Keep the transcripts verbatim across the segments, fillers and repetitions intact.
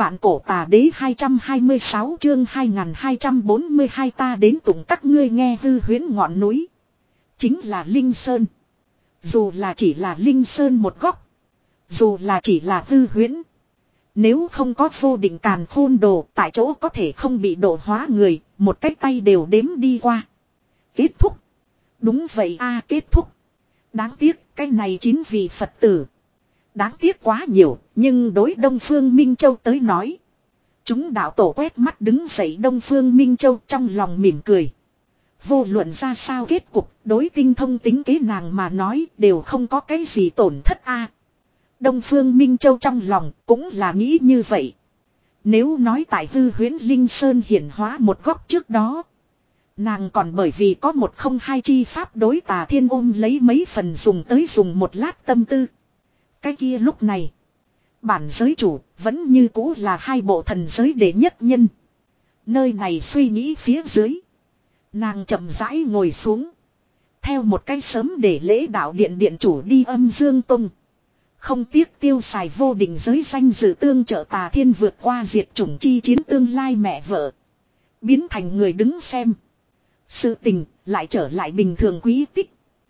Vạn cổ tà đế hai trăm hai mươi sáu chương hai nghìn hai trăm bốn mươi hai ta đến tụng các ngươi nghe hư huyễn ngọn núi. Chính là Linh Sơn. Dù là chỉ là Linh Sơn một góc. Dù là chỉ là hư huyễn. Nếu không có vô định càn khôn đồ tại chỗ có thể không bị độ hóa người. Một cái tay đều đếm đi qua. Kết thúc. Đúng vậy a kết thúc. Đáng tiếc cái này chính vì Phật tử. Đáng tiếc quá nhiều, nhưng đối Đông Phương Minh Châu tới nói. Chúng đạo tổ quét mắt đứng dậy Đông Phương Minh Châu trong lòng mỉm cười. Vô luận ra sao kết cục, đối tinh thông tính kế nàng mà nói đều không có cái gì tổn thất a. Đông Phương Minh Châu trong lòng cũng là nghĩ như vậy. Nếu nói tại hư huyễn Linh Sơn hiển hóa một góc trước đó. Nàng còn bởi vì có một không hai chi pháp đối Tà Thiên ôm lấy mấy phần dùng tới dùng một lát tâm tư. Cái kia lúc này, bản giới chủ vẫn như cũ là hai bộ thần giới đệ nhất nhân. Nơi này suy nghĩ phía dưới. Nàng chậm rãi ngồi xuống. Theo một cái sớm để lễ đạo điện điện chủ đi âm dương tung. Không tiếc tiêu xài vô định giới danh dự tương trợ Tà Thiên vượt qua diệt chủng chi chiến tương lai mẹ vợ. Biến thành người đứng xem. Sự tình lại trở lại bình thường quý tích.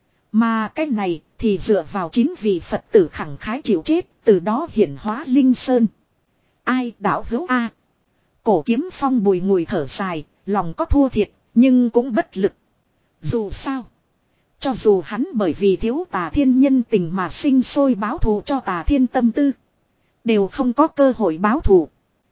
Mà cái này thì dựa vào chính vì Phật tử khẳng khái chịu chết, từ đó hiển hóa Linh Sơn. Ai đạo hữu a? Cổ Kiếm Phong bùi ngùi thở dài, lòng có thua thiệt, nhưng cũng bất lực. Dù sao, cho dù hắn bởi vì thiếu Tà Thiên nhân tình mà sinh sôi báo thù cho Tà Thiên tâm tư, đều không có cơ hội báo thù.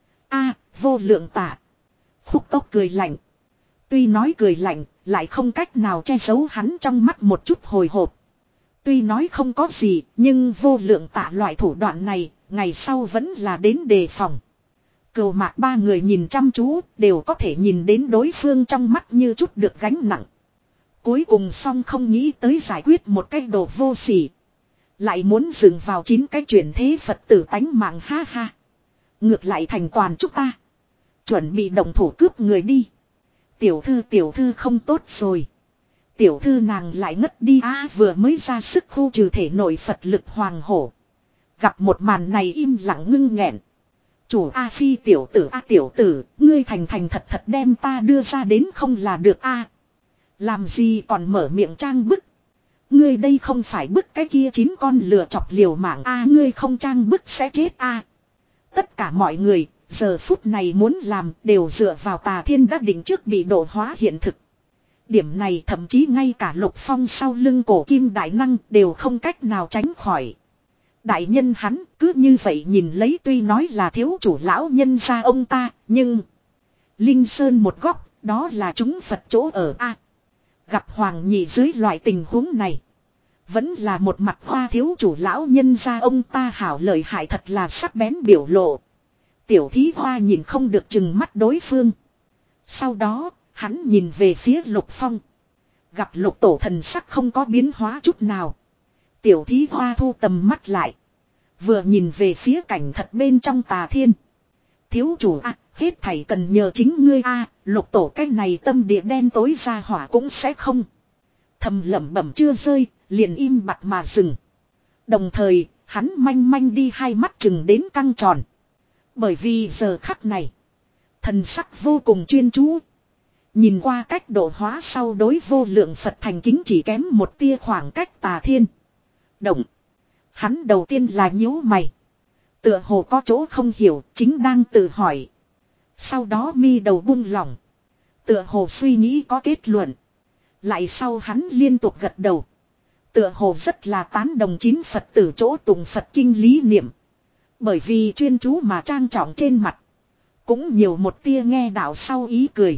A, vô lượng tạ. Khúc Cốc cười lạnh. Tuy nói cười lạnh, lại không cách nào che giấu hắn trong mắt một chút hồi hộp. Tuy nói không có gì, nhưng vô lượng tạ loại thủ đoạn này, ngày sau vẫn là đến đề phòng. Cừu Mạc ba người nhìn chăm chú, đều có thể nhìn đến đối phương trong mắt như chút được gánh nặng. Cuối cùng xong không nghĩ tới giải quyết một cái đồ vô sỉ. Lại muốn dừng vào chín cái chuyển thế Phật tử tánh mạng ha ha. Ngược lại thành toàn chúng ta. Chuẩn bị động thủ cướp người đi. Tiểu thư tiểu thư không tốt rồi. Tiểu thư nàng lại ngất đi a vừa mới ra sức khu trừ thể nội Phật lực hoàng hổ. Gặp một màn này im lặng ngưng nghẹn. Chủ A Phi tiểu tử A tiểu tử, ngươi thành thành thật thật đem ta đưa ra đến không là được a. Làm gì còn mở miệng trang bức. Ngươi đây không phải bức cái kia chín con lừa chọc liều mạng a ngươi không trang bức sẽ chết a. Tất cả mọi người. Giờ phút này muốn làm đều dựa vào Tà Thiên đã định trước bị độ hóa hiện thực. Điểm này thậm chí ngay cả Lục Phong sau lưng cổ kim đại năng đều không cách nào tránh khỏi. Đại nhân hắn cứ như vậy nhìn lấy tuy nói là thiếu chủ lão nhân gia ông ta, nhưng Linh Sơn một góc, đó là chúng Phật chỗ ở a. Gặp Hoàng Nhị dưới loại tình huống này, vẫn là một mặt hoa thiếu chủ lão nhân gia ông ta hảo lợi hại thật là sắc bén biểu lộ. Tiểu Thí Hoa nhìn không được chừng mắt đối phương. Sau đó, hắn nhìn về phía Lục Phong. Gặp Lục Tổ thần sắc không có biến hóa chút nào. Tiểu Thí Hoa thu tầm mắt lại. Vừa nhìn về phía cảnh thật bên trong Tà Thiên. Thiếu chủ à, hết thảy cần nhờ chính ngươi a. Lục Tổ cái này tâm địa đen tối ra hỏa cũng sẽ không. Thầm lẩm bẩm chưa rơi, liền im bặt mà dừng. Đồng thời, hắn manh manh đi hai mắt chừng đến căng tròn. Bởi vì giờ khắc này, thần sắc vô cùng chuyên chú. Nhìn qua cách độ hóa sau đối vô lượng Phật thành kính chỉ kém một tia khoảng cách Tà Thiên. Động. Hắn đầu tiên là nhíu mày. Tựa hồ có chỗ không hiểu, chính đang tự hỏi. Sau đó mi đầu buông lỏng. Tựa hồ suy nghĩ có kết luận. Lại sau hắn liên tục gật đầu. Tựa hồ rất là tán đồng chín Phật tử chỗ tùng Phật kinh lý niệm. Bởi vì chuyên chú mà trang trọng trên mặt. Cũng nhiều một tia nghe đạo sau ý cười.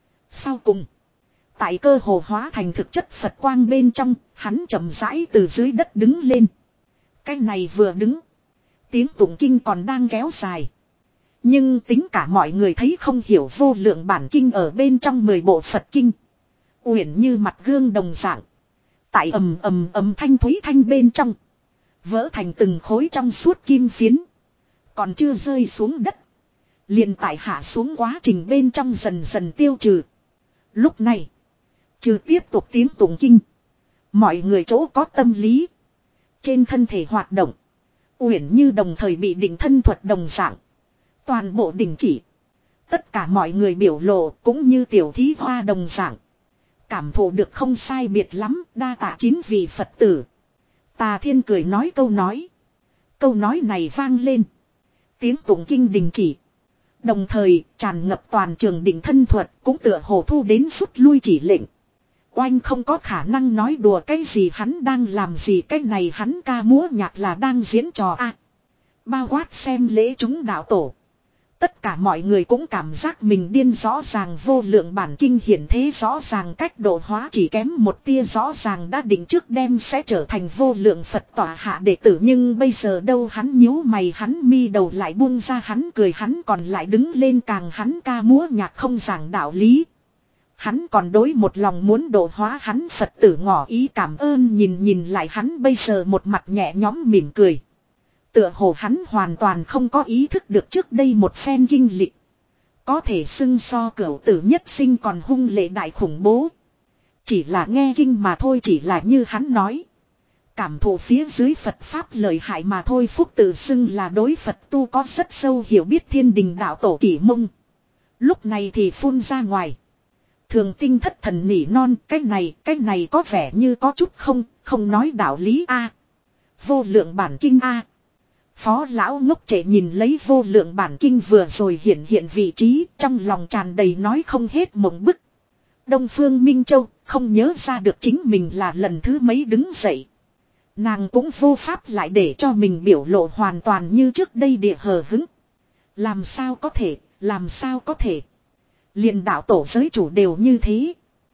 Sau cùng. Tại cơ hồ hóa thành thực chất Phật quang bên trong. Hắn chậm rãi từ dưới đất đứng lên. Cái này vừa đứng. Tiếng tụng kinh còn đang kéo dài. Nhưng tính cả mọi người thấy không hiểu vô lượng bản kinh ở bên trong mười bộ Phật kinh. Uyển như mặt gương đồng dạng. Tại ầm ầm ầm thanh thúy thanh bên trong. Vỡ thành từng khối trong suốt kim phiến. Còn chưa rơi xuống đất. Liền tại hạ xuống quá trình bên trong dần dần tiêu trừ. Lúc này. Trừ tiếp tục tiếng tụng kinh. Mọi người chỗ có tâm lý. Trên thân thể hoạt động. Uyển như đồng thời bị định thân thuật đồng dạng. Toàn bộ đình chỉ. Tất cả mọi người biểu lộ cũng như tiểu thí hoa đồng dạng. Cảm thụ được không sai biệt lắm, đa tạ chín vị Phật tử. Tà Thiên cười nói câu nói. Câu nói này vang lên. Tiếng tụng kinh đình chỉ. Đồng thời tràn ngập toàn trường định thân thuật cũng tựa hồ thu đến rút lui chỉ lệnh. Oanh không có khả năng nói đùa cái gì hắn đang làm gì, cái này hắn ca múa nhạc là đang diễn trò a. À, bao quát xem lễ chúng đạo tổ. Tất cả mọi người cũng cảm giác mình điên, rõ ràng vô lượng bản kinh hiển thế, rõ ràng cách độ hóa chỉ kém một tia, rõ ràng đã định trước đem sẽ trở thành vô lượng Phật tọa hạ đệ tử, nhưng bây giờ đâu, hắn nhíu mày, hắn mi đầu lại buông ra, hắn cười, hắn còn lại đứng lên càng hắn ca múa nhạc không giảng đạo lý. Hắn còn đối một lòng muốn độ hóa hắn Phật tử ngỏ ý cảm ơn, nhìn nhìn lại hắn bây giờ một mặt nhẹ nhõm mỉm cười. Tựa hồ hắn hoàn toàn không có ý thức được trước đây một phen kinh lịch. Có thể xưng so cửu tử nhất sinh còn hung lệ đại khủng bố. Chỉ là nghe kinh mà thôi, chỉ là như hắn nói. Cảm thụ phía dưới Phật Pháp lợi hại mà thôi, phúc tự xưng là đối Phật tu có rất sâu hiểu biết thiên đình đạo tổ Kỷ Mông. Lúc này thì phun ra ngoài. Thường Tinh thất thần nỉ non, cái này, cái này có vẻ như có chút không, không nói đạo lý a. Vô lượng bản kinh a. Phó lão ngốc trẻ nhìn lấy vô lượng bản kinh vừa rồi hiện hiện vị trí, trong lòng tràn đầy nói không hết mộng bức. Đông Phương Minh Châu không nhớ ra được chính mình là lần thứ mấy đứng dậy. Nàng cũng vô pháp lại để cho mình biểu lộ hoàn toàn như trước đây địa hờ hứng. Làm sao có thể, làm sao có thể. Liền đạo tổ giới chủ đều như thế.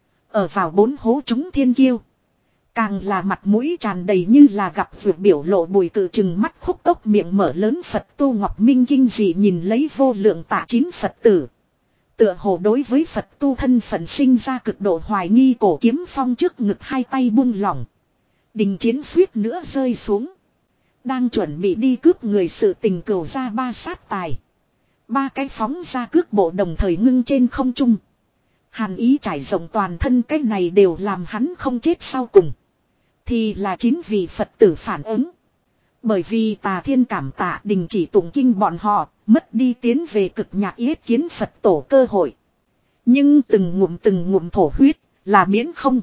Ở vào bốn hố chúng thiên kiêu. Càng là mặt mũi tràn đầy như là gặp vượt biểu lộ bùi cự chừng mắt khúc cốc miệng mở lớn Phật tu Ngọc Minh kinh dị nhìn lấy vô lượng tạ chín Phật tử. Tựa hồ đối với Phật tu thân phận sinh ra cực độ hoài nghi, cổ kiếm phong trước ngực hai tay buông lỏng. Đình chiến suýt nữa rơi xuống. Đang chuẩn bị đi cướp người sự tình cửu ra ba sát tài. Ba cái phóng ra cước bộ đồng thời ngưng trên không trung. Hàn ý trải rộng toàn thân, cái này đều làm hắn không chết sau cùng. Thì là chín vị Phật tử phản ứng. Bởi vì Tà Thiên cảm tạ đình chỉ tụng kinh bọn họ, mất đi tiến về cực nhạc yết kiến Phật tổ cơ hội. Nhưng từng ngụm từng ngụm thổ huyết là miễn không.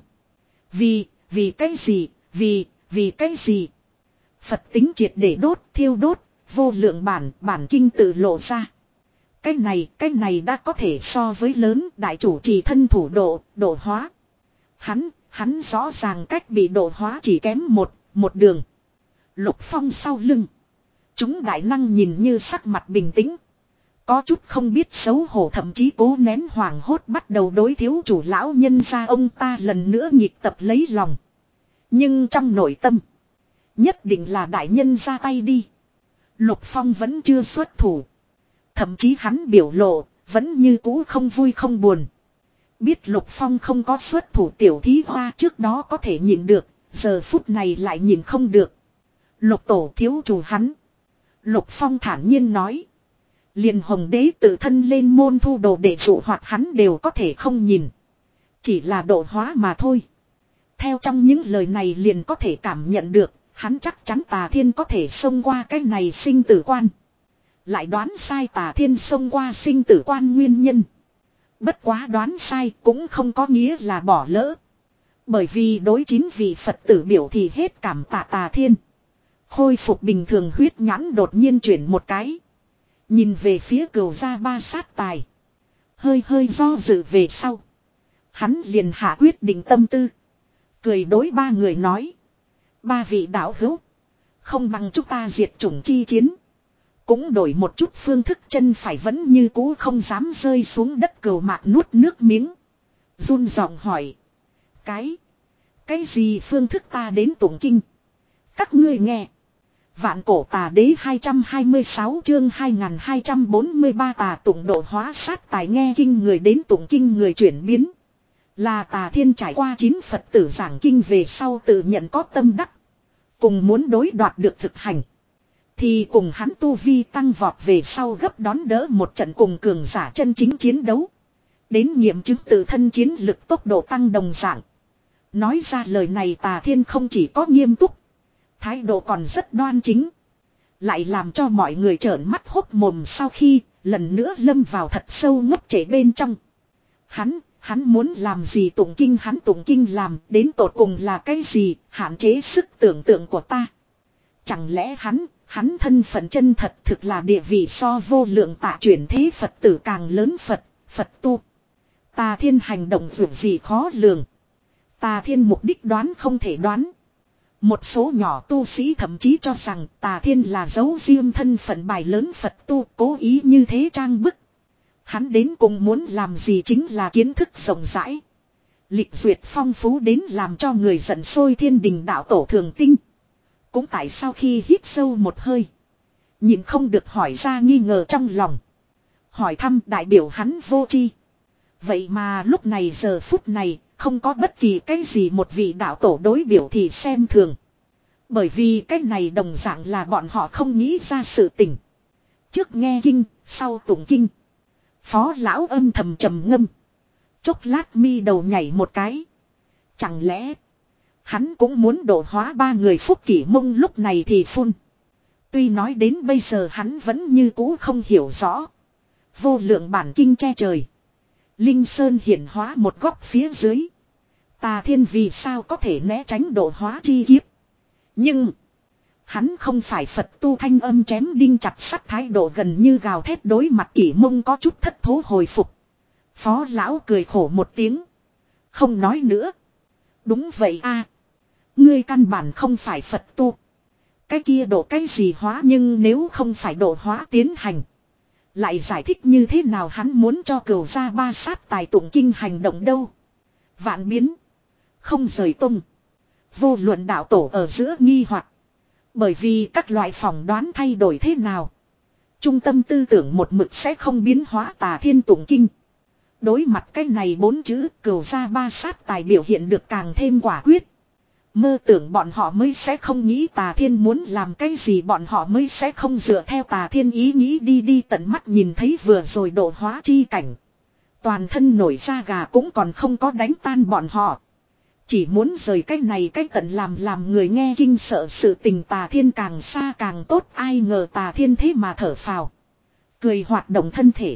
Vì, vì cái gì, vì, vì cái gì. Phật tính triệt để đốt, thiêu đốt, vô lượng bản, bản kinh tự lộ ra. Cái này, cái này đã có thể so với lớn đại chủ trì thân thủ độ, độ hóa. Hắn, hắn rõ ràng cách bị độ hóa chỉ kém một, một đường. Lục Phong sau lưng. Chúng đại năng nhìn như sắc mặt bình tĩnh. Có chút không biết xấu hổ, thậm chí cố nén hoảng hốt bắt đầu đối thiếu chủ lão nhân ra ông ta lần nữa nhịp tập lấy lòng. Nhưng trong nội tâm. Nhất định là đại nhân ra tay đi. Lục Phong vẫn chưa xuất thủ. Thậm chí hắn biểu lộ, vẫn như cũ không vui không buồn. Biết Lục Phong không có xuất thủ, tiểu thí hoa trước đó có thể nhìn được, giờ phút này lại nhìn không được. Lục tổ thiếu chủ hắn. Lục Phong thản nhiên nói. Liền Hồng Đế tự thân lên môn thu đồ để dụ hoạt hắn đều có thể không nhìn. Chỉ là độ hóa mà thôi. Theo trong những lời này liền có thể cảm nhận được, hắn chắc chắn Tà Thiên có thể xông qua cái này sinh tử quan. Lại đoán sai Tà Thiên xông qua sinh tử quan nguyên nhân. Bất quá đoán sai cũng không có nghĩa là bỏ lỡ. Bởi vì đối chín vị Phật tử biểu thì hết cảm tạ Tà Thiên. Khôi phục bình thường huyết nhãn đột nhiên chuyển một cái. Nhìn về phía cửu gia ba sát tài. Hơi hơi do dự về sau. Hắn liền hạ quyết định tâm tư. Cười đối ba người nói. Ba vị đạo hữu. Không bằng chúng ta diệt chủng chi chiến. Cũng đổi một chút phương thức, chân phải vẫn như cũ không dám rơi xuống đất, cừu mạc nuốt nước miếng. Run giọng hỏi. Cái. Cái gì phương thức ta đến tụng kinh. Các ngươi nghe. Vạn cổ tà đế hai trăm hai mươi sáu chương hai nghìn hai trăm bốn mươi ba tà tụng độ hóa sát tài, nghe kinh người đến tụng kinh người chuyển biến. Là Tà Thiên trải qua chín Phật tử giảng kinh về sau tự nhận có tâm đắc. Cùng muốn đối đoạt được thực hành. Thì cùng hắn tu vi tăng vọt về sau gấp đón đỡ một trận cùng cường giả chân chính chiến đấu. Đến nghiệm chứng tự thân chiến lực tốc độ tăng đồng dạng. Nói ra lời này Tà Thiên không chỉ có nghiêm túc. Thái độ còn rất đoan chính. Lại làm cho mọi người trợn mắt hốt mồm, sau khi lần nữa lâm vào thật sâu ngốc trệ bên trong. Hắn, hắn muốn làm gì tụng kinh hắn tụng kinh làm đến tột cùng là cái gì, hạn chế sức tưởng tượng của ta. Chẳng lẽ hắn, hắn thân phận chân thật thực là địa vị so vô lượng tạ chuyển thế Phật tử càng lớn Phật, Phật tu. Tà Thiên hành động dù gì khó lường. Tà Thiên mục đích đoán không thể đoán. Một số nhỏ tu sĩ thậm chí cho rằng Tà Thiên là dấu riêng thân phận bài lớn Phật tu cố ý như thế trang bức. Hắn đến cùng muốn làm gì chính là kiến thức rộng rãi. Lịch duyệt phong phú đến làm cho người giận sôi thiên đình đạo tổ thường tinh. Cũng tại sau khi hít sâu một hơi. Nhìn không được hỏi ra nghi ngờ trong lòng. Hỏi thăm đại biểu hắn vô tri. Vậy mà lúc này giờ phút này không có bất kỳ cái gì một vị đạo tổ đối biểu thì xem thường. Bởi vì cái này đồng dạng là bọn họ không nghĩ ra sự tình. Trước nghe kinh, sau tụng kinh. Phó lão âm thầm trầm ngâm. Chốc lát mi đầu nhảy một cái. Chẳng lẽ hắn cũng muốn độ hóa ba người Phúc Kỷ Mông lúc này thì phun. Tuy nói đến bây giờ hắn vẫn như cũ không hiểu rõ. Vô lượng bản kinh che trời. Linh Sơn hiển hóa một góc phía dưới. Tà Thiên vì sao có thể né tránh độ hóa chi kiếp. Nhưng hắn không phải Phật tu thanh âm chém đinh chặt sắt thái độ gần như gào thét đối mặt Kỷ Mông có chút thất thố hồi phục. Phó lão cười khổ một tiếng. Không nói nữa. Đúng vậy a, ngươi căn bản không phải Phật tu. Cái kia độ cái gì hóa nhưng nếu không phải độ hóa tiến hành. Lại giải thích như thế nào hắn muốn cho cửu gia ba sát tài tụng kinh hành động đâu. Vạn biến. Không rời tung. Vô luận đạo tổ ở giữa nghi hoặc. Bởi vì các loại phỏng đoán thay đổi thế nào. Trung tâm tư tưởng một mực sẽ không biến hóa Tà Thiên tụng kinh. Đối mặt cái này bốn chữ cửu gia ba sát tài biểu hiện được càng thêm quả quyết. Mơ tưởng bọn họ mới sẽ không nghĩ Tà Thiên muốn làm cái gì bọn họ mới sẽ không dựa theo Tà Thiên ý nghĩ đi đi tận mắt nhìn thấy vừa rồi độ hóa chi cảnh. Toàn thân nổi da gà cũng còn không có đánh tan bọn họ. Chỉ muốn rời cái này cái tận làm làm người nghe kinh sợ sự tình Tà Thiên càng xa càng tốt ai ngờ Tà Thiên thế mà thở phào. Cười hoạt động thân thể.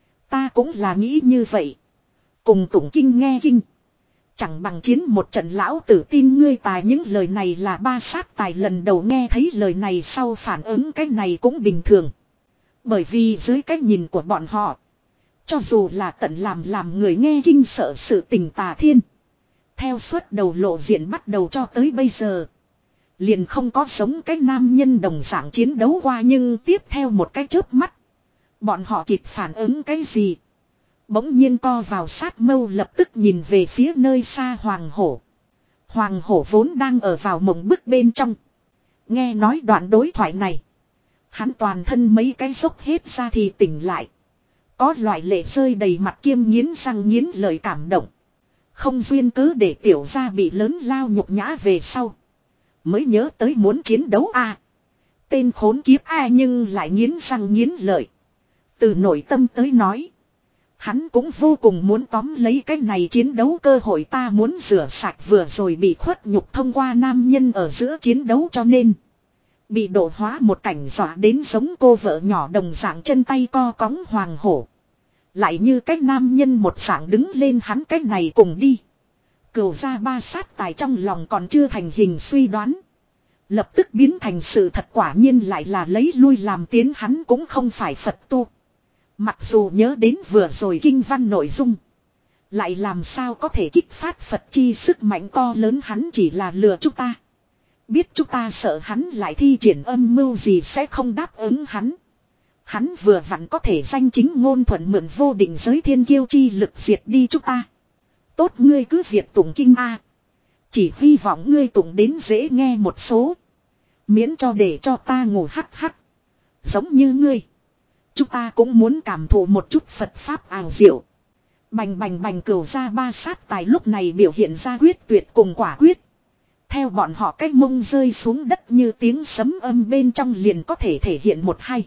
Ta cũng là nghĩ như vậy. Cùng tụng kinh nghe kinh. Chẳng bằng chiến một trận lão tử tin ngươi tài những lời này là ba sát tài lần đầu nghe thấy lời này sau phản ứng cái này cũng bình thường. Bởi vì dưới cái nhìn của bọn họ. Cho dù là tận làm làm người nghe kinh sợ sự tình Tà Thiên. Theo suốt đầu lộ diện bắt đầu cho tới bây giờ. Liền không có giống cái nam nhân đồng dạng chiến đấu qua nhưng tiếp theo một cái chớp mắt. Bọn họ kịp phản ứng cái gì? Bỗng nhiên co vào sát mâu lập tức nhìn về phía nơi xa Hoàng Hổ. Hoàng Hổ vốn đang ở vào mộng bức bên trong. Nghe nói đoạn đối thoại này. Hắn toàn thân mấy cái dốc hết ra thì tỉnh lại. Có loại lệ rơi đầy mặt kiêm nghiến răng nghiến lời cảm động. Không duyên cớ để tiểu gia bị lớn lao nhục nhã về sau. Mới nhớ tới muốn chiến đấu a Tên khốn kiếp a nhưng lại nghiến răng nghiến lợi. Từ nội tâm tới nói. Hắn cũng vô cùng muốn tóm lấy cái này chiến đấu cơ hội ta muốn rửa sạch vừa rồi bị khuất nhục thông qua nam nhân ở giữa chiến đấu cho nên. Bị độ hóa một cảnh dọa đến giống cô vợ nhỏ đồng dạng chân tay co cóng Hoàng Hổ. Lại như cái nam nhân một dạng đứng lên hắn cái này cùng đi. Cửu gia ba sát tài trong lòng còn chưa thành hình suy đoán. Lập tức biến thành sự thật quả nhiên lại là lấy lui làm tiến hắn cũng không phải Phật tu. Mặc dù nhớ đến vừa rồi kinh văn nội dung. Lại làm sao có thể kích phát Phật chi sức mạnh to lớn hắn chỉ là lừa chúng ta. Biết chúng ta sợ hắn lại thi triển âm mưu gì sẽ không đáp ứng hắn. Hắn vừa vặn có thể danh chính ngôn thuận mượn vô định giới thiên kiêu chi lực diệt đi chúng ta. Tốt ngươi cứ việc tụng kinh a. Chỉ hy vọng ngươi tụng đến dễ nghe một số. Miễn cho để cho ta ngủ hắc hắc. Giống như ngươi. Chúng ta cũng muốn cảm thụ một chút Phật Pháp ảo diệu. Bành bành bành cửu gia ba sát tài lúc này biểu hiện ra quyết tuyệt cùng quả quyết. Theo bọn họ cách mông rơi xuống đất như tiếng sấm âm bên trong liền có thể thể hiện một hay.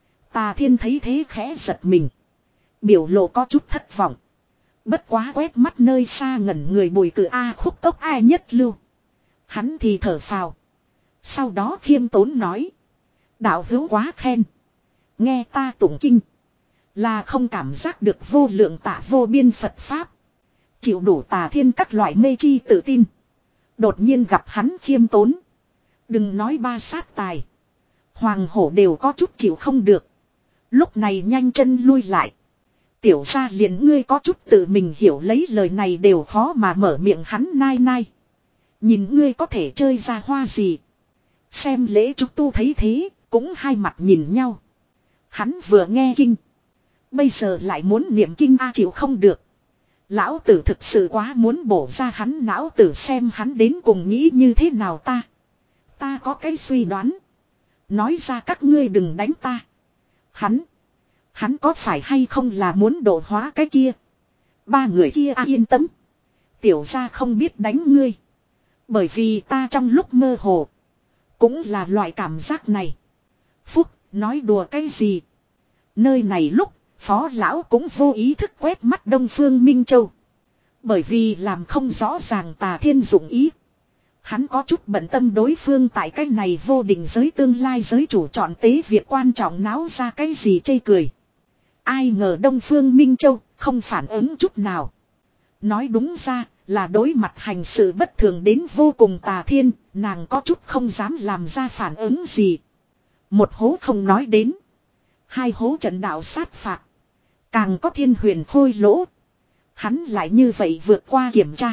Tà Thiên thấy thế khẽ giật mình. Biểu lộ có chút thất vọng. Bất quá quét mắt nơi xa ngẩn người bùi cử A khúc cốc ai nhất lưu. Hắn thì thở phào. Sau đó khiêm tốn nói. Đạo hữu quá khen. Nghe ta tụng kinh. Là không cảm giác được vô lượng tạ vô biên Phật Pháp. Chịu đủ tà thiên các loại mê chi tự tin. Đột nhiên gặp hắn khiêm tốn. Đừng nói ba sát tài. Hoàng hổ đều có chút chịu không được. Lúc này nhanh chân lui lại. Tiểu gia liền ngươi có chút tự mình hiểu lấy lời này đều khó mà mở miệng hắn nai nai. Nhìn ngươi có thể chơi ra hoa gì. Xem lễ chúng tu thấy thế, cũng hai mặt nhìn nhau. Hắn vừa nghe kinh. Bây giờ lại muốn niệm kinh a chịu không được. Lão tử thực sự quá muốn bổ ra hắn não tử xem hắn đến cùng nghĩ như thế nào ta. Ta có cái suy đoán. Nói ra các ngươi đừng đánh ta. Hắn. Hắn có phải hay không là muốn độ hóa cái kia. Ba người kia à, yên tâm. Tiểu gia không biết đánh ngươi. Bởi vì ta trong lúc mơ hồ. Cũng là loại cảm giác này. Phúc nói đùa cái gì. Nơi này lúc Phó lão cũng vô ý thức quét mắt Đông Phương Minh Châu. Bởi vì làm không rõ ràng tà thiên dụng ý. Hắn có chút bận tâm đối phương tại cái này vô định giới tương lai giới chủ chọn tế việc quan trọng náo ra cái gì chê cười. Ai ngờ Đông Phương Minh Châu không phản ứng chút nào. Nói đúng ra là đối mặt hành sự bất thường đến vô cùng tà thiên, nàng có chút không dám làm ra phản ứng gì. Một hố không nói đến. Hai hố trận đạo sát phạt. Càng có thiên huyền khôi lỗ. Hắn lại như vậy vượt qua kiểm tra.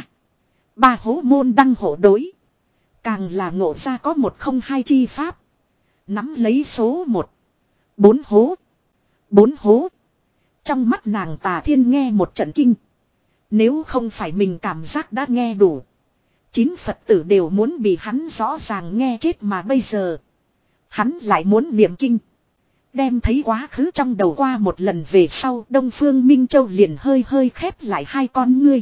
Ba hố môn đăng hộ đối. Càng là ngộ ra có một không hai chi pháp. Nắm lấy số một. Bốn hố. Bốn hố. Trong mắt nàng tà thiên nghe một trận kinh. Nếu không phải mình cảm giác đã nghe đủ. Chín Phật tử đều muốn bị hắn rõ ràng nghe chết mà bây giờ. Hắn lại muốn niệm kinh. Đem thấy quá khứ trong đầu qua một lần về sau Đông Phương Minh Châu liền hơi hơi khép lại hai con ngươi.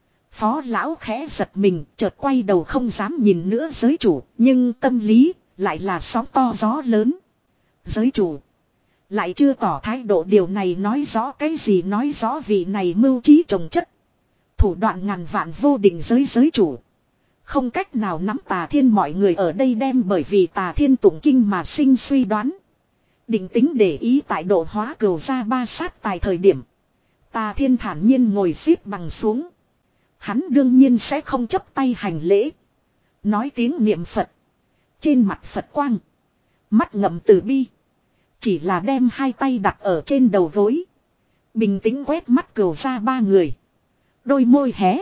Phó lão khẽ giật mình chợt quay đầu không dám nhìn nữa giới chủ. Nhưng tâm lý lại là sóng to gió lớn. Giới chủ lại chưa tỏ thái độ điều này nói rõ cái gì nói rõ vị này mưu trí trồng chất. Thủ đoạn ngàn vạn vô định giới giới chủ. Không cách nào nắm tà thiên mọi người ở đây đem bởi vì tà thiên tụng kinh mà sinh suy đoán. Định tính để ý tại độ hóa cửu ra ba sát tài thời điểm. Tà thiên thản nhiên ngồi xếp bằng xuống. Hắn đương nhiên sẽ không chấp tay hành lễ. Nói tiếng niệm Phật. Trên mặt Phật quang. Mắt ngậm từ bi. Chỉ là đem hai tay đặt ở trên đầu gối. Bình tĩnh quét mắt cửu ra ba người. Đôi môi hé.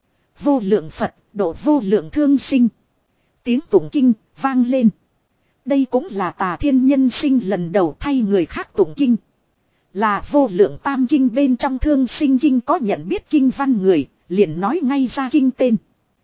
Vô lượng Phật, độ vô lượng thương sinh. Tiếng tụng kinh vang lên. Đây cũng là tà thiên nhân sinh lần đầu thay người khác tụng kinh. Là vô lượng tam kinh bên trong thương sinh kinh có nhận biết kinh văn người, liền nói ngay ra kinh tên.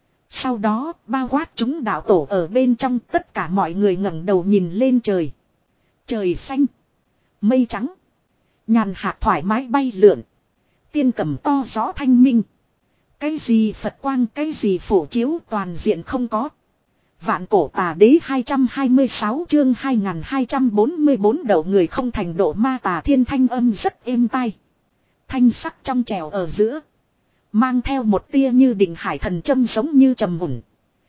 Sau đó, bao quát chúng đạo tổ ở bên trong tất cả mọi người ngẩng đầu nhìn lên trời. Trời xanh. Mây trắng. Nhàn hạt thoải mái bay lượn. Tiên cầm to gió thanh minh. Cái gì Phật quang cái gì phổ chiếu toàn diện không có. Vạn cổ tà đế hai trăm hai mươi sáu chương hai nghìn hai trăm bốn mươi bốn đầu người không thành độ ma tà thiên thanh âm rất êm tai. Thanh sắc trong trèo ở giữa. Mang theo một tia như đỉnh hải thần châm giống như trầm mùn.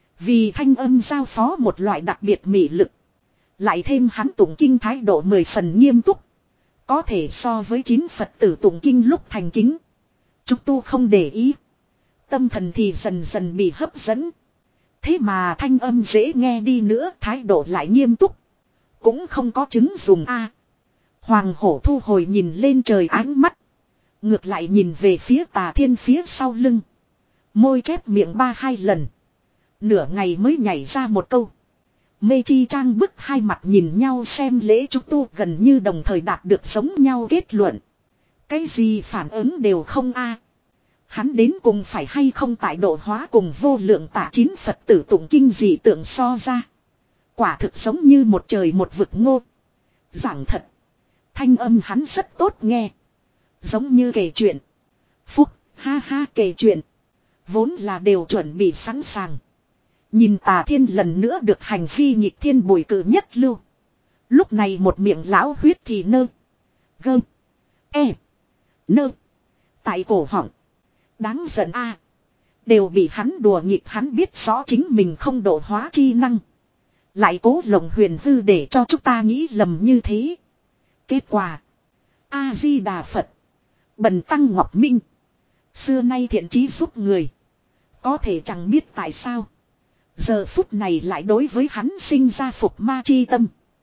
Vì thanh âm giao phó một loại đặc biệt mị lực. Lại thêm hắn tụng kinh thái độ mười phần nghiêm túc. Có thể so với chín Phật tử tụng kinh lúc thành kính. Chúng tu không để ý. Tâm thần thì dần dần bị hấp dẫn. Thế mà thanh âm dễ nghe đi nữa thái độ lại nghiêm túc. Cũng không có chứng dùng a. Hoàng hổ thu hồi nhìn lên trời ánh mắt. Ngược lại nhìn về phía tà thiên phía sau lưng. Môi chép miệng ba hai lần. Nửa ngày mới nhảy ra một câu. Mê chi trang bức hai mặt nhìn nhau xem lễ chúc tu gần như đồng thời đạt được giống nhau kết luận. Cái gì phản ứng đều không a. Hắn đến cùng phải hay không tại độ hóa cùng vô lượng tạ chín Phật tử tụng kinh dị tượng so ra. Quả thực giống như một trời một vực ngô. Giảng thật. Thanh âm hắn rất tốt nghe. Giống như kể chuyện. Phúc, ha ha kể chuyện. Vốn là đều chuẩn bị sẵn sàng. Nhìn tà thiên lần nữa được hành vi nhịp thiên bồi cử nhất lưu. Lúc này một miệng lão huyết thì nơ. Gơ. E. Nơ. Tại cổ họng. Đáng giận a. Đều bị hắn đùa nghịch hắn biết rõ chính mình không độ hóa chi năng. Lại cố lộng huyền hư để cho chúng ta nghĩ lầm như thế. Kết quả. A-di-đà Phật. Bần tăng Ngọc Minh. Xưa nay thiện chí giúp người. Có thể chẳng biết tại sao. Giờ phút này lại đối với hắn sinh ra phục ma chi tâm.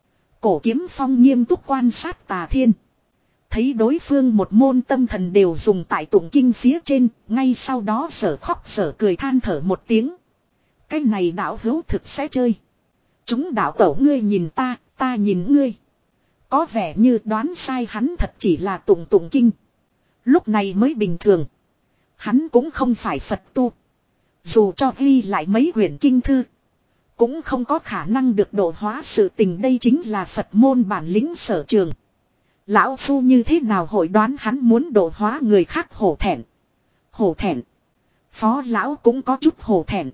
Cổ Kiếm Phong nghiêm túc quan sát Tà Thiên. Thấy đối phương một môn tâm thần đều dùng tại tụng kinh phía trên. Ngay sau đó sở khóc sở cười than thở một tiếng. Cái này đạo hữu thực sẽ chơi. Chúng đạo tẩu ngươi nhìn ta, ta nhìn ngươi. Có vẻ như đoán sai hắn thật chỉ là tụng tụng kinh. Lúc này mới bình thường. Hắn cũng không phải Phật tu. Dù cho ghi lại mấy quyển kinh thư. Cũng không có khả năng được độ hóa sự tình, đây chính là Phật môn bản lĩnh sở trường. Lão Phu như thế nào hội đoán hắn muốn độ hóa người khác hổ thẹn. Hổ thẹn. Phó lão cũng có chút hổ thẹn.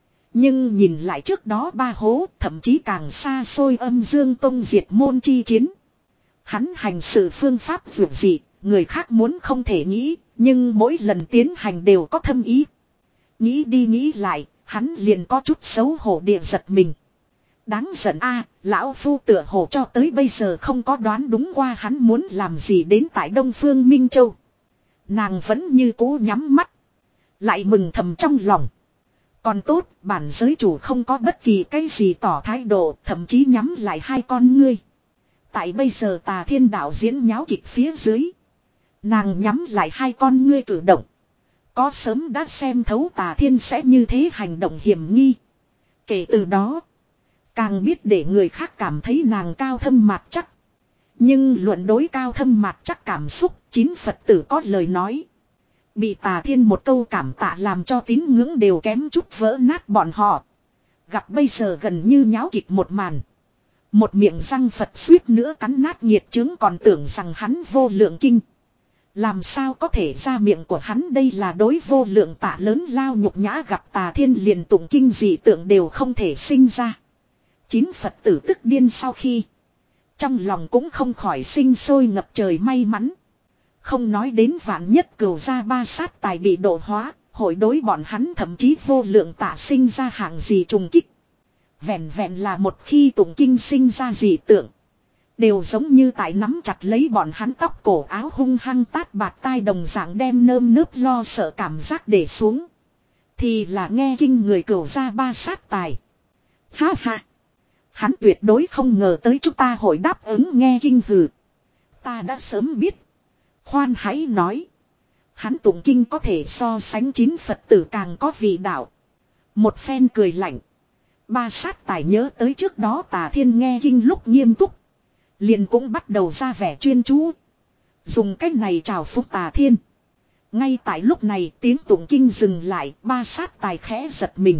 Nhưng nhìn lại trước đó ba hố, thậm chí càng xa xôi âm dương tông diệt môn chi chiến. Hắn hành sự phương pháp vượt dị, người khác muốn không thể nghĩ, nhưng mỗi lần tiến hành đều có thâm ý. Nghĩ đi nghĩ lại, hắn liền có chút xấu hổ địa giật mình. Đáng giận a, lão Phu tựa hồ cho tới bây giờ không có đoán đúng qua hắn muốn làm gì đến tại Đông Phương Minh Châu. Nàng vẫn như cũ nhắm mắt. Lại mừng thầm trong lòng. Còn tốt, bản giới chủ không có bất kỳ cái gì tỏ thái độ, thậm chí nhắm lại hai con ngươi. Tại bây giờ Tà Thiên đạo diễn nháo kịch phía dưới. Nàng nhắm lại hai con ngươi cử động. Có sớm đã xem thấu Tà Thiên sẽ như thế hành động hiểm nghi. Kể từ đó, càng biết để người khác cảm thấy nàng cao thâm mạt chắc. Nhưng luận đối cao thâm mạt chắc cảm xúc, chín Phật tử có lời nói. Bị Tà Thiên một câu cảm tạ làm cho tín ngưỡng đều kém chút vỡ nát bọn họ. Gặp bây giờ gần như nháo kịch một màn. Một miệng răng Phật suýt nữa cắn nát nhiệt chứng, còn tưởng rằng hắn vô lượng kinh. Làm sao có thể ra miệng của hắn, đây là đối vô lượng tạ lớn lao nhục nhã, gặp Tà Thiên liền tụng kinh dị tượng đều không thể sinh ra. Chín Phật tử tức điên sau khi. Trong lòng cũng không khỏi sinh sôi ngập trời may mắn. Không nói đến vạn nhất cửu gia ba sát tài bị độ hóa, hội đối bọn hắn thậm chí vô lượng tạ sinh ra hạng gì trùng kích. Vẹn vẹn là một khi tụng kinh sinh ra dị tượng. Đều giống như tại nắm chặt lấy bọn hắn tóc cổ áo hung hăng tát bạt tai đồng dạng, đem nơm nớp lo sợ cảm giác để xuống. Thì là nghe kinh người cửu gia ba sát tài. Ha ha. Hắn tuyệt đối không ngờ tới chúng ta hội đáp ứng nghe kinh hừ. Ta đã sớm biết. Khoan hãy nói. Hắn tụng kinh có thể so sánh chín Phật tử càng có vị đạo. Một phen cười lạnh. Ba sát tài nhớ tới trước đó Tà Thiên nghe kinh lúc nghiêm túc. Liền cũng bắt đầu ra vẻ chuyên chú. Dùng cách này chào phúc Tà Thiên. Ngay tại lúc này tiếng tụng kinh dừng lại, ba sát tài khẽ giật mình.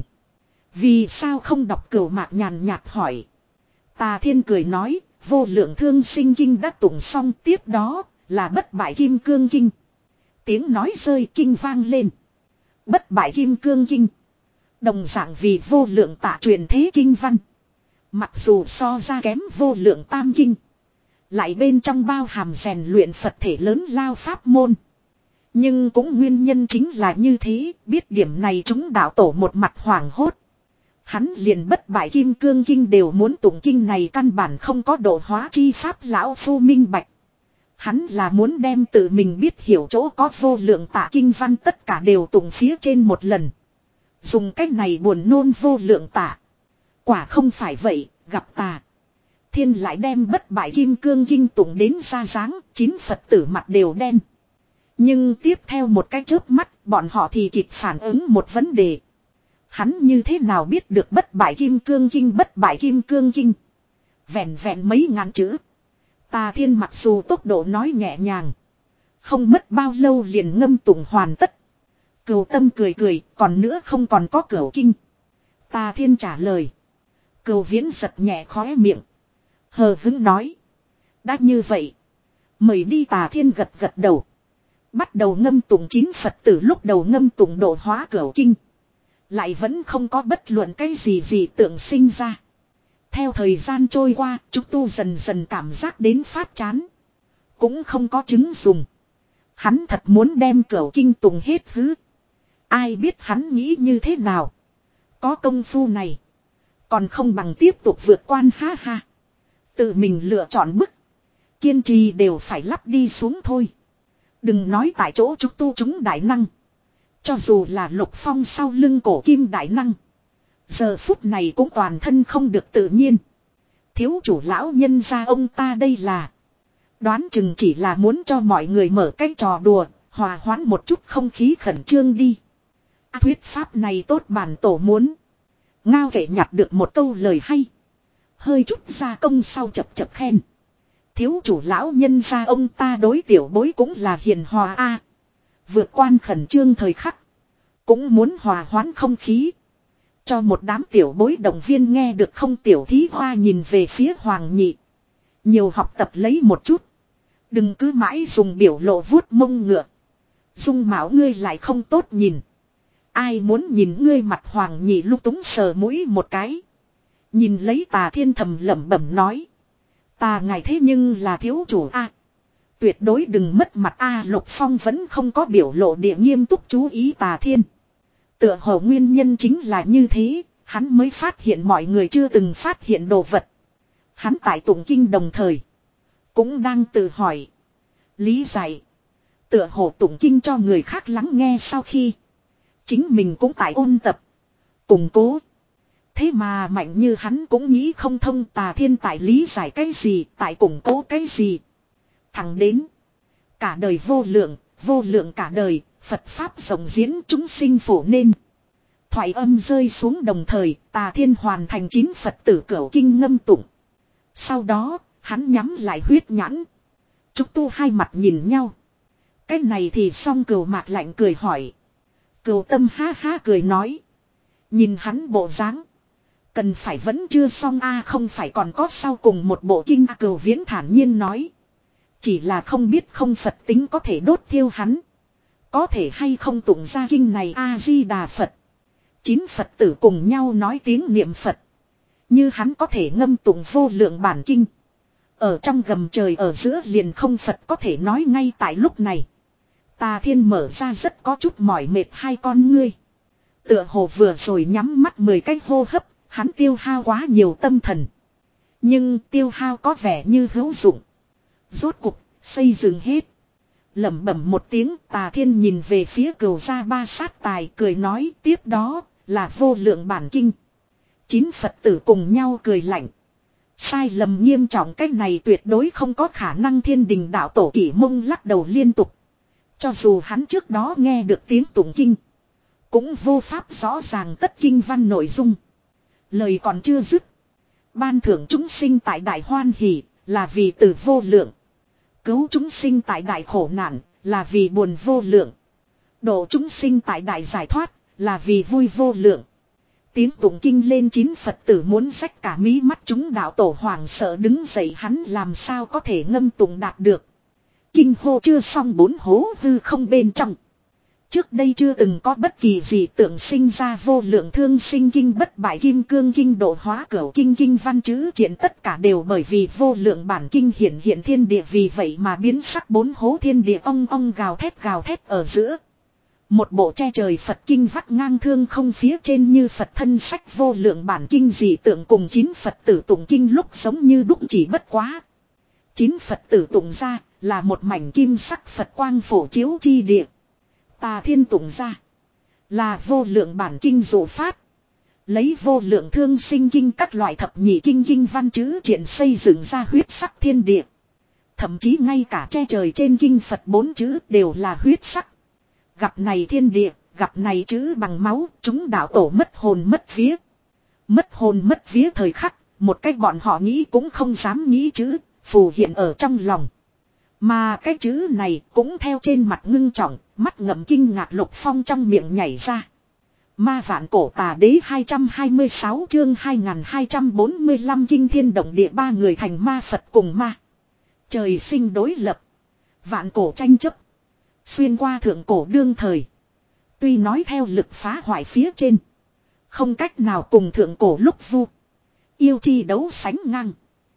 Vì sao không đọc Cửu Mạc nhàn nhạt hỏi. Tà Thiên cười nói, vô lượng thương sinh kinh đã tụng xong, tiếp đó là bất bại kim cương kinh. Tiếng nói rơi kinh vang lên. Bất bại kim cương kinh. Đồng dạng vì vô lượng tạ truyền thế kinh văn. Mặc dù so ra kém vô lượng tam kinh. Lại bên trong bao hàm rèn luyện Phật thể lớn lao pháp môn. Nhưng cũng nguyên nhân chính là như thế, biết điểm này chúng đạo tổ một mặt hoảng hốt. Hắn liền bất bại kim cương kinh đều muốn tụng kinh này căn bản không có độ hóa chi pháp, lão Phu minh bạch. Hắn là muốn đem tự mình biết hiểu chỗ có vô lượng tạ kinh văn tất cả đều tụng phía trên một lần. Dùng cách này buồn nôn vô lượng tạ. Quả không phải vậy, gặp Tà Thiên lại đem bất bại kim cương kinh tụng đến ra dáng, chín Phật tử mặt đều đen. Nhưng tiếp theo một cái chớp mắt, bọn họ thì kịp phản ứng một vấn đề. Hắn như thế nào biết được bất bại kim cương kinh, bất bại kim cương kinh. Vẹn vẹn mấy ngàn chữ. Tà Thiên mặc dù tốc độ nói nhẹ nhàng. Không mất bao lâu liền ngâm tụng hoàn tất. Cửu Tâm cười cười, còn nữa không còn có Cửu kinh. Tà Thiên trả lời. Cửu Viễn giật nhẹ khóe miệng. Hờ hững nói. Đã như vậy. Mời đi. Tà Thiên gật gật đầu. Bắt đầu ngâm tụng chín Phật tử lúc đầu ngâm tụng độ hóa Cửu kinh. Lại vẫn không có bất luận cái gì gì tượng sinh ra. Theo thời gian trôi qua, chúng tu dần dần cảm giác đến phát chán. Cũng không có chứng dùng. Hắn thật muốn đem Cửu kinh tụng hết hứ. Ai biết hắn nghĩ như thế nào. Có công phu này. Còn không bằng tiếp tục vượt quan, ha ha. Tự mình lựa chọn bức. kiên trì đều phải lắp đi xuống thôi. Đừng nói tại chỗ chúng tu chúng đại năng. Cho dù là Lục Phong sau lưng cổ kim đại năng. Giờ phút này cũng toàn thân không được tự nhiên. Thiếu chủ lão nhân gia ông ta đây là. Đoán chừng chỉ là muốn cho mọi người mở cái trò đùa. Hòa hoãn một chút không khí khẩn trương đi. À, thuyết pháp này tốt bản tổ muốn. Ngao kể nhặt được một câu lời hay. Hơi chút ra công sau chập chập khen. Thiếu chủ lão nhân gia ông ta đối tiểu bối cũng là hiền hòa a. Vượt quan khẩn trương thời khắc. Cũng muốn hòa hoãn không khí. Cho một đám tiểu bối động viên nghe được không. Tiểu thí hoa nhìn về phía Hoàng Nhị. Nhiều học tập lấy một chút. Đừng cứ mãi dùng biểu lộ vuốt mông ngựa. Dung mạo ngươi lại không tốt nhìn. Ai muốn nhìn ngươi mặt Hoàng Nhị lúc túng sờ mũi một cái. Nhìn lấy Tà Thiên thầm lẩm bẩm nói. Ta ngài thế nhưng là thiếu chủ a, tuyệt đối đừng mất mặt a. Lục Phong vẫn không có biểu lộ địa nghiêm túc chú ý Tà Thiên. Tựa hồ nguyên nhân chính là như thế, hắn mới phát hiện mọi người chưa từng phát hiện đồ vật. Hắn tại tụng kinh đồng thời cũng đang tự hỏi, lý giải. Tựa hồ tụng kinh cho người khác lắng nghe sau khi chính mình cũng tại ôn tập, củng cố. Thế mà mạnh như hắn cũng nghĩ không thông Tà Thiên tại lý giải cái gì, tại củng cố cái gì. Thẳng đến cả đời vô lượng, vô lượng cả đời, Phật Pháp rộng diễn chúng sinh phổ nên. Thoại âm rơi xuống đồng thời, Tà Thiên hoàn thành chín Phật tử cửu kinh ngâm tụng. Sau đó, hắn nhắm lại huyết nhãn. Trúc tu hai mặt nhìn nhau. Cái này thì xong. Cửu Mạc lạnh cười hỏi. Cửu Tâm ha ha cười nói. Nhìn hắn bộ dáng, cần phải vẫn chưa xong a. Không phải còn có sau cùng một bộ kinh a. Cửu Viễn thản nhiên nói. Chỉ là không biết không Phật tính có thể đốt thiêu hắn. Có thể hay không tụng ra kinh này A-di-đà Phật. Chín Phật tử cùng nhau nói tiếng niệm Phật. Như hắn có thể ngâm tụng vô lượng bản kinh. Ở trong gầm trời ở giữa liền không Phật có thể nói ngay tại lúc này. Tà Thiên mở ra rất có chút mỏi mệt hai con ngươi. Tựa hồ vừa rồi nhắm mắt mười cái hô hấp, hắn tiêu hao quá nhiều tâm thần. Nhưng tiêu hao có vẻ như hữu dụng. Rốt cục, xây dựng hết. Lẩm bẩm một tiếng, Tà Thiên nhìn về phía Cửu gia ba sát tài cười nói tiếp đó là vô lượng bản kinh. Chín Phật tử cùng nhau cười lạnh. Sai lầm nghiêm trọng, cách này tuyệt đối không có khả năng. Thiên Đình đạo tổ Kỷ Mông lắc đầu liên tục. Cho dù hắn trước đó nghe được tiếng tụng kinh, cũng vô pháp rõ ràng tất kinh văn nội dung. Lời còn chưa dứt, ban thưởng chúng sinh tại đại hoan hỷ, là vì từ vô lượng. Cứu chúng sinh tại đại khổ nạn, là vì buồn vô lượng. Độ chúng sinh tại đại giải thoát, là vì vui vô lượng. Tiếng tụng kinh lên, chín Phật tử muốn rách cả mí mắt. Chúng đạo tổ hoàng sợ đứng dậy, hắn làm sao có thể ngâm tụng đạt được. Kinh hô chưa xong, bốn hố hư không bên trong. Trước đây chưa từng có bất kỳ gì tưởng sinh ra vô lượng thương sinh kinh, bất bại kim cương kinh, độ hóa cửu kinh, kinh văn chữ triển, tất cả đều bởi vì vô lượng bản kinh hiển hiện thiên địa, vì vậy mà biến sắc. Bốn hố thiên địa ong ong gào thét gào thét ở giữa. Một bộ che trời Phật kinh vắt ngang thương không, phía trên như Phật thân sách vô lượng bản kinh dị tượng cùng chín Phật tử tụng kinh lúc giống như đúc chỉ bất quá. Chín Phật tử tụng ra là một mảnh kim sắc Phật quang phổ chiếu chi địa. Tà Thiên tụng ra là vô lượng bản kinh dụ phát. Lấy vô lượng thương sinh kinh các loại thập nhị kinh kinh văn chữ triển xây dựng ra huyết sắc thiên địa. Thậm chí ngay cả che trời trên kinh Phật bốn chữ đều là huyết sắc. Gặp này thiên địa, gặp này chữ bằng máu, chúng đạo tổ mất hồn mất vía. Mất hồn mất vía thời khắc, một cách bọn họ nghĩ cũng không dám nghĩ chữ, phù hiện ở trong lòng. Mà cái chữ này cũng theo trên mặt ngưng trọng, mắt ngậm kinh ngạc. Lục Phong trong miệng nhảy ra. Ma Vạn Cổ Tà Đế hai trăm hai mươi sáu chương hai nghìn hai trăm bốn mươi lăm kinh thiên động địa, ba người thành ma Phật cùng ma. Trời sinh đối lập. Vạn cổ tranh chấp. Xuyên qua thượng cổ đương thời. Tuy nói theo lực phá hoại phía trên, không cách nào cùng thượng cổ lúc vu yêu chi đấu sánh ngang.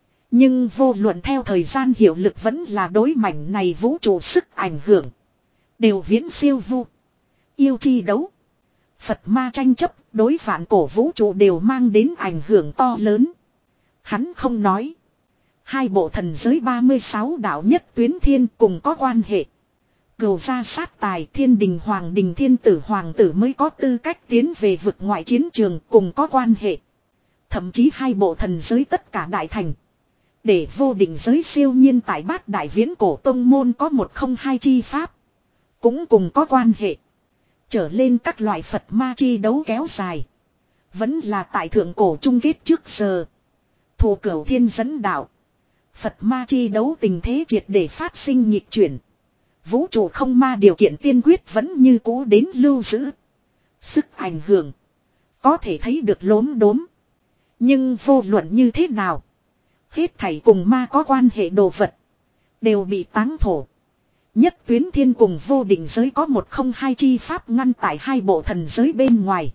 Nhưng vô luận theo thời gian hiệu lực vẫn là đối mảnh này vũ trụ sức ảnh hưởng, đều viễn siêu vu yêu chi đấu. Phật ma tranh chấp đối vạn cổ vũ trụ đều mang đến ảnh hưởng to lớn. Hắn không nói. Hai bộ thần giới ba mươi sáu đạo nhất tuyến thiên cùng có quan hệ. Cửu gia sát tài thiên đình hoàng đình thiên tử hoàng tử mới có tư cách tiến về vực ngoại chiến trường cùng có quan hệ. Thậm chí hai bộ thần giới tất cả đại thành. Để vô định giới siêu nhiên tại bát đại viễn cổ tông môn có một không hai chi pháp. Cũng cùng có quan hệ. Trở lên các loại Phật ma chi đấu kéo dài. Vẫn là tại thượng cổ chung kết trước giờ. Thủ cửu thiên dẫn đạo. Phật ma chi đấu tình thế triệt để phát sinh nhịp chuyển. Vũ trụ không ma điều kiện tiên quyết vẫn như cũ đến lưu giữ. Sức ảnh hưởng. Có thể thấy được lốm đốm. Nhưng vô luận như thế nào. Hết thảy cùng ma có quan hệ đồ vật. Đều bị táng thổ. Nhất tuyến thiên cùng vô định giới có một không hai chi pháp ngăn tại hai bộ thần giới bên ngoài.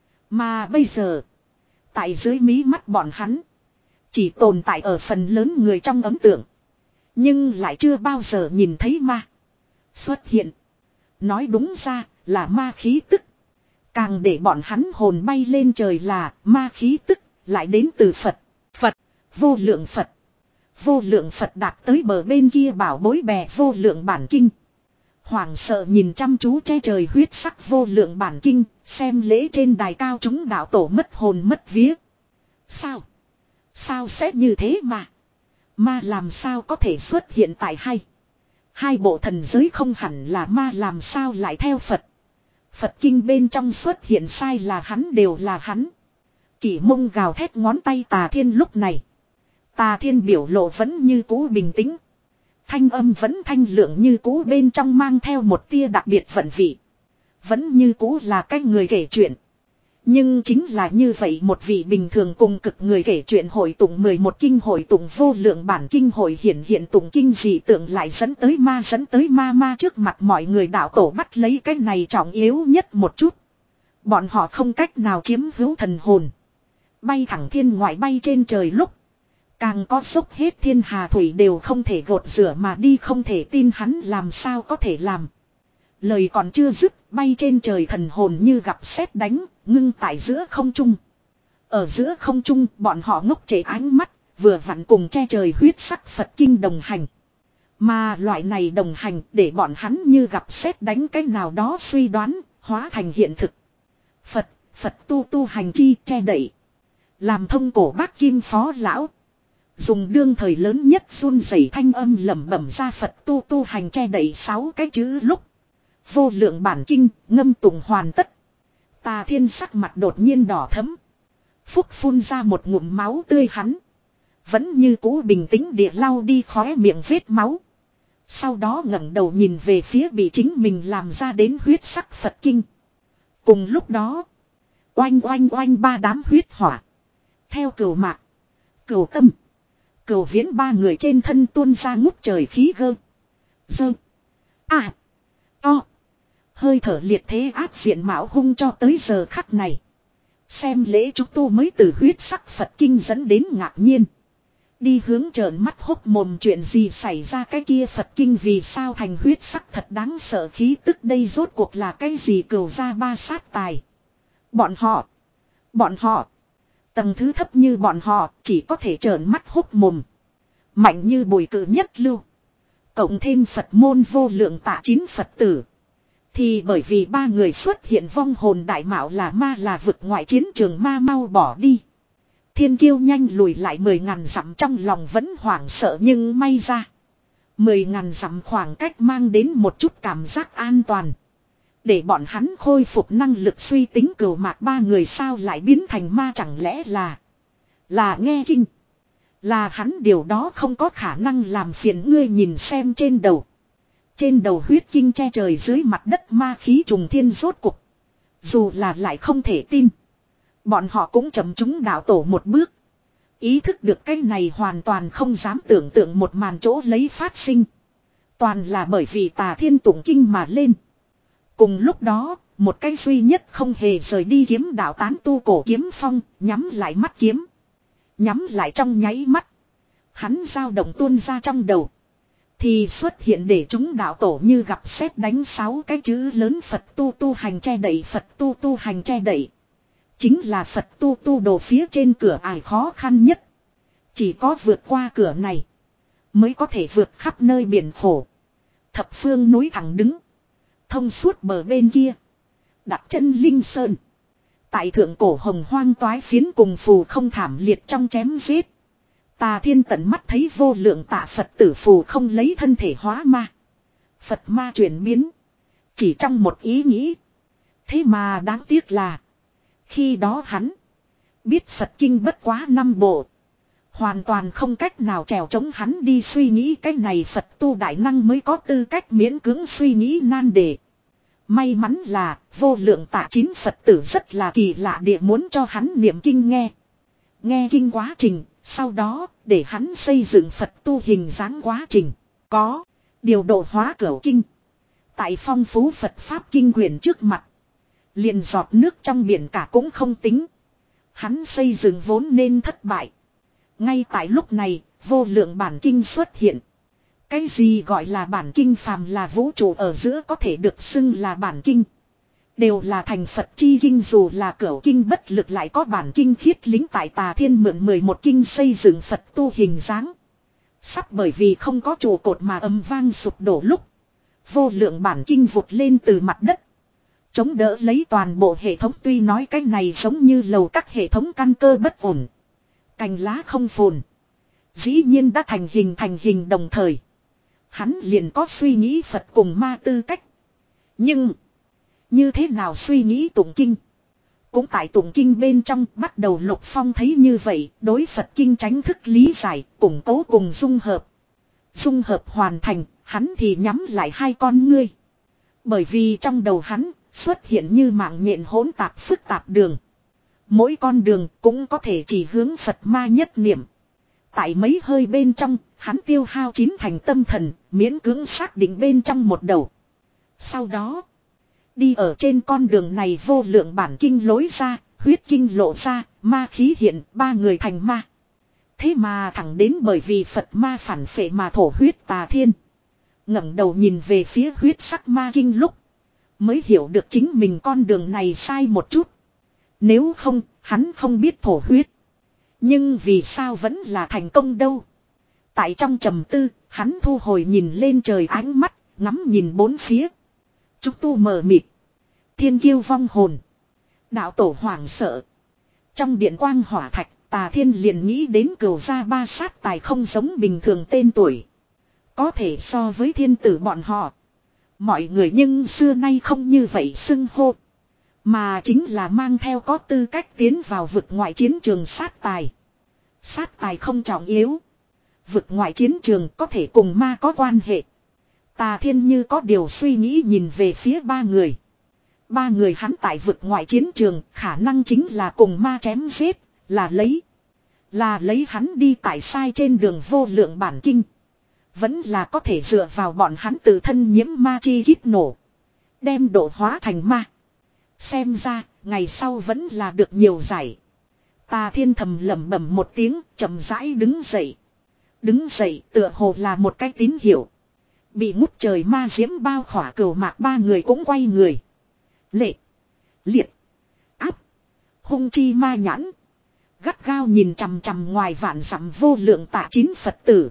Mà bây giờ. Tại dưới mí mắt bọn hắn. Chỉ tồn tại ở phần lớn người trong ấn tượng. Nhưng lại chưa bao giờ nhìn thấy ma xuất hiện. Nói đúng ra là ma khí tức. Càng để bọn hắn hồn bay lên trời là ma khí tức lại đến từ Phật. Phật, vô lượng Phật. Vô lượng Phật đạt tới bờ bên kia bảo bối bè vô lượng bản kinh. Hoàng sợ nhìn chăm chú che trời huyết sắc vô lượng bản kinh, xem lễ trên đài cao chúng đạo tổ mất hồn mất vía. Sao? Sao sẽ như thế mà? Ma làm sao có thể xuất hiện tại hai? Hai bộ thần giới không hẳn là ma làm sao lại theo Phật. Phật kinh bên trong xuất hiện sai là hắn đều là hắn. Kỷ mông gào thét ngón tay Tà Thiên lúc này. Tà Thiên biểu lộ vẫn như cũ bình tĩnh. Thanh âm vẫn thanh lượng như cũ bên trong mang theo một tia đặc biệt vận vị. Vẫn như cũ là cái người kể chuyện. Nhưng chính là như vậy một vị bình thường cùng cực người kể chuyện hội tụng mười một kinh hội tụng vô lượng bản kinh hội hiển hiện tụng kinh dị tượng lại dẫn tới ma dẫn tới ma ma trước mặt mọi người đạo tổ bắt lấy cái này trọng yếu nhất một chút. Bọn họ không cách nào chiếm hữu thần hồn. Bay thẳng thiên ngoại bay trên trời lúc. Càng có dốc hết thiên hà thủy đều không thể gột rửa mà đi không thể tin hắn làm sao có thể làm. Lời còn chưa dứt bay trên trời thần hồn như gặp sét đánh, ngưng tại giữa không trung. Ở giữa không trung bọn họ ngốc trễ ánh mắt, vừa vặn cùng che trời huyết sắc Phật kinh đồng hành. Mà loại này đồng hành để bọn hắn như gặp sét đánh cái nào đó suy đoán, hóa thành hiện thực. Phật, Phật tu tu hành chi che đậy. Làm thông cổ bác kim phó lão. Dùng đương thời lớn nhất run rẩy thanh âm lẩm bẩm ra Phật tu tu hành che đậy sáu cái chữ lúc. Vô lượng bản kinh, ngâm tụng hoàn tất. Tà Thiên sắc mặt đột nhiên đỏ thẫm. Phúc phun ra một ngụm máu tươi hắn. Vẫn như cũ bình tĩnh địa lau đi khóe miệng vết máu. Sau đó ngẩng đầu nhìn về phía bị chính mình làm ra đến huyết sắc Phật kinh. Cùng lúc đó, oanh oanh oanh ba đám huyết hỏa. Theo cửu mạc, cửu tâm, cửu viễn ba người trên thân tuôn ra ngút trời khí gơ. Dơ. À. To. Hơi thở liệt thế áp diện mạo hung cho tới giờ khắc này. Xem lễ chúng tu mới từ huyết sắc Phật kinh dẫn đến ngạc nhiên. Đi hướng trợn mắt hốc mồm chuyện gì xảy ra cái kia Phật kinh vì sao thành huyết sắc thật đáng sợ khí tức đây rốt cuộc là cái gì cửu ra ba sát tài. Bọn họ. Bọn họ. Tầng thứ thấp như bọn họ chỉ có thể trợn mắt hốc mồm. Mạnh như bùi cử nhất lưu. Cộng thêm Phật môn vô lượng tạ chín Phật tử. Thì bởi vì ba người xuất hiện vong hồn đại mạo là ma là vực ngoại chiến trường ma mau bỏ đi. Thiên kiêu nhanh lùi lại mười ngàn dặm trong lòng vẫn hoảng sợ nhưng may ra. Mười ngàn dặm khoảng cách mang đến một chút cảm giác an toàn. Để bọn hắn khôi phục năng lực suy tính cửu mạc ba người sao lại biến thành ma chẳng lẽ là. Là nghe kinh. Là hắn điều đó không có khả năng làm phiền ngươi nhìn xem trên đầu. Trên đầu huyết kinh che trời dưới mặt đất ma khí trùng thiên rốt cục. Dù là lại không thể tin. Bọn họ cũng chậm chúng đạo tổ một bước. Ý thức được cái này hoàn toàn không dám tưởng tượng một màn chỗ lấy phát sinh. Toàn là bởi vì Tà Thiên tụng kinh mà lên. Cùng lúc đó, một cái duy nhất không hề rời đi kiếm đạo tán tu cổ kiếm phong, nhắm lại mắt kiếm. Nhắm lại trong nháy mắt. Hắn dao động tuôn ra trong đầu. Thì xuất hiện để chúng đạo tổ như gặp sét đánh sáu cái chữ lớn Phật tu tu hành che đậy Phật tu tu hành che đậy. Chính là Phật tu tu đồ phía trên cửa ải khó khăn nhất. Chỉ có vượt qua cửa này. Mới có thể vượt khắp nơi biển khổ. Thập phương núi thẳng đứng. Thông suốt bờ bên kia. Đặt chân Linh Sơn. Tại thượng cổ hồng hoang toái phiến cùng phù không thảm liệt trong chém giết. Tà Thiên tận mắt thấy vô lượng tạ Phật tử phù không lấy thân thể hóa ma. Phật ma chuyển biến. Chỉ trong một ý nghĩ. Thế mà đáng tiếc là. Khi đó hắn. Biết Phật kinh bất quá năm bộ. Hoàn toàn không cách nào trèo chống hắn đi suy nghĩ cái này Phật tu đại năng mới có tư cách miễn cưỡng suy nghĩ nan đề. May mắn là vô lượng tạ chín Phật tử rất là kỳ lạ địa muốn cho hắn niệm kinh nghe. Nghe kinh quá trình, sau đó để hắn xây dựng Phật tu hình dáng quá trình. Có, điều độ hóa cửu kinh. Tại phong phú Phật Pháp kinh quyển trước mặt. Liền giọt nước trong biển cả cũng không tính. Hắn xây dựng vốn nên thất bại. Ngay tại lúc này, vô lượng bản kinh xuất hiện. Cái gì gọi là bản kinh phàm là vũ trụ ở giữa có thể được xưng là bản kinh. Đều là thành Phật chi kinh dù là cửu kinh bất lực lại có bản kinh khiết lính tại Tà Thiên mượn mười một kinh xây dựng Phật tu hình dáng. Sắp bởi vì không có trụ cột mà âm vang sụp đổ lúc. Vô lượng bản kinh vụt lên từ mặt đất. Chống đỡ lấy toàn bộ hệ thống tuy nói cái này giống như lầu các hệ thống căn cơ bất ổn. Cành lá không phồn. Dĩ nhiên đã thành hình thành hình đồng thời. Hắn liền có suy nghĩ Phật cùng ma tư cách. Nhưng. Như thế nào suy nghĩ tụng kinh. Cũng tại tụng kinh bên trong bắt đầu Lục Phong thấy như vậy. Đối Phật kinh tránh thức lý giải. Củng cố cùng dung hợp. Dung hợp hoàn thành. Hắn thì nhắm lại hai con ngươi. Bởi vì trong đầu hắn xuất hiện như mạng nhện hỗn tạp phức tạp đường. Mỗi con đường cũng có thể chỉ hướng Phật ma nhất niệm. Tại mấy hơi bên trong, hắn tiêu hao chín thành tâm thần, miễn cưỡng xác định bên trong một đầu. Sau đó, đi ở trên con đường này vô lượng bản kinh lối ra, huyết kinh lộ ra, ma khí hiện, ba người thành ma. Thế mà thẳng đến bởi vì Phật ma phản phệ mà thổ huyết Tà Thiên. Ngẩng đầu nhìn về phía huyết sắc ma kinh lúc, mới hiểu được chính mình con đường này sai một chút. Nếu không, hắn không biết thổ huyết. Nhưng vì sao vẫn là thành công đâu. Tại trong trầm tư, hắn thu hồi nhìn lên trời ánh mắt, ngắm nhìn bốn phía. Trúc tu mờ mịt. Thiên kiêu vong hồn. Đạo tổ hoảng sợ. Trong điện quang hỏa thạch, Tà Thiên liền nghĩ đến cửu gia ba sát tài không giống bình thường tên tuổi. Có thể so với thiên tử bọn họ. Mọi người nhưng xưa nay không như vậy xưng hô. Mà chính là mang theo có tư cách tiến vào vực ngoại chiến trường sát tài. Sát tài không trọng yếu. Vực ngoại chiến trường có thể cùng ma có quan hệ. Tà Thiên như có điều suy nghĩ nhìn về phía ba người. Ba người hắn tại vực ngoại chiến trường khả năng chính là cùng ma chém giết, là lấy. Là lấy hắn đi tại sai trên đường vô lượng bản kinh. Vẫn là có thể dựa vào bọn hắn tự thân nhiễm ma chi kíp nổ. Đem độ hóa thành ma. Xem ra, ngày sau vẫn là được nhiều giải. Tà Thiên thầm lẩm bẩm một tiếng, chậm rãi đứng dậy. Đứng dậy tựa hồ là một cái tín hiệu. Bị ngút trời ma diễm bao khỏa cửu mạc ba người cũng quay người. Lệ. Liệt. Áp. Hung chi ma nhãn. Gắt gao nhìn chằm chằm ngoài vạn dặm vô lượng tạ chín Phật tử.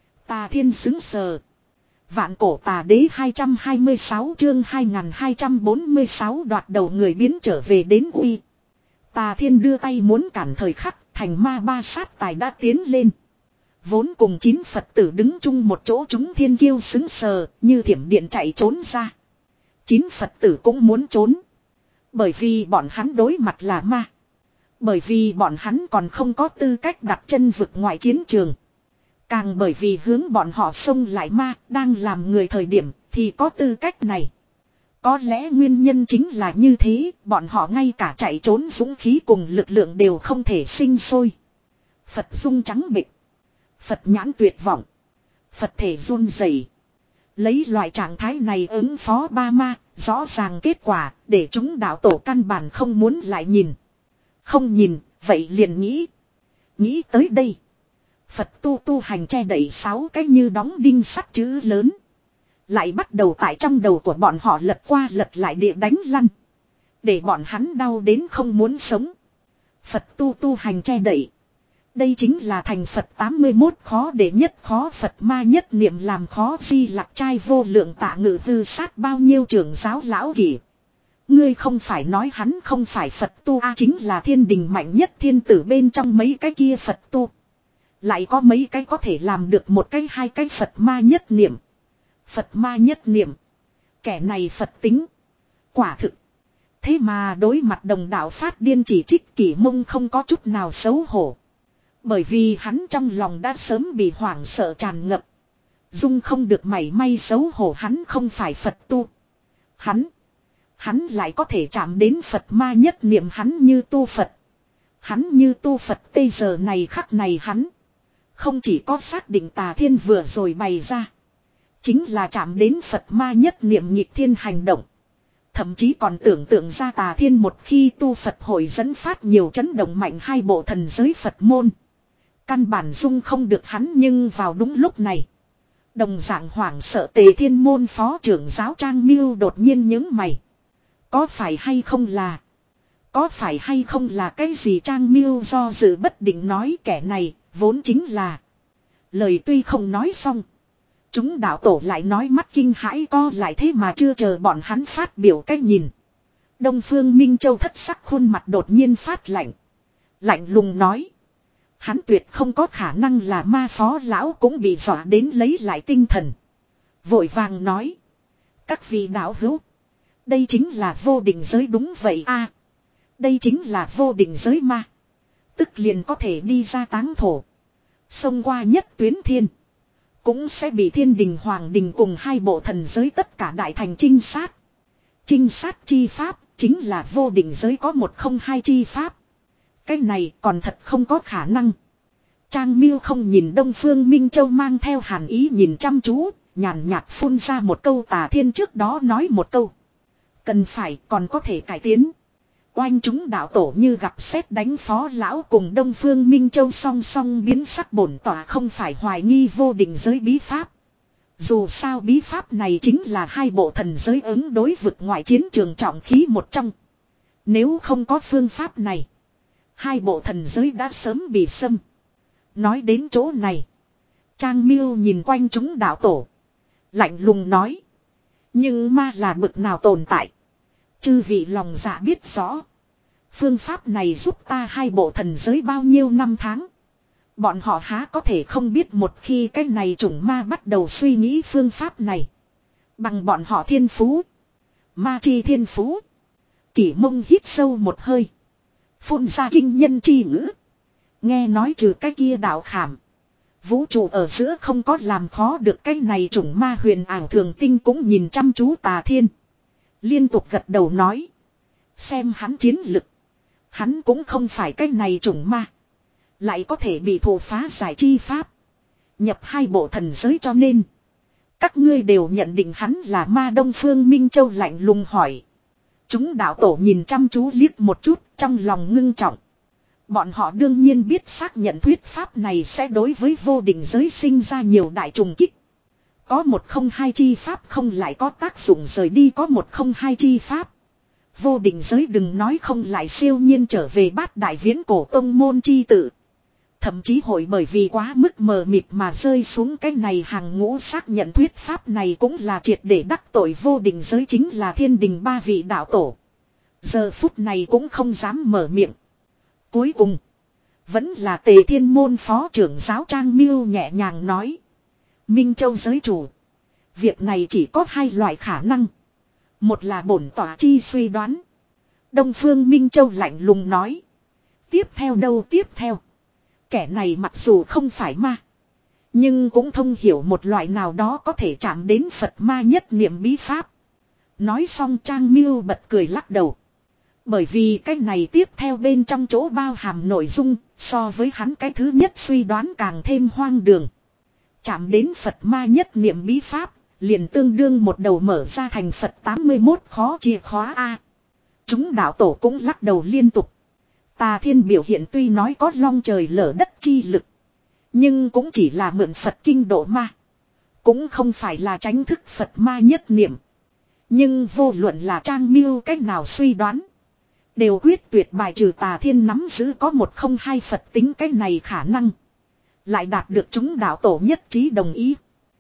Tà Thiên xứng sờ. Vạn cổ tà đế hai trăm hai mươi sáu chương hai nghìn hai trăm bốn mươi sáu đoạt đầu người biến trở về đến uy. Tà Thiên đưa tay muốn cản thời khắc, thành ma ba sát tài đã tiến lên. Vốn cùng chín Phật tử đứng chung một chỗ chúng thiên kiêu xứng sờ, như thiểm điện chạy trốn ra. Chín Phật tử cũng muốn trốn. Bởi vì bọn hắn đối mặt là ma. Bởi vì bọn hắn còn không có tư cách đặt chân vực ngoại chiến trường. Càng bởi vì hướng bọn họ xông lại ma, đang làm người thời điểm, thì có tư cách này. Có lẽ nguyên nhân chính là như thế, bọn họ ngay cả chạy trốn dũng khí cùng lực lượng đều không thể sinh sôi. Phật dung trắng bệch. Phật nhãn tuyệt vọng. Phật thể run rẩy. Lấy loại trạng thái này ứng phó ba ma, rõ ràng kết quả, để chúng đạo tổ căn bản không muốn lại nhìn. Không nhìn, vậy liền nghĩ. Nghĩ tới đây. Phật tu tu hành che đậy sáu cái như đóng đinh sắt chữ lớn. Lại bắt đầu tại trong đầu của bọn họ lật qua lật lại địa đánh lăn. Để bọn hắn đau đến không muốn sống. Phật tu tu hành che đậy. Đây chính là thành Phật tám mươi mốt khó để nhất khó Phật ma nhất niệm làm khó di lạc trai vô lượng tạ ngự tư sát bao nhiêu trưởng giáo lão kỷ. Ngươi không phải nói hắn không phải Phật tu a, chính là thiên đình mạnh nhất thiên tử bên trong mấy cái kia Phật tu. Lại có mấy cái có thể làm được một cái hai cái Phật ma nhất niệm. Phật ma nhất niệm. Kẻ này Phật tính. Quả thực. Thế mà đối mặt đồng đạo phát điên chỉ trích Kỷ Mông không có chút nào xấu hổ. Bởi vì hắn trong lòng đã sớm bị hoảng sợ tràn ngập. Dung không được mảy may xấu hổ, hắn không phải Phật tu. Hắn. Hắn lại có thể chạm đến Phật ma nhất niệm, hắn như tu Phật. Hắn như tu Phật tây giờ này khắc này hắn. Không chỉ có xác định Tà Thiên vừa rồi bày ra. Chính là chạm đến Phật ma nhất niệm nghịch thiên hành động. Thậm chí còn tưởng tượng ra Tà Thiên một khi tu Phật hội dẫn phát nhiều chấn động mạnh hai bộ thần giới Phật môn. Căn bản dung không được hắn, nhưng vào đúng lúc này. Đồng dạng hoảng sợ Tề Thiên môn phó trưởng giáo Trang Miêu đột nhiên nhướng mày. Có phải hay không là. Có phải hay không là cái gì Trang Miêu do dự bất định nói kẻ này vốn chính là. Lời tuy không nói xong. Chúng đạo tổ lại nói mắt kinh hãi co lại, thế mà chưa chờ bọn hắn phát biểu cách nhìn. Đông Phương Minh Châu thất sắc khuôn mặt đột nhiên phát lạnh. Lạnh lùng nói. Hắn tuyệt không có khả năng là ma, phó lão cũng bị dọa đến lấy lại tinh thần. Vội vàng nói. Các vị đạo hữu. Đây chính là vô định giới đúng vậy a. Đây chính là vô định giới ma. Tức liền có thể đi ra táng thổ. Xông qua nhất tuyến thiên. Cũng sẽ bị thiên đình hoàng đình cùng hai bộ thần giới tất cả đại thành trinh sát. Trinh sát chi pháp chính là vô định giới có một không hai chi pháp. Cái này còn thật không có khả năng. Trang Miêu không nhìn Đông Phương Minh Châu mang theo hàn ý nhìn chăm chú, nhàn nhạt phun ra một câu Tà Thiên trước đó nói một câu. Cần phải còn có thể cải tiến. Oanh chúng đạo tổ như gặp sét đánh, phó lão cùng Đông Phương Minh Châu song song biến sắc, bổn tỏa không phải hoài nghi vô định giới bí pháp. Dù sao bí pháp này chính là hai bộ thần giới ứng đối vực ngoại chiến trường trọng khí một trong. Nếu không có phương pháp này, hai bộ thần giới đã sớm bị xâm. Nói đến chỗ này, Trang Miêu nhìn quanh chúng đạo tổ, lạnh lùng nói. Nhưng ma là bực nào tồn tại, chư vị lòng dạ biết rõ. Phương pháp này giúp ta hai bộ thần giới bao nhiêu năm tháng. Bọn họ há có thể không biết một khi cái này chủng ma bắt đầu suy nghĩ phương pháp này. Bằng bọn họ thiên phú. Ma chi thiên phú. Kỷ Mông hít sâu một hơi. Phun ra kinh nhân chi ngữ. Nghe nói trừ cái kia đạo khảm. Vũ trụ ở giữa không có làm khó được cái này chủng ma. Huyền ảo thường tinh cũng nhìn chăm chú Tà Thiên. Liên tục gật đầu nói. Xem hắn chiến lực. Hắn cũng không phải cái này chủng ma. Lại có thể bị thổ phá giải chi pháp. Nhập hai bộ thần giới, cho nên các ngươi đều nhận định hắn là ma. Đông Phương Minh Châu lạnh lùng hỏi. Chúng đạo tổ nhìn chăm chú liếc một chút, trong lòng ngưng trọng. Bọn họ đương nhiên biết xác nhận thuyết pháp này sẽ đối với vô định giới sinh ra nhiều đại trùng kích. Có một không hai chi pháp không lại có tác dụng rời đi có một không hai chi pháp. Vô định giới đừng nói không lại siêu nhiên trở về bát đại viễn cổ tông môn chi tự. Thậm chí hội bởi vì quá mức mờ mịt mà rơi xuống cái này hàng ngũ xác nhận thuyết pháp này cũng là triệt để đắc tội vô định giới, chính là thiên đình ba vị đạo tổ. Giờ phút này cũng không dám mở miệng. Cuối cùng, vẫn là Tề Thiên môn phó trưởng giáo Trang Miêu nhẹ nhàng nói. Minh Châu giới chủ. Việc này chỉ có hai loại khả năng. Một là bổn tỏa chi suy đoán. Đông Phương Minh Châu lạnh lùng nói. Tiếp theo đâu tiếp theo. Kẻ này mặc dù không phải ma, nhưng cũng thông hiểu một loại nào đó có thể chạm đến Phật ma nhất niệm bí pháp. Nói xong Trang Miêu bật cười lắc đầu. Bởi vì cái này tiếp theo bên trong chỗ bao hàm nội dung so với hắn cái thứ nhất suy đoán càng thêm hoang đường. Chạm đến Phật ma nhất niệm bí pháp liền tương đương một đầu mở ra thành Phật tám mươi mốt khó chìa khóa A. Chúng đạo tổ cũng lắc đầu liên tục. Tà Thiên biểu hiện tuy nói có long trời lở đất chi lực, nhưng cũng chỉ là mượn Phật kinh độ ma, cũng không phải là tránh thức Phật ma nhất niệm. Nhưng vô luận là Trang Miêu cách nào suy đoán, Đều quyết tuyệt bài trừ Tà Thiên nắm giữ có một không hai Phật tính cái này khả năng. Lại đạt được chúng đạo tổ nhất trí đồng ý.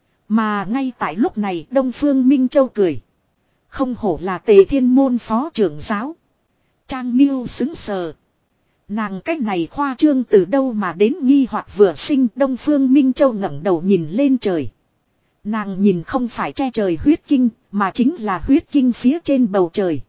Mà ngay tại lúc này Đông Phương Minh Châu cười. Không hổ là Tề Thiên môn phó trưởng giáo. Trang Miêu xứng sờ. Nàng cách này khoa trương từ đâu mà đến nghi hoặc vừa sinh. Đông Phương Minh Châu ngẩng đầu nhìn lên trời. Nàng nhìn không phải che trời huyết kinh, mà chính là huyết kinh phía trên bầu trời.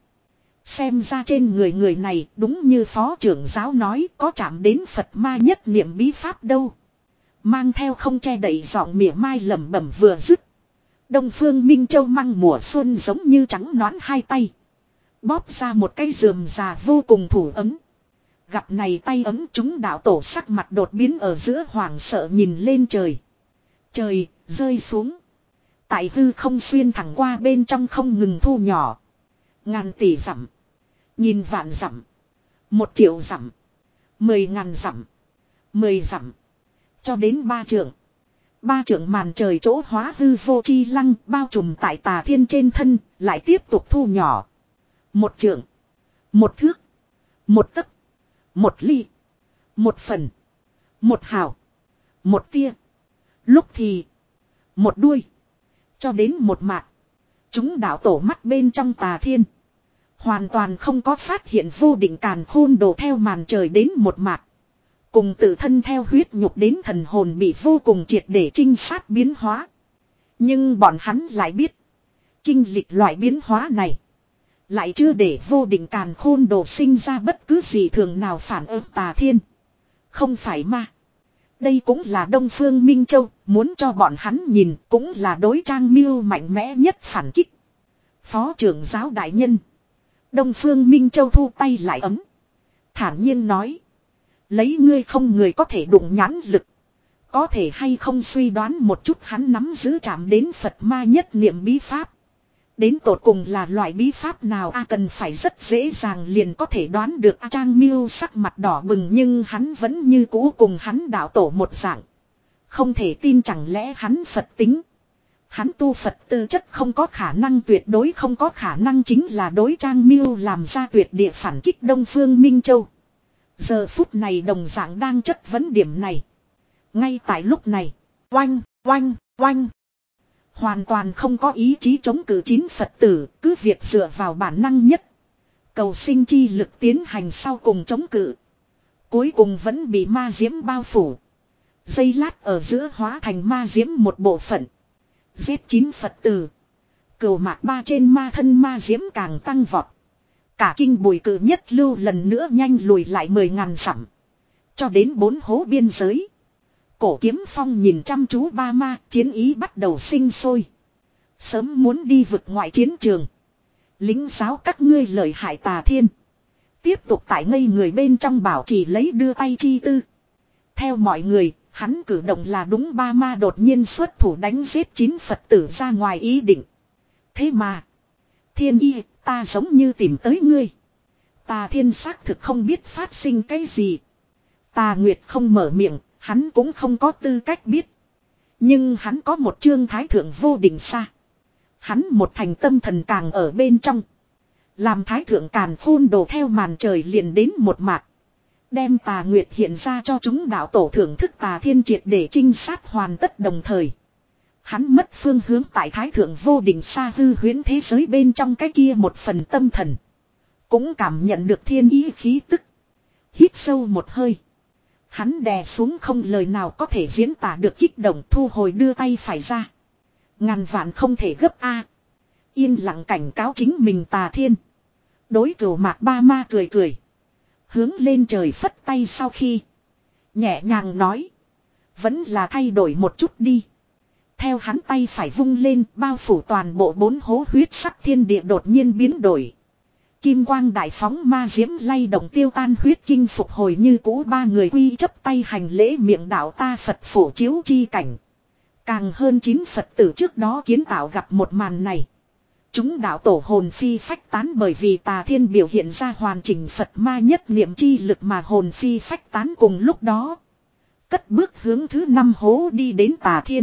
Xem ra trên người người này đúng như phó trưởng giáo nói có chạm đến Phật ma nhất niệm bí pháp đâu. Mang theo không che đậy giọng mỉa mai lẩm bẩm vừa dứt. Đông Phương Minh Châu măng mùa xuân giống như trắng nõn hai tay. Bóp ra một cái rườm rà vô cùng thủ ấm. Gặp này tay ấm chúng đạo tổ sắc mặt đột biến ở giữa hoảng sợ nhìn lên trời. Trời rơi xuống. Tại hư không xuyên thẳng qua bên trong không ngừng thu nhỏ. Ngàn tỷ dặm. Nhìn vạn dặm. Một triệu dặm. Mười ngàn dặm. Mười dặm. Cho đến ba trượng. Ba trượng màn trời chỗ hóa hư vô chi lăng bao trùm tại Tà Thiên trên thân. Lại tiếp tục thu nhỏ. Một trượng. Một thước. Một tấc. Một ly. Một phần. Một hào. Một tia. Lúc thì. Một đuôi. Cho đến một mạc. Chúng đạo tổ mắt bên trong Tà Thiên. Hoàn toàn không có phát hiện vô định càn khôn đổ theo màn trời đến một mạc. Cùng tự thân theo huyết nhục đến thần hồn bị vô cùng triệt để trinh sát biến hóa. Nhưng bọn hắn lại biết. Kinh lịch loại biến hóa này. Lại chưa để vô định càn khôn đồ sinh ra bất cứ gì thường nào phản ứng Tà Thiên. Không phải ma. Đây cũng là Đông Phương Minh Châu. Muốn cho bọn hắn nhìn cũng là đối Trang Miêu mạnh mẽ nhất phản kích. Phó trưởng giáo đại nhân. Đông Phương Minh Châu thu tay lại ấm. Thản nhiên nói. Lấy ngươi không người có thể đụng nhãn lực. Có thể hay không suy đoán một chút hắn nắm giữ chạm đến Phật ma nhất niệm bí pháp. Đến tột cùng là loại bí pháp nào a à, cần phải rất dễ dàng liền có thể đoán được. A Trang Miêu sắc mặt đỏ bừng nhưng hắn vẫn như cũ cùng hắn đạo tổ một dạng. Không thể tin chẳng lẽ hắn Phật tính. Hắn tu Phật tư chất không có khả năng tuyệt đối không có khả năng chính là đối Trang Miêu làm ra tuyệt địa phản kích Đông Phương Minh Châu. Giờ phút này đồng dạng đang chất vấn điểm này. Ngay tại lúc này. Oanh, oanh, oanh. Hoàn toàn không có ý chí chống cự chín Phật tử. Cứ việc dựa vào bản năng nhất. Cầu sinh chi lực tiến hành sau cùng chống cự. Cuối cùng vẫn bị ma diễm bao phủ. Giây lát ở giữa hóa thành ma diễm một bộ phận. Giết chín Phật tử. Cửu mạc ba trên ma thân ma diễm càng tăng vọt. Cả kinh bùi cử nhất lưu lần nữa nhanh lùi lại mười ngàn dặm. Cho đến bốn hố biên giới. Cổ kiếm phong nhìn chăm chú ba ma, chiến ý bắt đầu sinh sôi. Sớm muốn đi vực ngoại chiến trường. Lính giáo các ngươi lợi hại Tà Thiên. Tiếp tục tại ngây người bên trong bảo trì lấy đưa tay chi tư. Theo mọi người, hắn cử động là đúng ba ma đột nhiên xuất thủ đánh giết chín Phật tử ra ngoài ý định. Thế mà, Thiên Y, ta giống như tìm tới ngươi. Tà Thiên xác thực không biết phát sinh cái gì. Tà Nguyệt không mở miệng, hắn cũng không có tư cách biết. Nhưng hắn có một chương thái thượng vô đỉnh xa. Hắn một thành tâm thần càng ở bên trong. Làm thái thượng càn khôn đồ theo màn trời liền đến một mạc. Đem Tà Nguyệt hiện ra cho chúng đạo tổ thưởng thức Tà Thiên triệt để trinh sát hoàn tất đồng thời. Hắn mất phương hướng tại thái thượng vô đỉnh xa hư huyễn thế giới bên trong cái kia một phần tâm thần. Cũng cảm nhận được thiên ý khí tức. Hít sâu một hơi. Hắn đè xuống không lời nào có thể diễn tả được kích động thu hồi đưa tay phải ra. Ngàn vạn không thể gấp a. Yên lặng cảnh cáo chính mình Tà Thiên. Đối cửu mạc ba ma cười cười. Hướng lên trời phất tay sau khi. Nhẹ nhàng nói. Vẫn là thay đổi một chút đi. Theo hắn tay phải vung lên bao phủ toàn bộ bốn hố huyết sắc thiên địa đột nhiên biến đổi. Kim quang đại phóng ma diễm lay động tiêu tan huyết kinh phục hồi như cũ ba người quy chấp tay hành lễ miệng đạo ta Phật phổ chiếu chi cảnh. Càng hơn chín Phật tử trước đó kiến tạo gặp một màn này. Chúng đạo tổ hồn phi phách tán bởi vì Tà Thiên biểu hiện ra hoàn chỉnh Phật ma nhất niệm chi lực mà hồn phi phách tán cùng lúc đó. Cất bước hướng thứ năm hố đi đến Tà Thiên.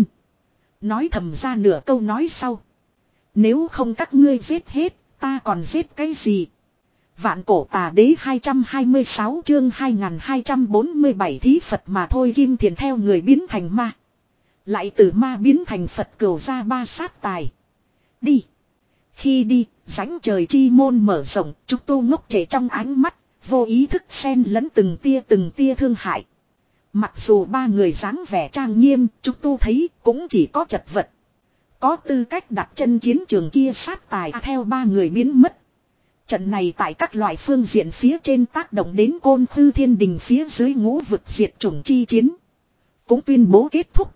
Nói thầm ra nửa câu nói sau. Nếu không các ngươi giết hết, ta còn giết cái gì? Vạn cổ tà đế hai trăm hai mươi sáu chương hai nghìn hai trăm bốn mươi bảy thí Phật mà thôi. Kim Thiền theo người biến thành ma. Lại từ ma biến thành Phật cửu ra ba sát tài. Đi. Khi đi, rãnh trời chi môn mở rộng, Trúc Tu ngốc trệ trong ánh mắt, vô ý thức xen lẫn từng tia từng tia thương hại. Mặc dù ba người dáng vẻ trang nghiêm, Trúc Tu thấy cũng chỉ có chật vật. Có tư cách đặt chân chiến trường kia sát tài à, theo ba người biến mất. Trận này tại các loại phương diện phía trên tác động đến Côn Khư Thiên Đình phía dưới ngũ vực diệt chủng chi chiến. Cũng tuyên bố kết thúc.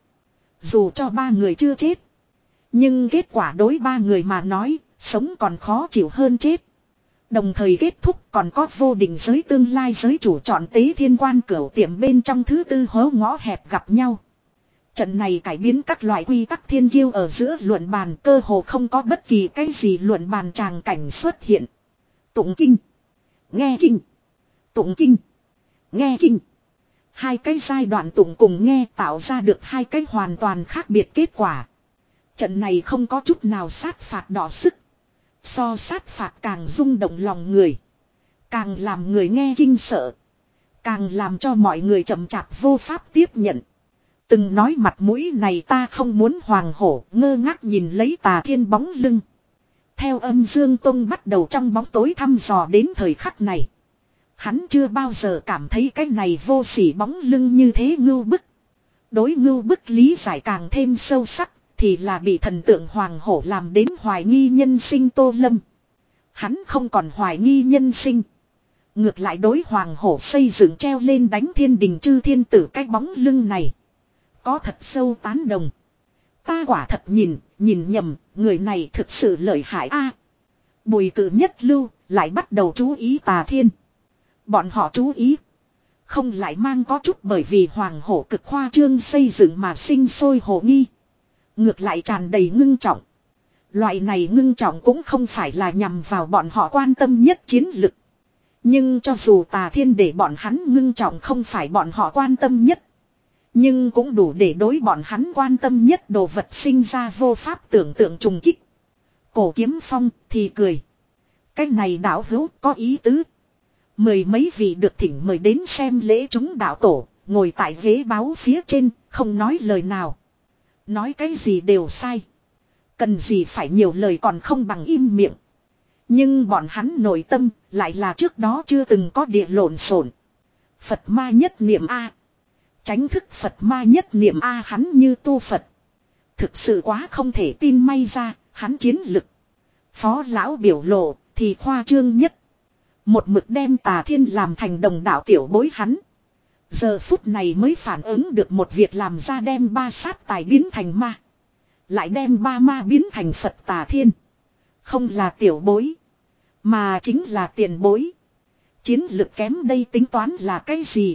Dù cho ba người chưa chết. Nhưng kết quả đối ba người mà nói, sống còn khó chịu hơn chết. Đồng thời kết thúc còn có vô định giới tương lai giới chủ chọn tế thiên quan cửu tiệm bên trong thứ tư hố ngõ hẹp gặp nhau. Trận này cải biến các loại quy tắc thiên kiêu ở giữa luận bàn, cơ hồ không có bất kỳ cái gì luận bàn tràng cảnh xuất hiện. Tụng kinh. Nghe kinh. Tụng kinh. Nghe kinh. Hai cái giai đoạn tụng cùng nghe tạo ra được hai cái hoàn toàn khác biệt kết quả. Trận này không có chút nào sát phạt đỏ sức. So sát phạt càng rung động lòng người. Càng làm người nghe kinh sợ. Càng làm cho mọi người chậm chạp vô pháp tiếp nhận. Từng nói mặt mũi này ta không muốn hoàng hổ, ngơ ngác nhìn lấy Tà Thiên bóng lưng. Theo Âm Dương Tông bắt đầu trong bóng tối thăm dò đến thời khắc này. Hắn chưa bao giờ cảm thấy cái này vô sỉ bóng lưng như thế ngưu bức. Đối ngưu bức lý giải càng thêm sâu sắc, thì là bị thần tượng hoàng hổ làm đến hoài nghi nhân sinh Tô Lâm. Hắn không còn hoài nghi nhân sinh. Ngược lại đối hoàng hổ xây dựng treo lên đánh thiên đình chư thiên tử cái bóng lưng này. Có thật sâu tán đồng. Ta quả thật nhìn, nhìn nhầm, người này thực sự lợi hại a. À, Bùi Cử Nhất Lưu lại bắt đầu chú ý Tà Thiên. Bọn họ chú ý. Không lại mang có chút bởi vì hoàng hổ cực khoa trương xây dựng mà sinh sôi hồ nghi. Ngược lại tràn đầy ngưng trọng. Loại này ngưng trọng cũng không phải là nhằm vào bọn họ quan tâm nhất chiến lực. Nhưng cho dù Tà Thiên để bọn hắn ngưng trọng không phải bọn họ quan tâm nhất. Nhưng cũng đủ để đối bọn hắn quan tâm nhất đồ vật sinh ra vô pháp tưởng tượng trùng kích. Cổ Kiếm Phong thì cười. Cái này đạo hữu có ý tứ. Mười mấy vị được thỉnh mời đến xem lễ chúng đạo tổ, ngồi tại ghế báu phía trên, không nói lời nào. Nói cái gì đều sai. Cần gì phải nhiều lời còn không bằng im miệng. Nhưng bọn hắn nội tâm lại là trước đó chưa từng có địa lộn xộn. Phật ma nhất niệm A. Tránh thức Phật ma nhất niệm A hắn như tu Phật. Thực sự quá không thể tin may ra, hắn chiến lực. Phó lão biểu lộ thì khoa trương nhất. Một mực đem Tà Thiên làm thành đồng đạo tiểu bối hắn. Giờ phút này mới phản ứng được một việc làm ra đem ba sát tài biến thành ma. Lại đem ba ma biến thành Phật Tà Thiên. Không là tiểu bối. Mà chính là tiền bối. Chiến lực kém đây tính toán là cái gì?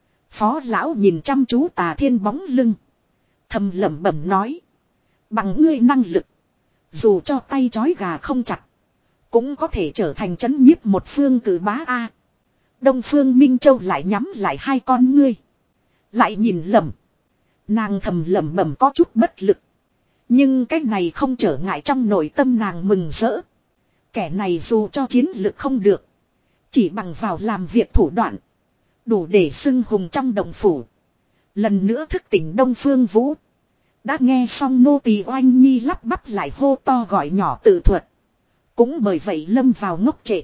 Phó lão nhìn chăm chú Tà Thiên bóng lưng. Thầm lẩm bẩm nói. Bằng ngươi năng lực. Dù cho tay trói gà không chặt. Cũng có thể trở thành chấn nhiếp một phương cử bá A. Đông Phương Minh Châu lại nhắm lại hai con ngươi. Lại nhìn lầm. Nàng thầm lẩm bẩm có chút bất lực. Nhưng cái này không trở ngại trong nội tâm nàng mừng rỡ. Kẻ này dù cho chiến lực không được. Chỉ bằng vào làm việc thủ đoạn. Đủ để xưng hùng trong đồng phủ. Lần nữa thức tỉnh Đông Phương Vũ. Đã nghe xong nô tỳ Oanh Nhi lắp bắp lại hô to gọi nhỏ tự thuật. Cũng bởi vậy lâm vào ngốc trệ.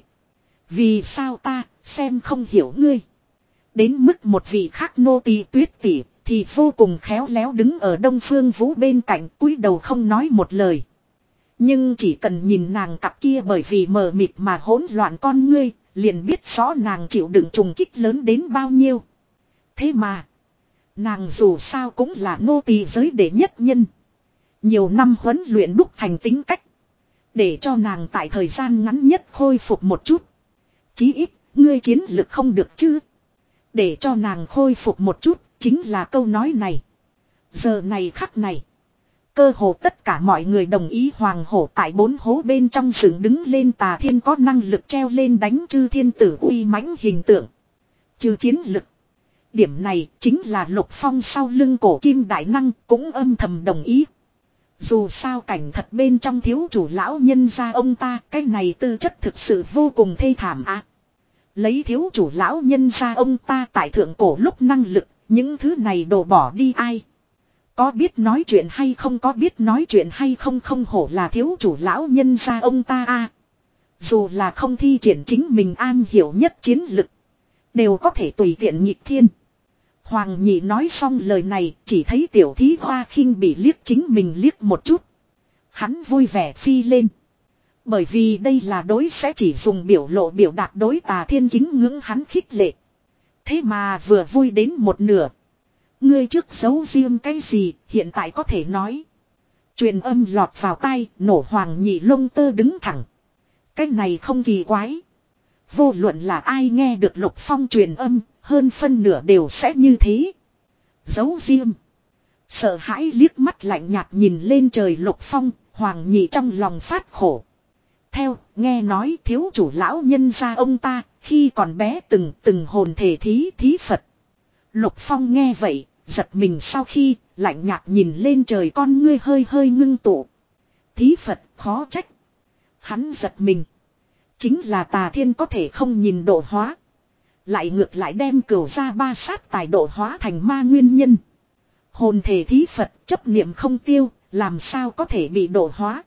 Vì sao ta xem không hiểu ngươi. Đến mức một vị khác nô tỳ Tuyết tỷ thì vô cùng khéo léo đứng ở Đông Phương Vũ bên cạnh cúi đầu không nói một lời. Nhưng chỉ cần nhìn nàng cặp kia bởi vì mờ mịt mà hỗn loạn con ngươi, liền biết rõ nàng chịu đựng trùng kích lớn đến bao nhiêu. Thế mà, nàng dù sao cũng là nô tỳ giới đệ nhất nhân. Nhiều năm huấn luyện đúc thành tính cách. Để cho nàng tại thời gian ngắn nhất khôi phục một chút. Chí ít, ngươi chiến lực không được chứ. Để cho nàng khôi phục một chút, chính là câu nói này. Giờ này khắc này. Cơ hồ tất cả mọi người đồng ý hoàng hổ tại bốn hố bên trong rừng đứng lên Tà Thiên có năng lực treo lên đánh chư thiên tử uy mãnh hình tượng. Trừ chiến lực. Điểm này chính là Lục Phong sau lưng cổ kim đại năng cũng âm thầm đồng ý. Dù sao cảnh thật bên trong thiếu chủ lão nhân gia ông ta, cái này tư chất thực sự vô cùng thê thảm à. Lấy thiếu chủ lão nhân gia ông ta tại thượng cổ lúc năng lực, những thứ này đổ bỏ đi ai. Có biết nói chuyện hay không, có biết nói chuyện hay không, không hổ là thiếu chủ lão nhân gia ông ta a à. Dù là không thi triển chính mình an hiểu nhất chiến lực, đều có thể tùy tiện nhịp thiên. Hoàng nhị nói xong lời này, chỉ thấy tiểu thí hoa khinh bị liếc chính mình liếc một chút. Hắn vui vẻ phi lên. Bởi vì đây là đối sẽ chỉ dùng biểu lộ biểu đạt đối Tà Thiên kính ngưỡng hắn khích lệ. Thế mà vừa vui đến một nửa. Ngươi trước giấu riêng cái gì, hiện tại có thể nói. Truyền âm lọt vào tai, nổ Hoàng nhị lông tơ đứng thẳng. Cái này không kỳ quái. Vô luận là ai nghe được Lục Phong truyền âm, hơn phân nửa đều sẽ như thế. Giấu riêng. Sợ hãi liếc mắt lạnh nhạt nhìn lên trời Lục Phong, Hoàng nhị trong lòng phát khổ. Theo, nghe nói thiếu chủ lão nhân gia ông ta, khi còn bé từng từng hồn thể thí thí Phật. Lục Phong nghe vậy, giật mình sau khi, lạnh nhạt nhìn lên trời, con ngươi hơi hơi ngưng tụ. Thí Phật, khó trách. Hắn giật mình. Chính là Tà Thiên có thể không nhìn độ hóa. Lại ngược lại đem cửu gia ba sát tài độ hóa thành ma nguyên nhân. Hồn thể thí Phật chấp niệm không tiêu, làm sao có thể bị độ hóa.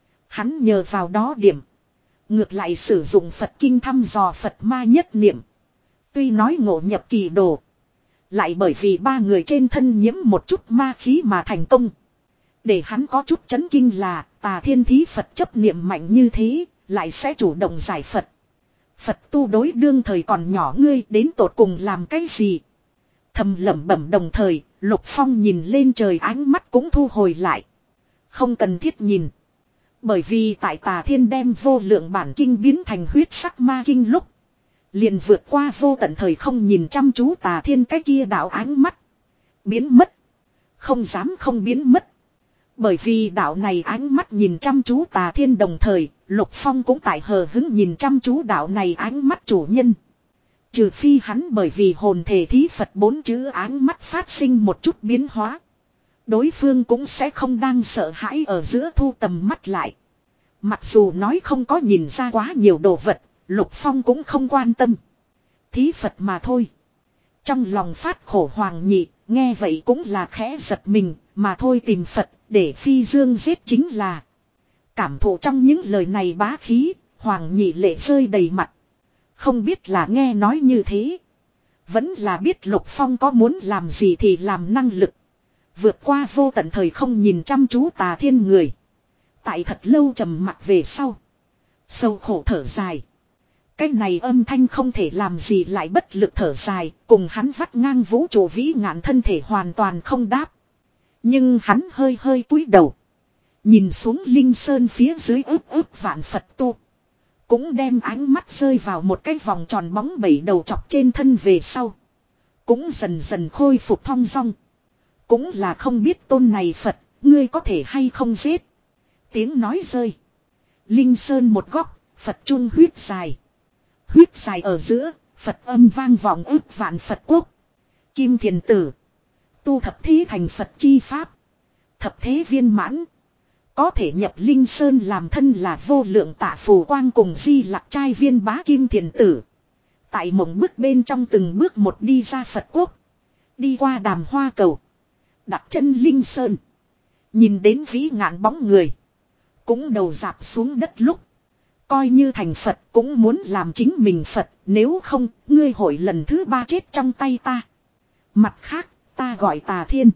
Hắn nhờ vào đó điểm. Ngược lại sử dụng Phật kinh thăm dò Phật ma nhất niệm. Tuy nói ngộ nhập kỳ đồ. Lại bởi vì ba người trên thân nhiễm một chút ma khí mà thành công. Để hắn có chút chấn kinh là Tà Thiên thí Phật chấp niệm mạnh như thế, lại sẽ chủ động giải Phật. Phật tu đối đương thời còn nhỏ ngươi đến tột cùng làm cái gì? Thầm lẩm bẩm đồng thời, Lục Phong nhìn lên trời ánh mắt cũng thu hồi lại. Không cần thiết nhìn. Bởi vì tại Tà Thiên đem vô lượng bản kinh biến thành huyết sắc ma kinh lúc. Liền vượt qua vô tận thời không nhìn chăm chú Tà Thiên cái kia đạo ánh mắt. Biến mất. Không dám không biến mất. Bởi vì đạo này ánh mắt nhìn chăm chú Tà Thiên đồng thời, Lục Phong cũng tại hờ hứng nhìn chăm chú đạo này ánh mắt chủ nhân. Trừ phi hắn bởi vì hồn thể thí Phật bốn chữ ánh mắt phát sinh một chút biến hóa. Đối phương cũng sẽ không đang sợ hãi ở giữa thu tầm mắt lại. Mặc dù nói không có nhìn ra quá nhiều đồ vật, Lục Phong cũng không quan tâm. Thí Phật mà thôi. Trong lòng phát khổ Hoàng nhị, nghe vậy cũng là khẽ giật mình, mà thôi tìm Phật, để phi dương giết chính là. Cảm thụ trong những lời này bá khí, Hoàng nhị lệ rơi đầy mặt. Không biết là nghe nói như thế. Vẫn là biết Lục Phong có muốn làm gì thì làm năng lực. Vượt qua vô tận thời không nhìn chăm chú Tà Thiên người. Tại thật lâu trầm mặc về sau. Sâu khổ thở dài. Cái này âm thanh không thể làm gì lại bất lực thở dài. Cùng hắn vắt ngang vũ trụ vĩ ngạn thân thể hoàn toàn không đáp. Nhưng hắn hơi hơi cúi đầu. Nhìn xuống Linh Sơn phía dưới ướp ướp vạn Phật tu. Cũng đem ánh mắt rơi vào một cái vòng tròn bóng bảy đầu chọc trên thân về sau. Cũng dần dần khôi phục thong dong. Cũng là không biết tôn này Phật, ngươi có thể hay không giết. Tiếng nói rơi. Linh Sơn một góc, Phật chung huyết dài. Huyết dài ở giữa, Phật âm vang vọng ức vạn Phật quốc. Kim Thiền Tử. Tu thập thí thành Phật chi pháp. Thập thế viên mãn. Có thể nhập Linh Sơn làm thân là vô lượng tạ phù quang cùng di lạc trai viên bá Kim Thiền Tử. Tại mộng bước bên trong từng bước một đi ra Phật quốc. Đi qua đàm hoa cầu. Đặt chân Linh Sơn. Nhìn đến vĩ ngạn bóng người. Cũng đầu dạp xuống đất lúc. Coi như thành Phật cũng muốn làm chính mình Phật. Nếu không, ngươi hội lần thứ ba chết trong tay ta. Mặt khác, ta gọi Tà Thiên.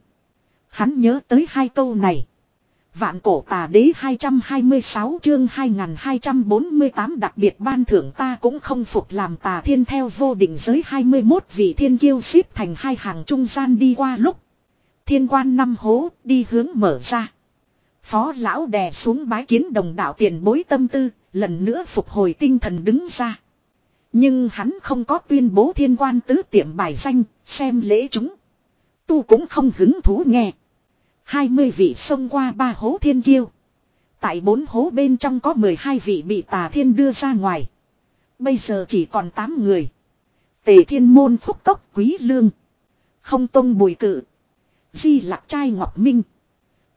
Hắn nhớ tới hai câu này. Vạn cổ tà đế hai trăm hai mươi sáu chương hai nghìn hai trăm bốn mươi tám đặc biệt ban thưởng ta cũng không phục làm Tà Thiên theo vô định giới hai mươi mốt vị thiên kiêu xếp thành hai hàng trung gian đi qua lúc. Thiên quan năm hố đi hướng mở ra. Phó lão đè xuống bái kiến đồng đạo tiền bối tâm tư, lần nữa phục hồi tinh thần đứng ra. Nhưng hắn không có tuyên bố thiên quan tứ tiệm bài danh, xem lễ chúng. Tu cũng không hứng thú nghe. hai mươi vị xông qua ba hố thiên kiêu. Tại bốn hố bên trong có mười hai vị bị Tà Thiên đưa ra ngoài. Bây giờ chỉ còn tám người. Tề Thiên Môn Phúc Tốc Quý Lương. Không Tông Bùi Cự. Di Lạc Trai Ngọc Minh.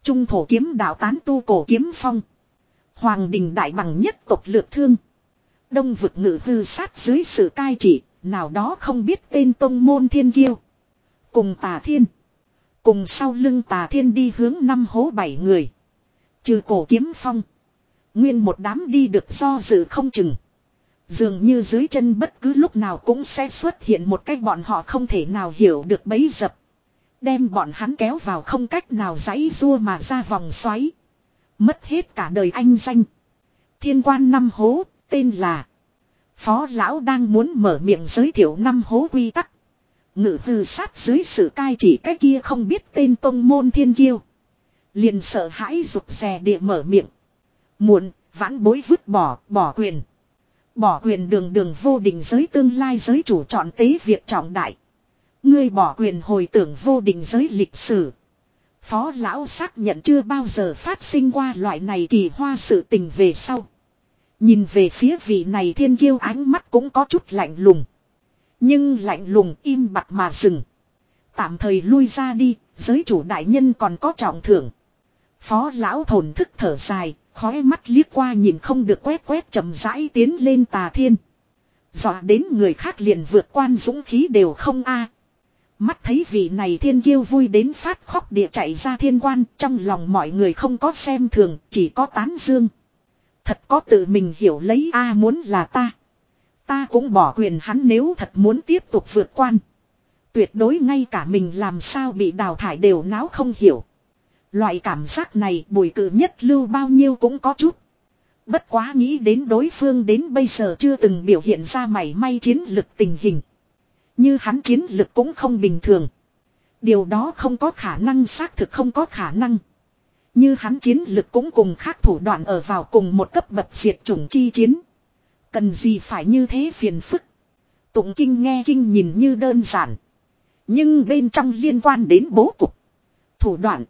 Trung thổ kiếm đạo tán tu cổ kiếm phong. Hoàng đình đại bằng nhất tộc lược thương. Đông vực ngự hư sát dưới sự cai trị, nào đó không biết tên tông môn thiên kiêu. Cùng Tà Thiên. Cùng sau lưng Tà Thiên đi hướng năm hố bảy người. Trừ cổ kiếm phong. Nguyên một đám đi được do dự không chừng. Dường như dưới chân bất cứ lúc nào cũng sẽ xuất hiện một cách bọn họ không thể nào hiểu được bấy dập. Đem bọn hắn kéo vào không cách nào giãy rua mà ra vòng xoáy. Mất hết cả đời anh danh. Thiên quan năm hố, tên là. Phó lão đang muốn mở miệng giới thiệu năm hố quy tắc. Ngự hư sát dưới sự cai chỉ cái kia không biết tên tông môn thiên kiêu. Liền sợ hãi rụt rè địa mở miệng. Muộn, vãn bối vứt bỏ, bỏ quyền. Bỏ quyền đường đường vô định giới tương lai giới chủ chọn tế việc trọng đại. Ngươi bỏ quyền hồi tưởng vô định giới lịch sử. Phó lão xác nhận chưa bao giờ phát sinh qua loại này kỳ hoa sự tình về sau. Nhìn về phía vị này thiên kiêu ánh mắt cũng có chút lạnh lùng. Nhưng lạnh lùng im bặt mà dừng. Tạm thời lui ra đi, giới chủ đại nhân còn có trọng thưởng. Phó lão thổn thức thở dài, khói mắt liếc qua nhìn không được quét quét chậm rãi tiến lên Tà Thiên. Dọa đến người khác liền vượt quan dũng khí đều không a. Mắt thấy vị này thiên kiêu vui đến phát khóc địa chạy ra thiên quan, trong lòng mọi người không có xem thường, chỉ có tán dương. Thật có tự mình hiểu lấy a muốn là ta. Ta cũng bỏ quyền hắn nếu thật muốn tiếp tục vượt quan. Tuyệt đối ngay cả mình làm sao bị đào thải đều náo không hiểu. Loại cảm giác này Bùi Cự Nhất lưu bao nhiêu cũng có chút. Bất quá nghĩ đến đối phương đến bây giờ chưa từng biểu hiện ra mảy may chiến lực tình hình. Như hắn chiến lực cũng không bình thường. Điều đó không có khả năng, xác thực không có khả năng. Như hắn chiến lực cũng cùng khác thủ đoạn ở vào cùng một cấp bậc diệt chủng chi chiến. Cần gì phải như thế phiền phức. Tụng kinh nghe kinh nhìn như đơn giản. Nhưng bên trong liên quan đến bố cục. Thủ đoạn.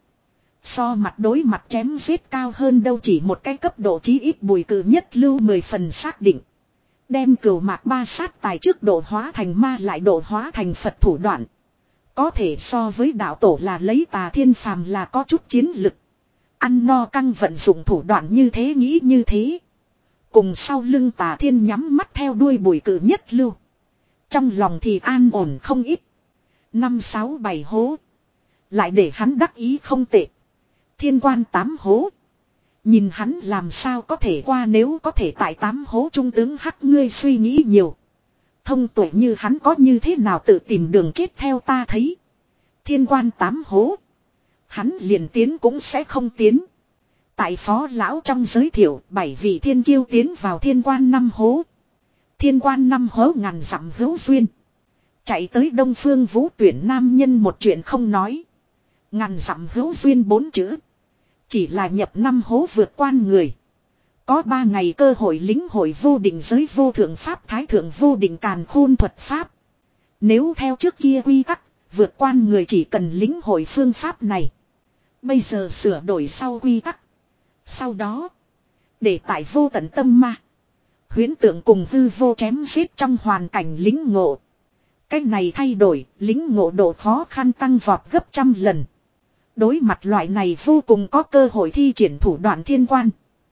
So mặt đối mặt chém giết cao hơn đâu chỉ một cái cấp độ chí ít. Bùi Cự Nhất lưu mười phần xác định. Đem cửu mạc ba sát tài trước độ hóa thành ma lại độ hóa thành Phật thủ đoạn. Có thể so với đạo tổ là lấy Tà Thiên phàm là có chút chiến lực. Ăn no căng vận dụng thủ đoạn như thế nghĩ như thế. Cùng sau lưng Tà Thiên nhắm mắt theo đuôi Bùi Cự Nhất lưu. Trong lòng thì an ổn không ít. Năm sáu bảy hố. Lại để hắn đắc ý không tệ. Thiên quan tám hố. Nhìn hắn làm sao có thể qua nếu có thể tại tám hố trung tướng hắc ngươi suy nghĩ nhiều. Thông tuệ như hắn có như thế nào tự tìm đường chết theo ta thấy. Thiên quan tám hố. Hắn liền tiến cũng sẽ không tiến. Tại phó lão trong giới thiệu bảy vị thiên kiêu tiến vào thiên quan năm hố. Thiên quan năm hố ngàn dặm hữu duyên. Chạy tới Đông Phương Vũ tuyển nam nhân một chuyện không nói. Ngàn dặm hữu duyên bốn chữ. Chỉ là nhập năm hố vượt quan người. Có ba ngày cơ hội lĩnh hội vô định giới vô thượng pháp thái thượng vô định càn khôn thuật pháp. Nếu theo trước kia quy tắc, vượt quan người chỉ cần lĩnh hội phương pháp này. Bây giờ sửa đổi sau quy tắc. Sau đó, để tại vô tận tâm ma. Huyễn tượng cùng hư vô chém giết trong hoàn cảnh lĩnh ngộ. Cách này thay đổi, lĩnh ngộ độ khó khăn tăng vọt gấp trăm lần. Đối mặt loại này vô cùng có cơ hội thi triển thủ đoạn thiên quan.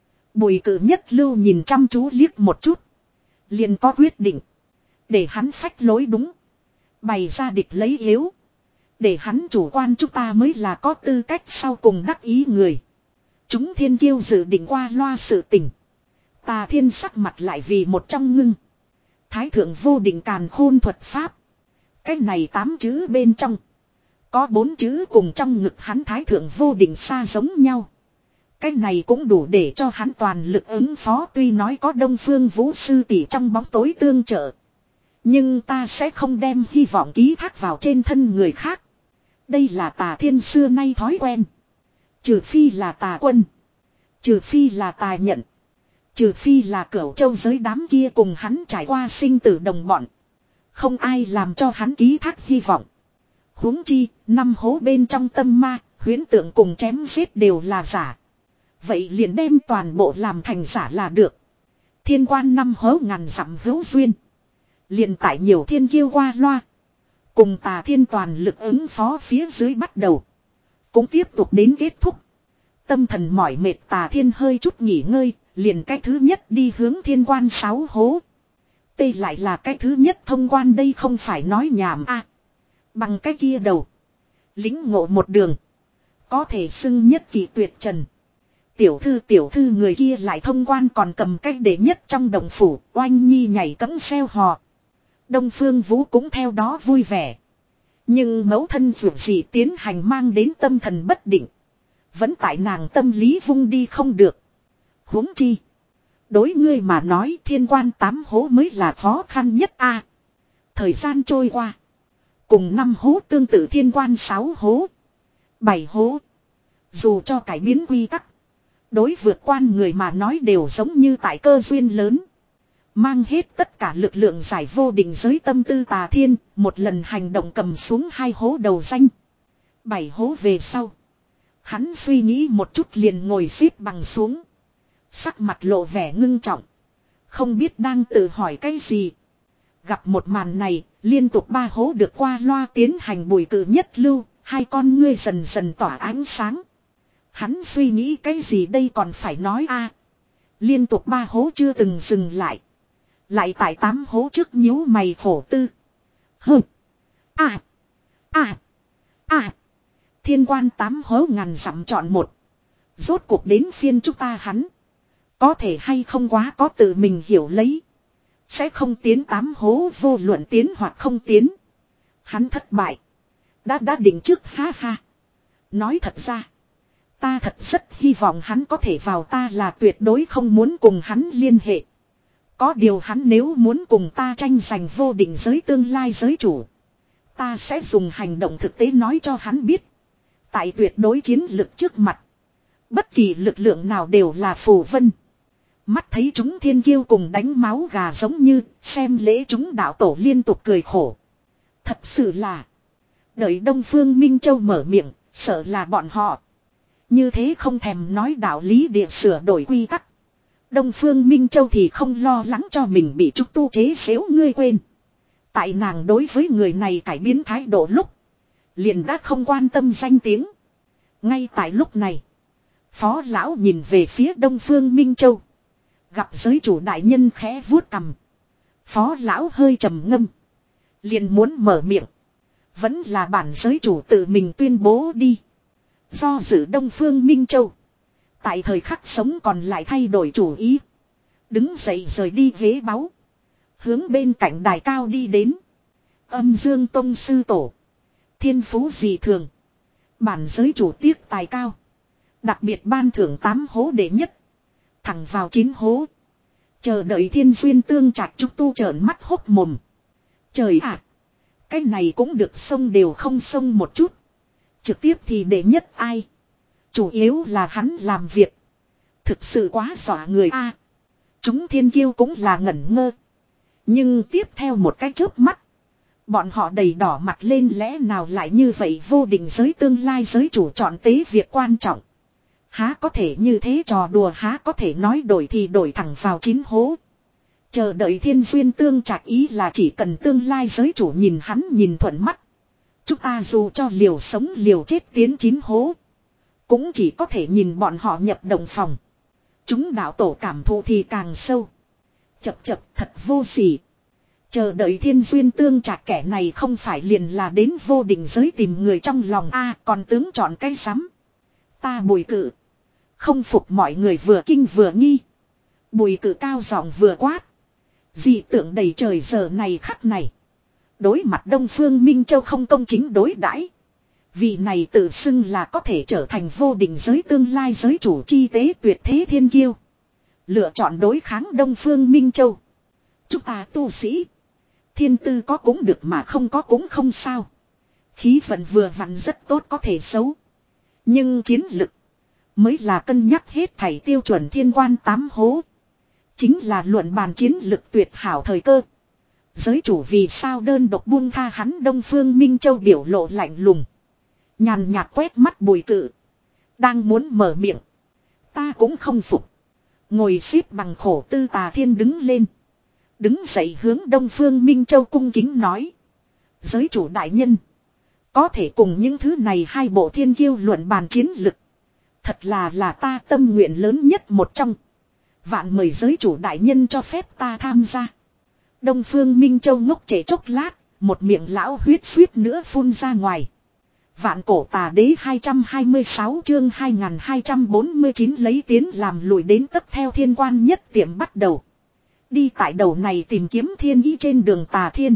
Bùi Cự Nhất lưu nhìn chăm chú liếc một chút. Liền có quyết định. Để hắn phách lối đúng. Bày ra địch lấy yếu. Để hắn chủ quan chúng ta mới là có tư cách sau cùng đắc ý người. Chúng thiên kiêu dự định qua loa sự tình. Tà Thiên sắc mặt lại vì một trong ngưng. Thái thượng vô định càn khôn thuật pháp. Cái này tám chữ bên trong. Có bốn chữ cùng trong ngực hắn thái thượng vô định xa giống nhau. Cái này cũng đủ để cho hắn toàn lực ứng phó tuy nói có Đông Phương Vũ sư tỷ trong bóng tối tương trợ. Nhưng ta sẽ không đem hy vọng ký thác vào trên thân người khác. Đây là Tà Thiên xưa nay thói quen. Trừ phi là Tà Quân. Trừ phi là Tà Nhận. Trừ phi là Cửu Châu giới đám kia cùng hắn trải qua sinh tử đồng bọn. Không ai làm cho hắn ký thác hy vọng. Huống chi, năm hố bên trong tâm ma, huyễn tượng cùng chém giết đều là giả. Vậy liền đem toàn bộ làm thành giả là được. Thiên quan năm hố ngàn dặm hữu duyên. Liền tại nhiều thiên kiêu qua loa. Cùng Tà Thiên toàn lực ứng phó phía dưới bắt đầu. Cũng tiếp tục đến kết thúc. Tâm thần mỏi mệt Tà Thiên hơi chút nghỉ ngơi, liền cái thứ nhất đi hướng thiên quan sáu hố. Tê lại là cái thứ nhất thông quan đây không phải nói nhảm a. Bằng cái kia đầu. Lính ngộ một đường. Có thể xưng nhất kỳ tuyệt trần. Tiểu thư tiểu thư người kia lại thông quan còn cầm cách đệ nhất trong đồng phủ. Oanh nhi nhảy cẫng xeo hò. Đông Phương Vũ cũng theo đó vui vẻ. Nhưng mẫu thân vượt gì tiến hành mang đến tâm thần bất định. Vẫn tại nàng tâm lý vung đi không được. Huống chi. Đối ngươi mà nói thiên quan tám hố mới là khó khăn nhất a. Thời gian trôi qua. Cùng năm hố tương tự thiên quan sáu hố. Bảy hố. Dù cho cải biến quy tắc. Đối vượt quan người mà nói đều giống như tại cơ duyên lớn. Mang hết tất cả lực lượng giải vô định giới tâm tư Tà Thiên. Một lần hành động cầm xuống hai hố đầu danh. Bảy hố về sau. Hắn suy nghĩ một chút liền ngồi xếp bằng xuống. Sắc mặt lộ vẻ ngưng trọng. Không biết đang tự hỏi cái gì. Gặp một màn này, liên tục ba hố được qua loa tiến hành bùi cử nhất lưu, hai con ngươi dần dần tỏa ánh sáng. Hắn suy nghĩ cái gì đây còn phải nói a? Liên tục ba hố chưa từng dừng lại. Lại tại tám hố trước nhíu mày khổ tư. Hừ. À. À. À. Thiên quan tám hố ngàn dặm chọn một. Rốt cuộc đến phiên chúng ta hắn. Có thể hay không quá có tự mình hiểu lấy. Sẽ không tiến tám hố vô luận tiến hoặc không tiến. Hắn thất bại. Đã đã định trước ha ha. Nói thật ra. Ta thật rất hy vọng hắn có thể vào ta là tuyệt đối không muốn cùng hắn liên hệ. Có điều hắn nếu muốn cùng ta tranh giành vô định giới tương lai giới chủ. Ta sẽ dùng hành động thực tế nói cho hắn biết. Tại tuyệt đối chiến lực trước mặt. Bất kỳ lực lượng nào đều là phù vân. Mắt thấy chúng thiên kiêu cùng đánh máu gà giống như xem lễ chúng đạo tổ liên tục cười khổ. Thật sự là. Đợi Đông Phương Minh Châu mở miệng, sợ là bọn họ. Như thế không thèm nói đạo lý địa sửa đổi quy tắc. Đông Phương Minh Châu thì không lo lắng cho mình bị trúc tu chế xếu ngươi quên. Tại nàng đối với người này cải biến thái độ lúc. Liền đã không quan tâm danh tiếng. Ngay tại lúc này. Phó lão nhìn về phía Đông Phương Minh Châu. Gặp giới chủ đại nhân khẽ vuốt cằm. Phó lão hơi trầm ngâm. Liền muốn mở miệng. Vẫn là bản giới chủ tự mình tuyên bố đi. Do dự Đông Phương Minh Châu. Tại thời khắc sống còn lại thay đổi chủ ý. Đứng dậy rời đi ghế báu. Hướng bên cạnh đài cao đi đến. Âm Dương Tông sư tổ. Thiên phú dị thường. Bản giới chủ tiếc tài cao. Đặc biệt ban thưởng tám hố đệ nhất. Thẳng vào chín hố. Chờ đợi thiên duyên tương trạch trúc tu trợn mắt hốc mồm. Trời ạ. À, cái này cũng được xông đều không xông một chút. Trực tiếp thì đệ nhất ai. Chủ yếu là hắn làm việc. Thực sự quá dọa người a. À, chúng thiên kiêu cũng là ngẩn ngơ. Nhưng tiếp theo một cái chớp mắt. Bọn họ đầy đỏ mặt lên lẽ nào lại như vậy vô định giới tương lai giới chủ chọn tế việc quan trọng. Há có thể như thế trò đùa há có thể nói đổi thì đổi thẳng vào chín hố. Chờ đợi thiên duyên tương trạch ý là chỉ cần tương lai giới chủ nhìn hắn nhìn thuận mắt. Chúng ta dù cho liều sống liều chết tiến chín hố. Cũng chỉ có thể nhìn bọn họ nhập đồng phòng. Chúng đạo tổ cảm thụ thì càng sâu. Chập chập thật vô sỉ. Chờ đợi thiên duyên tương trạch kẻ này không phải liền là đến vô định giới tìm người trong lòng a còn tướng chọn cái sắm. Ta bùi cự. Không phục mọi người vừa kinh vừa nghi. Bùi cự cao giọng vừa quát. Dị tượng đầy trời giờ này khắc này. Đối mặt Đông Phương Minh Châu không công chính đối đãi. Vị này tự xưng là có thể trở thành vô định giới tương lai giới chủ chi tế tuyệt thế thiên kiêu. Lựa chọn đối kháng Đông Phương Minh Châu. Chúng ta tu sĩ. Thiên tư có cũng được mà không có cũng không sao. Khí vận vừa vặn rất tốt có thể xấu. Nhưng chiến lực. Mới là cân nhắc hết thảy tiêu chuẩn thiên quan tám hố. Chính là luận bàn chiến lực tuyệt hảo thời cơ. Giới chủ vì sao đơn độc buông tha hắn Đông Phương Minh Châu biểu lộ lạnh lùng. Nhàn nhạt quét mắt bùi cự. Đang muốn mở miệng. Ta cũng không phục. Ngồi xếp bằng khổ tư Tà Thiên đứng lên. Đứng dậy hướng Đông Phương Minh Châu cung kính nói. Giới chủ đại nhân. Có thể cùng những thứ này hai bộ thiên kiêu luận bàn chiến lực. Thật là là ta tâm nguyện lớn nhất một trong. Vạn mời giới chủ đại nhân cho phép ta tham gia. Đông Phương Minh Châu ngốc trễ chốc lát, một miệng lão huyết suýt nữa phun ra ngoài. Vạn cổ tà đế hai trăm hai mươi sáu chương hai nghìn hai trăm bốn mươi chín lấy tiến làm lùi đến tấp theo thiên quan nhất tiệm bắt đầu. Đi tại đầu này tìm kiếm thiên ý trên đường tà thiên.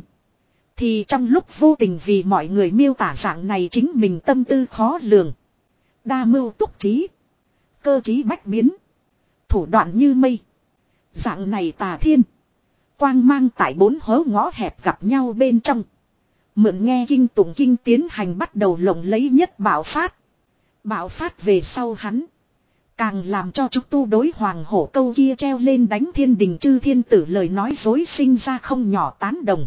Thì trong lúc vô tình vì mọi người miêu tả dạng này chính mình tâm tư khó lường. Đa mưu túc trí. Cơ trí bách biến. Thủ đoạn như mây. Dạng này tà thiên. Quang mang tại bốn hố ngõ hẹp gặp nhau bên trong. Mượn nghe kinh tụng kinh tiến hành bắt đầu lộng lấy nhất bạo phát. Bạo phát về sau hắn. Càng làm cho chúng tu đối hoàng hổ câu kia treo lên đánh thiên đình chư thiên tử lời nói dối sinh ra không nhỏ tán đồng.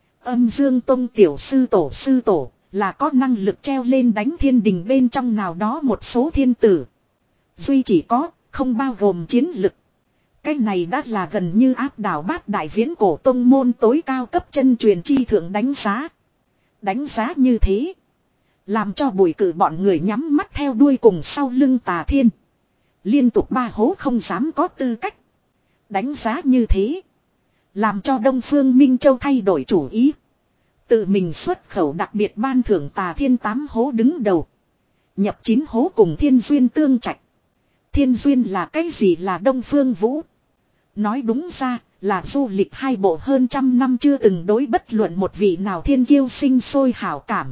Âm Dương Tông tiểu sư tổ sư tổ là có năng lực treo lên đánh thiên đình bên trong nào đó một số thiên tử. Duy chỉ có, không bao gồm chiến lực. Cái này đã là gần như áp đảo bát đại viễn cổ tông môn tối cao cấp chân truyền chi thượng đánh giá. Đánh giá như thế. Làm cho bùi cử bọn người nhắm mắt theo đuôi cùng sau lưng tà thiên. Liên tục ba hố không dám có tư cách. Đánh giá như thế. Làm cho Đông Phương Minh Châu thay đổi chủ ý. Tự mình xuất khẩu đặc biệt ban thưởng tà thiên tám hố đứng đầu. Nhập chín hố cùng thiên duyên tương trạch. Thiên duyên là cái gì là Đông Phương Vũ? Nói đúng ra là du lịch hai bộ hơn trăm năm chưa từng đối bất luận một vị nào thiên kiêu sinh sôi hảo cảm.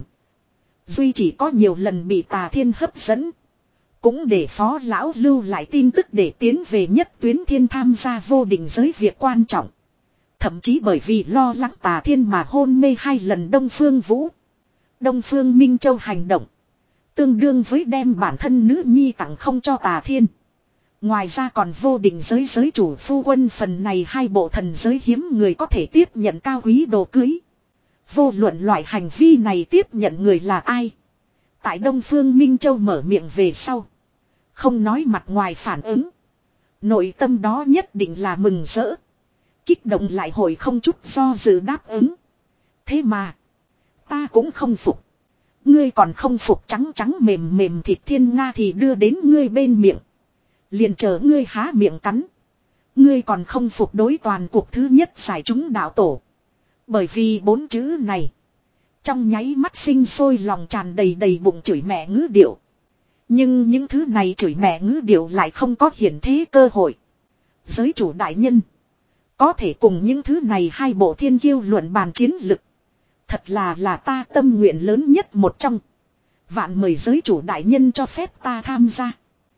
Duy chỉ có nhiều lần bị tà thiên hấp dẫn. Cũng để phó lão lưu lại tin tức để tiến về nhất tuyến thiên tham gia vô định giới việc quan trọng. Thậm chí bởi vì lo lắng tà thiên mà hôn mê hai lần Đông Phương Vũ. Đông Phương Minh Châu hành động. Tương đương với đem bản thân nữ nhi tặng không cho tà thiên. Ngoài ra còn vô định giới giới chủ phu quân phần này hai bộ thần giới hiếm người có thể tiếp nhận cao quý đồ cưới. Vô luận loại hành vi này tiếp nhận người là ai. Tại Đông Phương Minh Châu mở miệng về sau. Không nói mặt ngoài phản ứng. Nội tâm đó nhất định là mừng rỡ. Kích động lại hồi không chút do dự đáp ứng. Thế mà. Ta cũng không phục. Ngươi còn không phục trắng trắng mềm mềm thịt thiên nga thì đưa đến ngươi bên miệng. Liền chờ ngươi há miệng cắn. Ngươi còn không phục đối toàn cuộc thứ nhất giải chúng đạo tổ. Bởi vì bốn chữ này. Trong nháy mắt sinh sôi lòng tràn đầy đầy bụng chửi mẹ ngữ điệu. Nhưng những thứ này chửi mẹ ngữ điệu lại không có hiển thế cơ hội. Giới chủ đại nhân. Có thể cùng những thứ này hai bộ thiên kiêu luận bàn chiến lực. Thật là là ta tâm nguyện lớn nhất một trong. Vạn mời giới chủ đại nhân cho phép ta tham gia.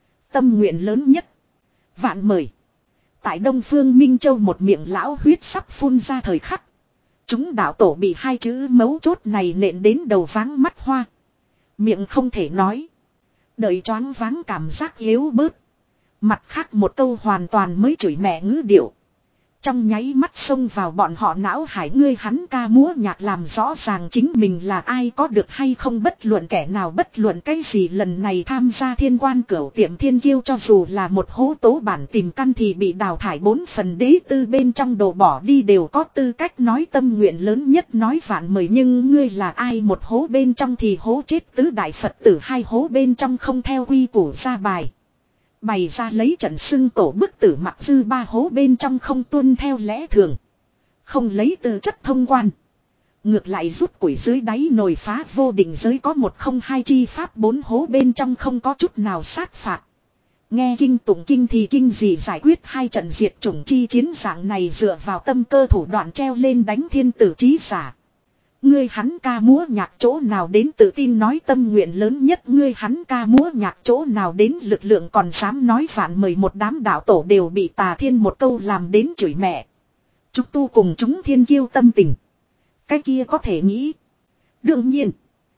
Tâm nguyện lớn nhất. Vạn mời. Tại Đông Phương Minh Châu một miệng lão huyết sắp phun ra thời khắc. Chúng đạo tổ bị hai chữ mấu chốt này nện đến đầu váng mắt hoa. Miệng không thể nói. Đợi choáng váng cảm giác yếu bớt. Mặt khác một câu hoàn toàn mới chửi mẹ ngữ điệu. Trong nháy mắt xông vào bọn họ não hải ngươi hắn ca múa nhạc làm rõ ràng chính mình là ai có được hay không bất luận kẻ nào bất luận cái gì lần này tham gia thiên quan cửu tiệm thiên kiêu cho dù là một hố tố bản tìm căn thì bị đào thải bốn phần đế tư bên trong đồ bỏ đi đều có tư cách nói tâm nguyện lớn nhất nói vạn mời nhưng ngươi là ai một hố bên trong thì hố chết tứ đại Phật tử hai hố bên trong không theo quy củ ra bài. Bày ra lấy trận xưng tổ bức tử mặc dư ba hố bên trong không tuân theo lẽ thường. Không lấy tư chất thông quan. Ngược lại rút củi dưới đáy nồi phá vô định giới có một không hai chi pháp bốn hố bên trong không có chút nào sát phạt. Nghe kinh tụng kinh thì kinh gì giải quyết hai trận diệt chủng chi chiến dạng này dựa vào tâm cơ thủ đoạn treo lên đánh thiên tử trí giả. Ngươi hắn ca múa nhạc chỗ nào đến tự tin nói tâm nguyện lớn nhất ngươi hắn ca múa nhạc chỗ nào đến lực lượng còn dám nói vạn mời một đám đạo tổ đều bị tà thiên một câu làm đến chửi mẹ. Chúng tu cùng chúng thiên kiêu tâm tình. Cái kia có thể nghĩ. Đương nhiên.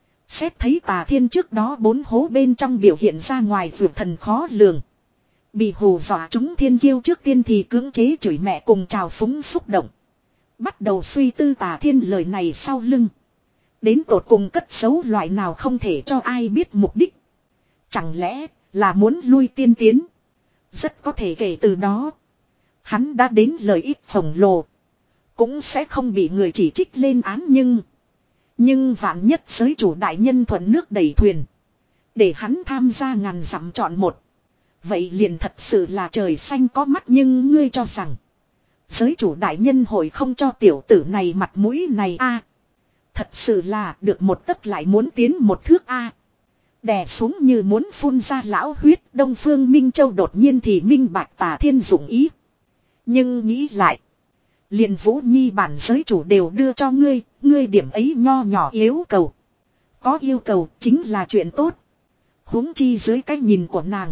Xét thấy tà thiên trước đó bốn hố bên trong biểu hiện ra ngoài vượt thần khó lường. Bị hù dọa chúng thiên kiêu trước tiên thì cưỡng chế chửi mẹ cùng trào phúng xúc động. Bắt đầu suy tư tà thiên lời này sau lưng. Đến tột cùng cất giấu loại nào không thể cho ai biết mục đích. Chẳng lẽ là muốn lui tiên tiến. Rất có thể kể từ đó. Hắn đã đến lợi ích khổng lồ. Cũng sẽ không bị người chỉ trích lên án nhưng. Nhưng vạn nhất giới chủ đại nhân thuận nước đẩy thuyền. Để hắn tham gia ngàn dặm chọn một. Vậy liền thật sự là trời xanh có mắt, nhưng ngươi cho rằng giới chủ đại nhân hội không cho tiểu tử này mặt mũi này a? À, thật sự là được một tấc lại muốn tiến một thước a. À, đè xuống như muốn phun ra lão huyết, Đông Phương Minh Châu đột nhiên thì minh bạch Tà Thiên dụng ý. Nhưng nghĩ lại, liền Vũ Nhi bản giới chủ đều đưa cho ngươi, ngươi điểm ấy nho nhỏ yếu cầu. Có yêu cầu chính là chuyện tốt. Huống chi dưới cái nhìn của nàng,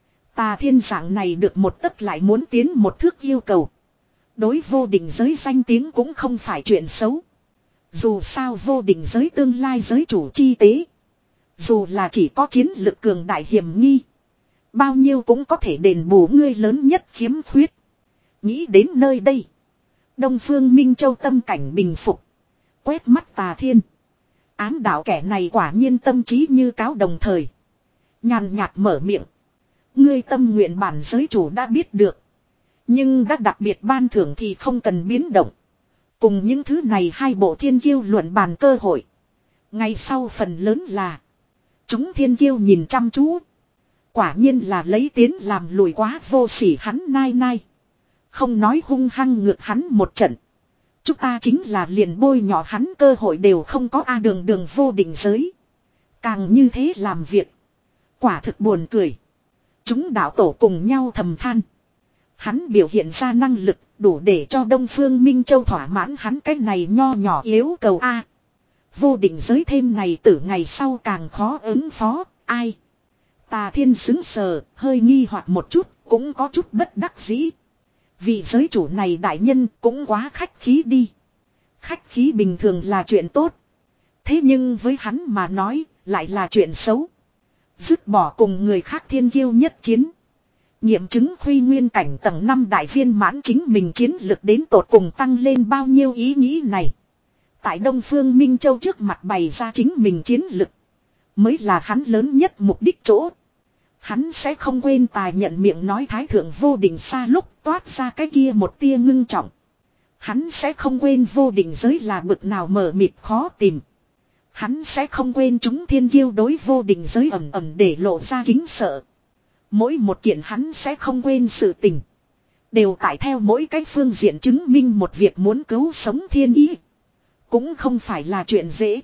Tà Thiên dạng này được một tấc lại muốn tiến một thước yêu cầu, đối vô định giới danh tiếng cũng không phải chuyện xấu. Dù sao vô định giới tương lai giới chủ chi tế, dù là chỉ có chiến lực cường đại hiểm nghi, bao nhiêu cũng có thể đền bù ngươi lớn nhất khiếm khuyết. Nghĩ đến nơi đây, Đông Phương Minh Châu tâm cảnh bình phục, quét mắt Tà Thiên. Ám đạo kẻ này quả nhiên tâm trí như cáo, đồng thời nhàn nhạt mở miệng. Ngươi tâm nguyện bản giới chủ đã biết được, nhưng đã đặc biệt ban thưởng thì không cần biến động. Cùng những thứ này hai bộ thiên kiêu luận bàn cơ hội, ngày sau phần lớn là chúng thiên kiêu nhìn chăm chú. Quả nhiên là lấy tiến làm lùi, quá vô sỉ hắn nai nai. Không nói hung hăng ngược hắn một trận, chúng ta chính là liền bôi nhỏ hắn cơ hội đều không có a. Đường đường vô định giới, càng như thế làm việc, quả thực buồn cười. Chúng đạo tổ cùng nhau thầm than. Hắn biểu hiện ra năng lực đủ để cho Đông Phương Minh Châu thỏa mãn hắn cái này nho nhỏ yếu cầu a. Vô định giới thêm này từ ngày sau càng khó ứng phó, ai? Tà Thiên xứng sờ, hơi nghi hoặc một chút, cũng có chút bất đắc dĩ. Vị giới chủ này đại nhân cũng quá khách khí đi. Khách khí bình thường là chuyện tốt, thế nhưng với hắn mà nói lại là chuyện xấu. Dứt bỏ cùng người khác thiên kiêu nhất chiến, nghiệm chứng Khuy Nguyên cảnh tầng năm đại viên mãn chính mình chiến lực đến tột cùng tăng lên bao nhiêu ý nghĩ này, tại Đông Phương Minh Châu trước mặt bày ra chính mình chiến lực, mới là hắn lớn nhất mục đích chỗ. Hắn sẽ không quên tài nhận miệng nói thái thượng vô định xa lúc toát ra cái kia một tia ngưng trọng. Hắn sẽ không quên vô định giới là bực nào mờ mịt khó tìm. Hắn sẽ không quên chúng thiên kiêu đối vô định giới ẩm ẩm để lộ ra kính sợ. Mỗi một kiện hắn sẽ không quên sự tình, đều tại theo mỗi cái phương diện chứng minh một việc muốn cứu sống thiên ý cũng không phải là chuyện dễ.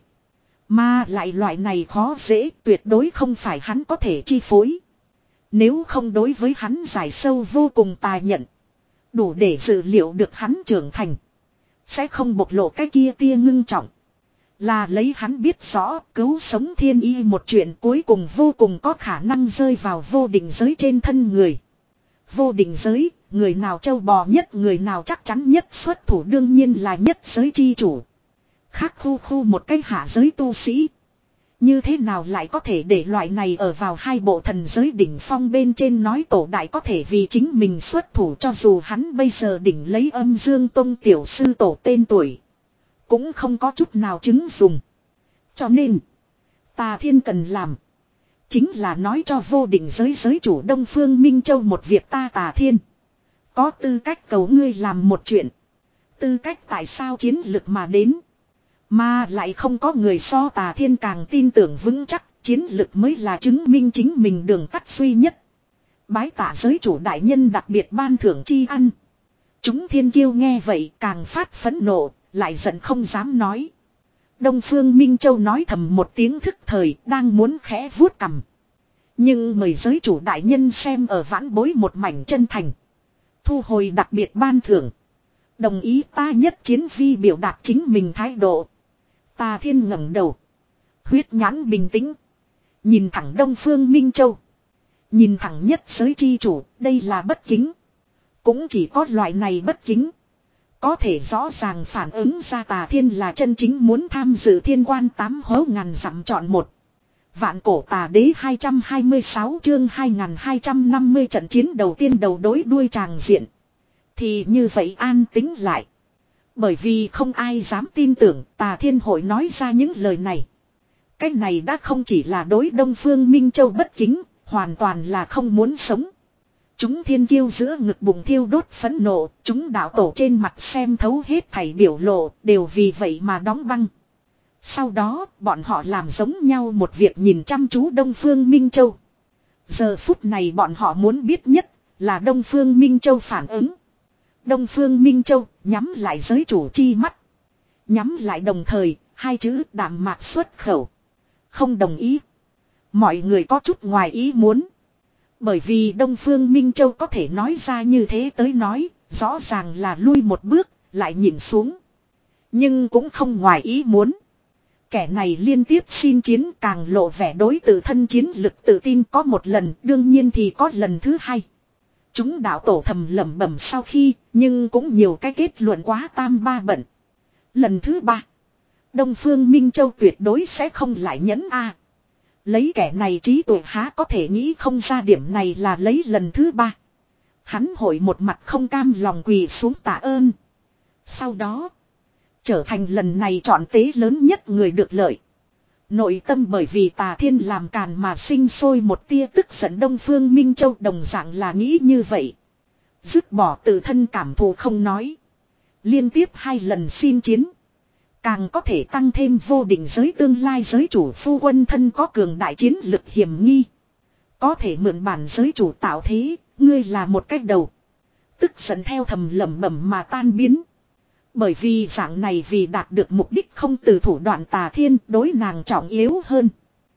Mà lại loại này khó dễ tuyệt đối không phải hắn có thể chi phối. Nếu không đối với hắn giải sâu vô cùng tài nhận, đủ để dự liệu được hắn trưởng thành, sẽ không bộc lộ cái kia tia ngưng trọng. Là lấy hắn biết rõ cứu sống thiên y một chuyện cuối cùng vô cùng có khả năng rơi vào vô định giới trên thân người. Vô định giới, người nào trâu bò nhất, người nào chắc chắn nhất xuất thủ đương nhiên là nhất giới chi chủ. Khác khu khu một cái hạ giới tu sĩ, như thế nào lại có thể để loại này ở vào hai bộ thần giới đỉnh phong bên trên nói tổ đại có thể vì chính mình xuất thủ, cho dù hắn bây giờ đỉnh lấy Âm Dương Tông tiểu sư tổ tên tuổi, cũng không có chút nào chứng dùng. Cho nên, Tà Thiên cần làm, chính là nói cho vô định giới giới chủ Đông Phương Minh Châu một việc. Ta Tà Thiên có tư cách cầu ngươi làm một chuyện. Tư cách tại sao chiến lực mà đến, mà lại không có người so Tà Thiên càng tin tưởng vững chắc, chiến lực mới là chứng minh chính mình đường tắt duy nhất. Bái tạ giới chủ đại nhân đặc biệt ban thưởng chi ăn. Chúng thiên kiêu nghe vậy càng phát phẫn nộ, lại giận không dám nói. Đông Phương Minh Châu nói thầm một tiếng thức thời, đang muốn khẽ vuốt cằm. Nhưng mời giới chủ đại nhân xem ở vãn bối một mảnh chân thành, thu hồi đặc biệt ban thưởng, đồng ý ta nhất chiến vi biểu đạt chính mình thái độ. Tà Thiên ngẩng đầu, huyết nhãn bình tĩnh, nhìn thẳng Đông Phương Minh Châu, nhìn thẳng nhất giới chi chủ. Đây là bất kính, cũng chỉ có loại này bất kính có thể rõ ràng phản ứng ra Tà Thiên là chân chính muốn tham dự thiên quan tám hố ngàn dặm chọn một. Vạn cổ tà đế hai trăm hai mươi sáu chương hai nghìn hai trăm năm mươi trận chiến đầu tiên đầu đối đuôi tràng diện. Thì như vậy an tĩnh lại. Bởi vì không ai dám tin tưởng Tà Thiên hội nói ra những lời này. Cái này đã không chỉ là đối Đông Phương Minh Châu bất kính, hoàn toàn là không muốn sống. Chúng thiên kiêu giữa ngực bùng thiêu đốt phẫn nộ, chúng đạo tổ trên mặt xem thấu hết thảy biểu lộ, đều vì vậy mà đóng băng. Sau đó bọn họ làm giống nhau một việc nhìn chăm chú Đông Phương Minh Châu. Giờ phút này bọn họ muốn biết nhất là Đông Phương Minh Châu phản ứng. Đông Phương Minh Châu nhắm lại giới chủ chi mắt. Nhắm lại đồng thời, hai chữ đạm mạc xuất khẩu. Không đồng ý. Mọi người có chút ngoài ý muốn. Bởi vì Đông Phương Minh Châu có thể nói ra như thế tới nói, rõ ràng là lui một bước, lại nhìn xuống. Nhưng cũng không ngoài ý muốn. Kẻ này liên tiếp xin chiến càng lộ vẻ đối tự thân chiến lực tự tin có một lần, đương nhiên thì có lần thứ hai. Chúng đạo tổ thầm lẩm bẩm sau khi, nhưng cũng nhiều cái kết luận quá tam ba bận. Lần thứ ba, Đông Phương Minh Châu tuyệt đối sẽ không lại nhẫn a. Lấy kẻ này trí tuệ há có thể nghĩ không ra điểm này là lấy lần thứ ba. Hắn hội một mặt không cam lòng quỳ xuống tạ ơn. Sau đó, trở thành lần này chọn tế lớn nhất người được lợi. Nội tâm bởi vì Tà Thiên làm càn mà sinh sôi một tia tức giận. Đông Phương Minh Châu đồng dạng là nghĩ như vậy. Dứt bỏ tự thân cảm thù không nói. Liên tiếp hai lần xin chiến. Càng có thể tăng thêm vô định giới tương lai giới chủ phu quân thân có cường đại chiến lực hiểm nghi. Có thể mượn bản giới chủ tạo thế, ngươi là một cách đầu. Tức giận theo thầm lẩm bẩm mà tan biến. Bởi vì dạng này vì đạt được mục đích không từ thủ đoạn Tà Thiên đối nàng trọng yếu hơn.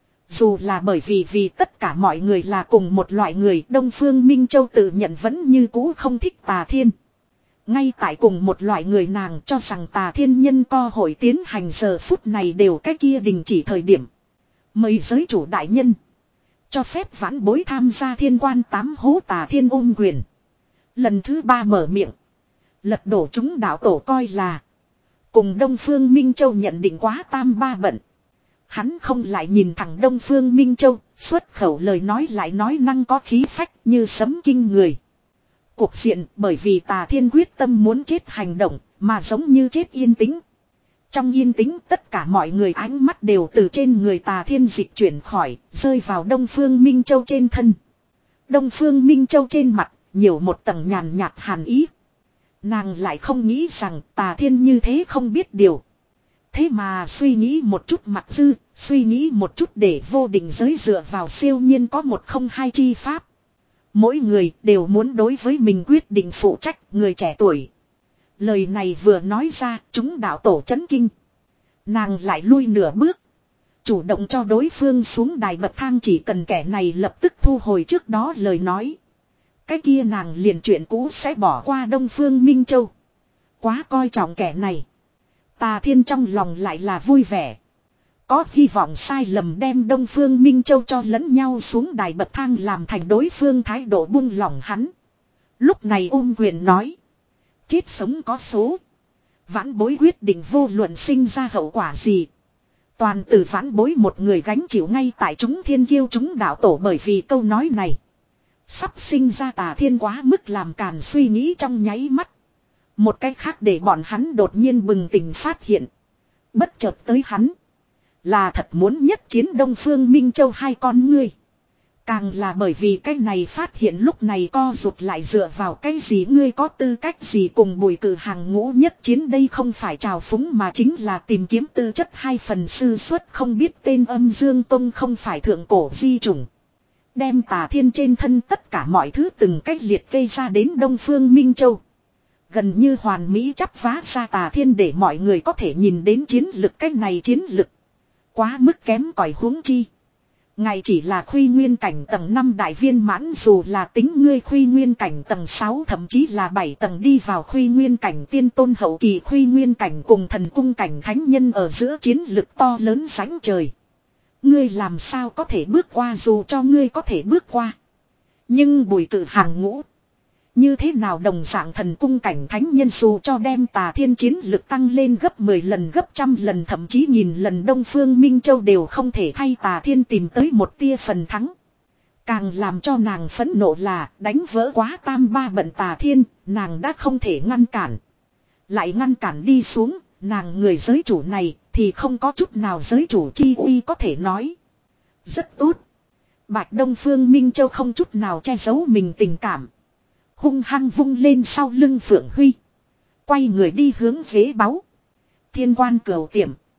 Dù là bởi vì vì tất cả mọi người là cùng một loại người, Đông Phương Minh Châu tự nhận vẫn như cũ không thích Tà Thiên. Ngay tại cùng một loại người nàng cho rằng Tà Thiên nhân co hội tiến hành giờ phút này đều cái kia đình chỉ thời điểm. Mời giới chủ đại nhân. Cho phép vãn bối tham gia thiên quan tám hố. Tà Thiên ôm quyền. Lần thứ ba mở miệng. Lật đổ chúng đạo tổ coi là. Cùng Đông Phương Minh Châu nhận định quá tam ba bận. Hắn không lại nhìn thẳng Đông Phương Minh Châu. Xuất khẩu lời nói lại nói năng có khí phách như sấm kinh người. Cuộc diện bởi vì Tà Thiên quyết tâm muốn chết hành động mà giống như chết yên tĩnh. Trong yên tĩnh tất cả mọi người ánh mắt đều từ trên người Tà Thiên dịch chuyển khỏi, rơi vào Đông Phương Minh Châu trên thân. Đông Phương Minh Châu trên mặt nhiều một tầng nhàn nhạt hàn ý. Nàng lại không nghĩ rằng Tà Thiên như thế không biết điều. Thế mà suy nghĩ một chút mặt dư, suy nghĩ một chút để vô định giới dựa vào siêu nhiên có một không hai chi pháp. Mỗi người đều muốn đối với mình quyết định phụ trách người trẻ tuổi. Lời này vừa nói ra chúng đạo tổ chấn kinh. Nàng lại lui nửa bước. Chủ động cho đối phương xuống đài bậc thang chỉ cần kẻ này lập tức thu hồi trước đó lời nói. Cái kia nàng liền chuyện cũ sẽ bỏ qua Đông Phương Minh Châu. Quá coi trọng kẻ này. Tà Thiên trong lòng lại là vui vẻ. Có hy vọng sai lầm đem Đông Phương Minh Châu cho lẫn nhau xuống đài bậc thang làm thành đối phương thái độ buông lỏng hắn. Lúc này ôm quyền nói. Chết sống có số. Vãn bối quyết định vô luận sinh ra hậu quả gì. Toàn từ vãn bối một người gánh chịu ngay tại chúng thiên kiêu chúng đạo tổ bởi vì câu nói này. Sắp sinh ra Tà Thiên quá mức làm càn suy nghĩ trong nháy mắt. Một cách khác để bọn hắn đột nhiên bừng tỉnh phát hiện. Bất chợt tới hắn. Là thật muốn nhất chiến Đông Phương Minh Châu hai con ngươi. Càng là bởi vì cái này phát hiện lúc này co rụt lại dựa vào cái gì ngươi có tư cách gì cùng Bùi Cử hàng ngũ nhất chiến đây không phải trào phúng mà chính là tìm kiếm tư chất hai phần sư xuất không biết tên Âm Dương Tông không phải thượng cổ di chủng. Đem Tà Thiên trên thân tất cả mọi thứ từng cách liệt kê ra đến Đông Phương Minh Châu. Gần như hoàn mỹ chắp vá ra Tà Thiên để mọi người có thể nhìn đến chiến lực cái này chiến lực. Quá mức kém cỏi huống chi. Ngài chỉ là khuy nguyên cảnh tầng năm đại viên mãn dù là tính ngươi khuy nguyên cảnh tầng sáu thậm chí là bảy tầng đi vào khuy nguyên cảnh tiên tôn hậu kỳ khuy nguyên cảnh cùng thần cung cảnh thánh nhân ở giữa chiến lực to lớn sánh trời. Ngươi làm sao có thể bước qua dù cho ngươi có thể bước qua. Nhưng Bùi Cử hàng ngũ. Như thế nào đồng dạng thần cung cảnh thánh nhân dù cho đem Tà Thiên chiến lực tăng lên gấp mười lần gấp trăm lần thậm chí nghìn lần Đông Phương Minh Châu đều không thể thay Tà Thiên tìm tới một tia phần thắng. Càng làm cho nàng phẫn nộ là đánh vỡ quá tam ba bận Tà Thiên, nàng đã không thể ngăn cản. Lại ngăn cản đi xuống, nàng người giới chủ này thì không có chút nào giới chủ chi uy có thể nói. Rất tốt. Bạch Đông Phương Minh Châu không chút nào che giấu mình tình cảm. Hung hăng vung lên sau lưng Phượng Huy. Quay người đi hướng ghế báu. Thiên quan cửu tiệm.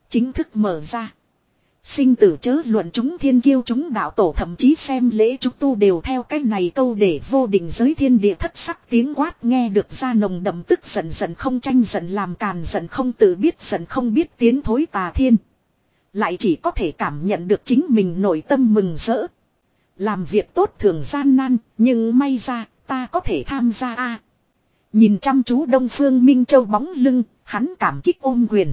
chính thức mở ra. Sinh tử chớ luận chúng thiên kiêu chúng đạo tổ thậm chí xem lễ chúng tu đều theo cách này câu để vô định giới thiên địa thất sắc tiếng quát nghe được ra nồng đậm tức giận giận không tranh giận làm càn giận không tự biết giận không biết tiến thối tà thiên. Lại chỉ có thể cảm nhận được chính mình nội tâm mừng rỡ. Làm việc tốt thường gian nan, nhưng may ra ta có thể tham gia a. Nhìn chăm chú Đông Phương Minh Châu bóng lưng, hắn cảm kích ôm quyền.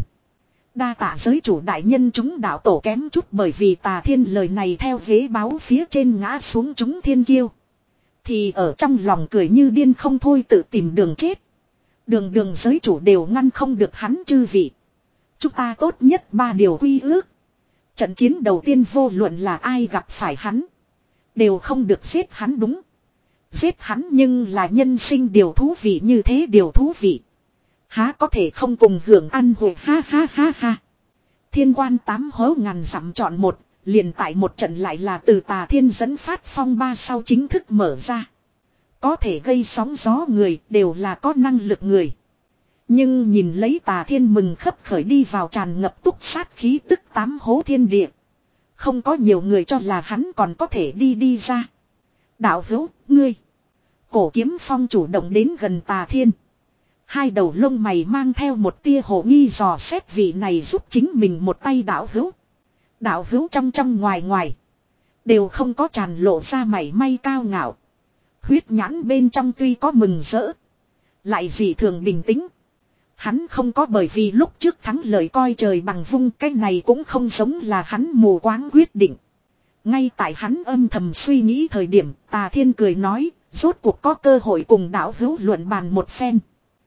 Đa tạ giới chủ đại nhân chúng đạo tổ kém chút bởi vì tà thiên lời này theo ghế báo phía trên ngã xuống chúng thiên kiêu. Thì ở trong lòng cười như điên không thôi tự tìm đường chết. Đường đường giới chủ đều ngăn không được hắn chư vị. Chúng ta tốt nhất ba điều quy ước. Trận chiến đầu tiên vô luận là ai gặp phải hắn. Đều không được giết hắn đúng. Giết hắn nhưng là nhân sinh điều thú vị như thế điều thú vị. Há có thể không cùng hưởng ăn hội ha ha ha ha. Thiên quan tám hố ngàn dặm chọn một, liền tại một trận lại là từ tà thiên dẫn phát phong ba sau chính thức mở ra. Có thể gây sóng gió người đều là có năng lực người. Nhưng nhìn lấy tà thiên mừng khấp khởi đi vào tràn ngập túc sát khí tức tám hố thiên địa. Không có nhiều người cho là hắn còn có thể đi đi ra. Đạo hữu, ngươi. Cổ kiếm phong chủ động đến gần tà thiên. Hai đầu lông mày mang theo một tia hồ nghi dò xét vị này giúp chính mình một tay đạo hữu. Đạo hữu trong trong ngoài ngoài. Đều không có tràn lộ ra mảy may cao ngạo. Huyết nhãn bên trong tuy có mừng rỡ. Lại dị thường bình tĩnh. Hắn không có bởi vì lúc trước thắng lợi coi trời bằng vung. Cái này cũng không giống là hắn mù quáng quyết định. Ngay tại hắn âm thầm suy nghĩ thời điểm Tà Thiên cười nói. Rốt cuộc có cơ hội cùng đạo hữu luận bàn một phen.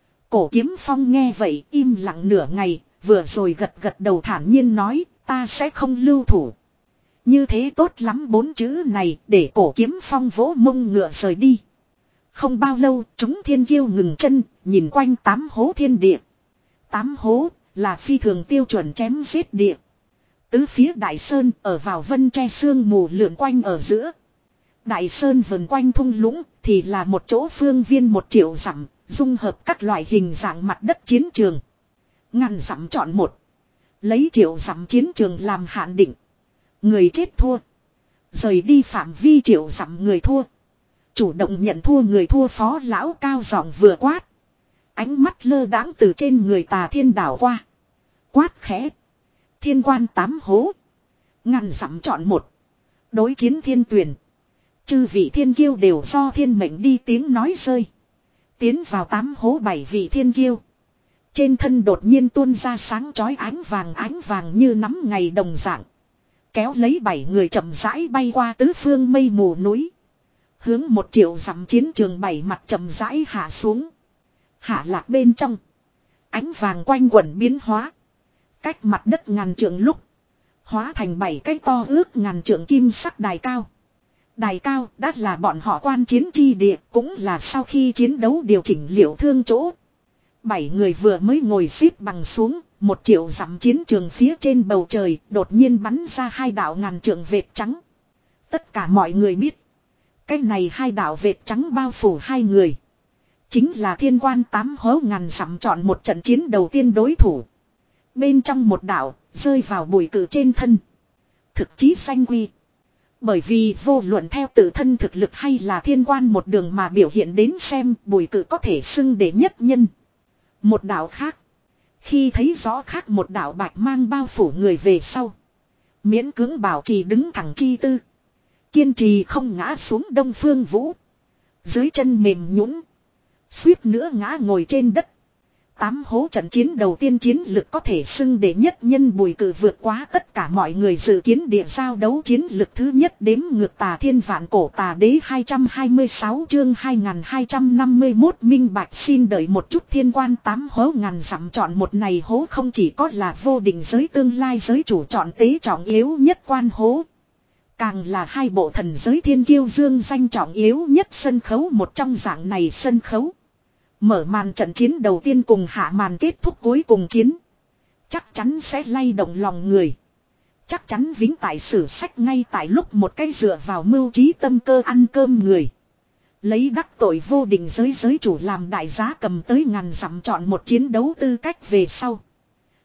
Cổ kiếm phong nghe vậy im lặng nửa ngày. Vừa rồi gật gật đầu thản nhiên nói. Ta sẽ không lưu thủ. Như thế tốt lắm bốn chữ này để cổ kiếm phong vỗ mông ngựa rời đi. Không bao lâu chúng thiên kiêu ngừng chân nhìn quanh tám hố thiên địa. Tám hố là phi thường tiêu chuẩn chém giết địa. Tứ phía đại sơn ở vào vân tre sương mù lượn quanh ở giữa. Đại sơn vần quanh thung lũng thì là một chỗ phương viên một triệu dặm, dung hợp các loại hình dạng mặt đất chiến trường. Ngàn dặm chọn một. Lấy triệu dặm chiến trường làm hạn định. Người chết thua. Rời đi phạm vi triệu dặm người thua. Chủ động nhận thua người thua phó lão cao giọng vừa quát. Ánh mắt lơ đãng từ trên người Tà Thiên đảo qua. Quát khẽ. Thiên quan tám hố. Ngàn dặm chọn một. Đối chiến thiên tuyển. Chư vị thiên kiêu đều do thiên mệnh đi tiếng nói rơi. Tiến vào tám hố bảy vị thiên kiêu. Trên thân đột nhiên tuôn ra sáng chói ánh vàng ánh vàng như nắm ngày đồng dạng. Kéo lấy bảy người chậm rãi bay qua tứ phương mây mù núi. Hướng một triệu dặm chiến trường bảy mặt chậm rãi hạ xuống. Hạ lạc bên trong. Ánh vàng quanh quẩn biến hóa. Cách mặt đất ngàn trượng lúc. Hóa thành bảy cái to ước ngàn trượng kim sắc đài cao. Đài cao đã là bọn họ quan chiến chi địa. Cũng là sau khi chiến đấu điều chỉnh liệu thương chỗ. Bảy người vừa mới ngồi xếp bằng xuống. Một triệu dặm chiến trường phía trên bầu trời. Đột nhiên bắn ra hai đạo ngàn trượng vệt trắng. Tất cả mọi người biết. Cái này hai đạo vệt trắng bao phủ hai người. Chính là thiên quan tám hố ngàn dặm chọn một trận chiến đầu tiên đối thủ. Bên trong một đạo, rơi vào bùi cử trên thân. Thực chí sanh quy. Bởi vì vô luận theo tự thân thực lực hay là thiên quan một đường mà biểu hiện đến xem bùi cử có thể xưng để nhất nhân. Một đạo khác. Khi thấy rõ khác một đạo bạch mang bao phủ người về sau. Miễn cưỡng bảo trì đứng thẳng chi tư. Kiên trì không ngã xuống Đông Phương Vũ. Dưới chân mềm nhũn, suýt nữa ngã ngồi trên đất. Tám hố trận chiến đầu tiên chiến lực có thể xưng để nhất nhân bùi cử vượt quá tất cả mọi người dự kiến địa giao đấu chiến lực thứ nhất đếm ngược Tà Thiên vạn cổ tà đế hai trăm hai mươi sáu chương hai nghìn hai trăm năm mươi mốt minh bạch xin đợi một chút thiên quan tám hố ngàn dặm chọn một này hố không chỉ có là vô định giới tương lai giới chủ chọn tế trọng yếu nhất quan hố. Càng là hai bộ thần giới thiên kiêu dương danh trọng yếu nhất sân khấu một trong dạng này sân khấu. Mở màn trận chiến đầu tiên cùng hạ màn kết thúc cuối cùng chiến. Chắc chắn sẽ lay động lòng người. Chắc chắn vĩnh tại sử sách ngay tại lúc một cái dựa vào mưu trí tâm cơ ăn cơm người. Lấy đắc tội vô định giới giới chủ làm đại giá cầm tới ngàn dặm chọn một chiến đấu tư cách về sau.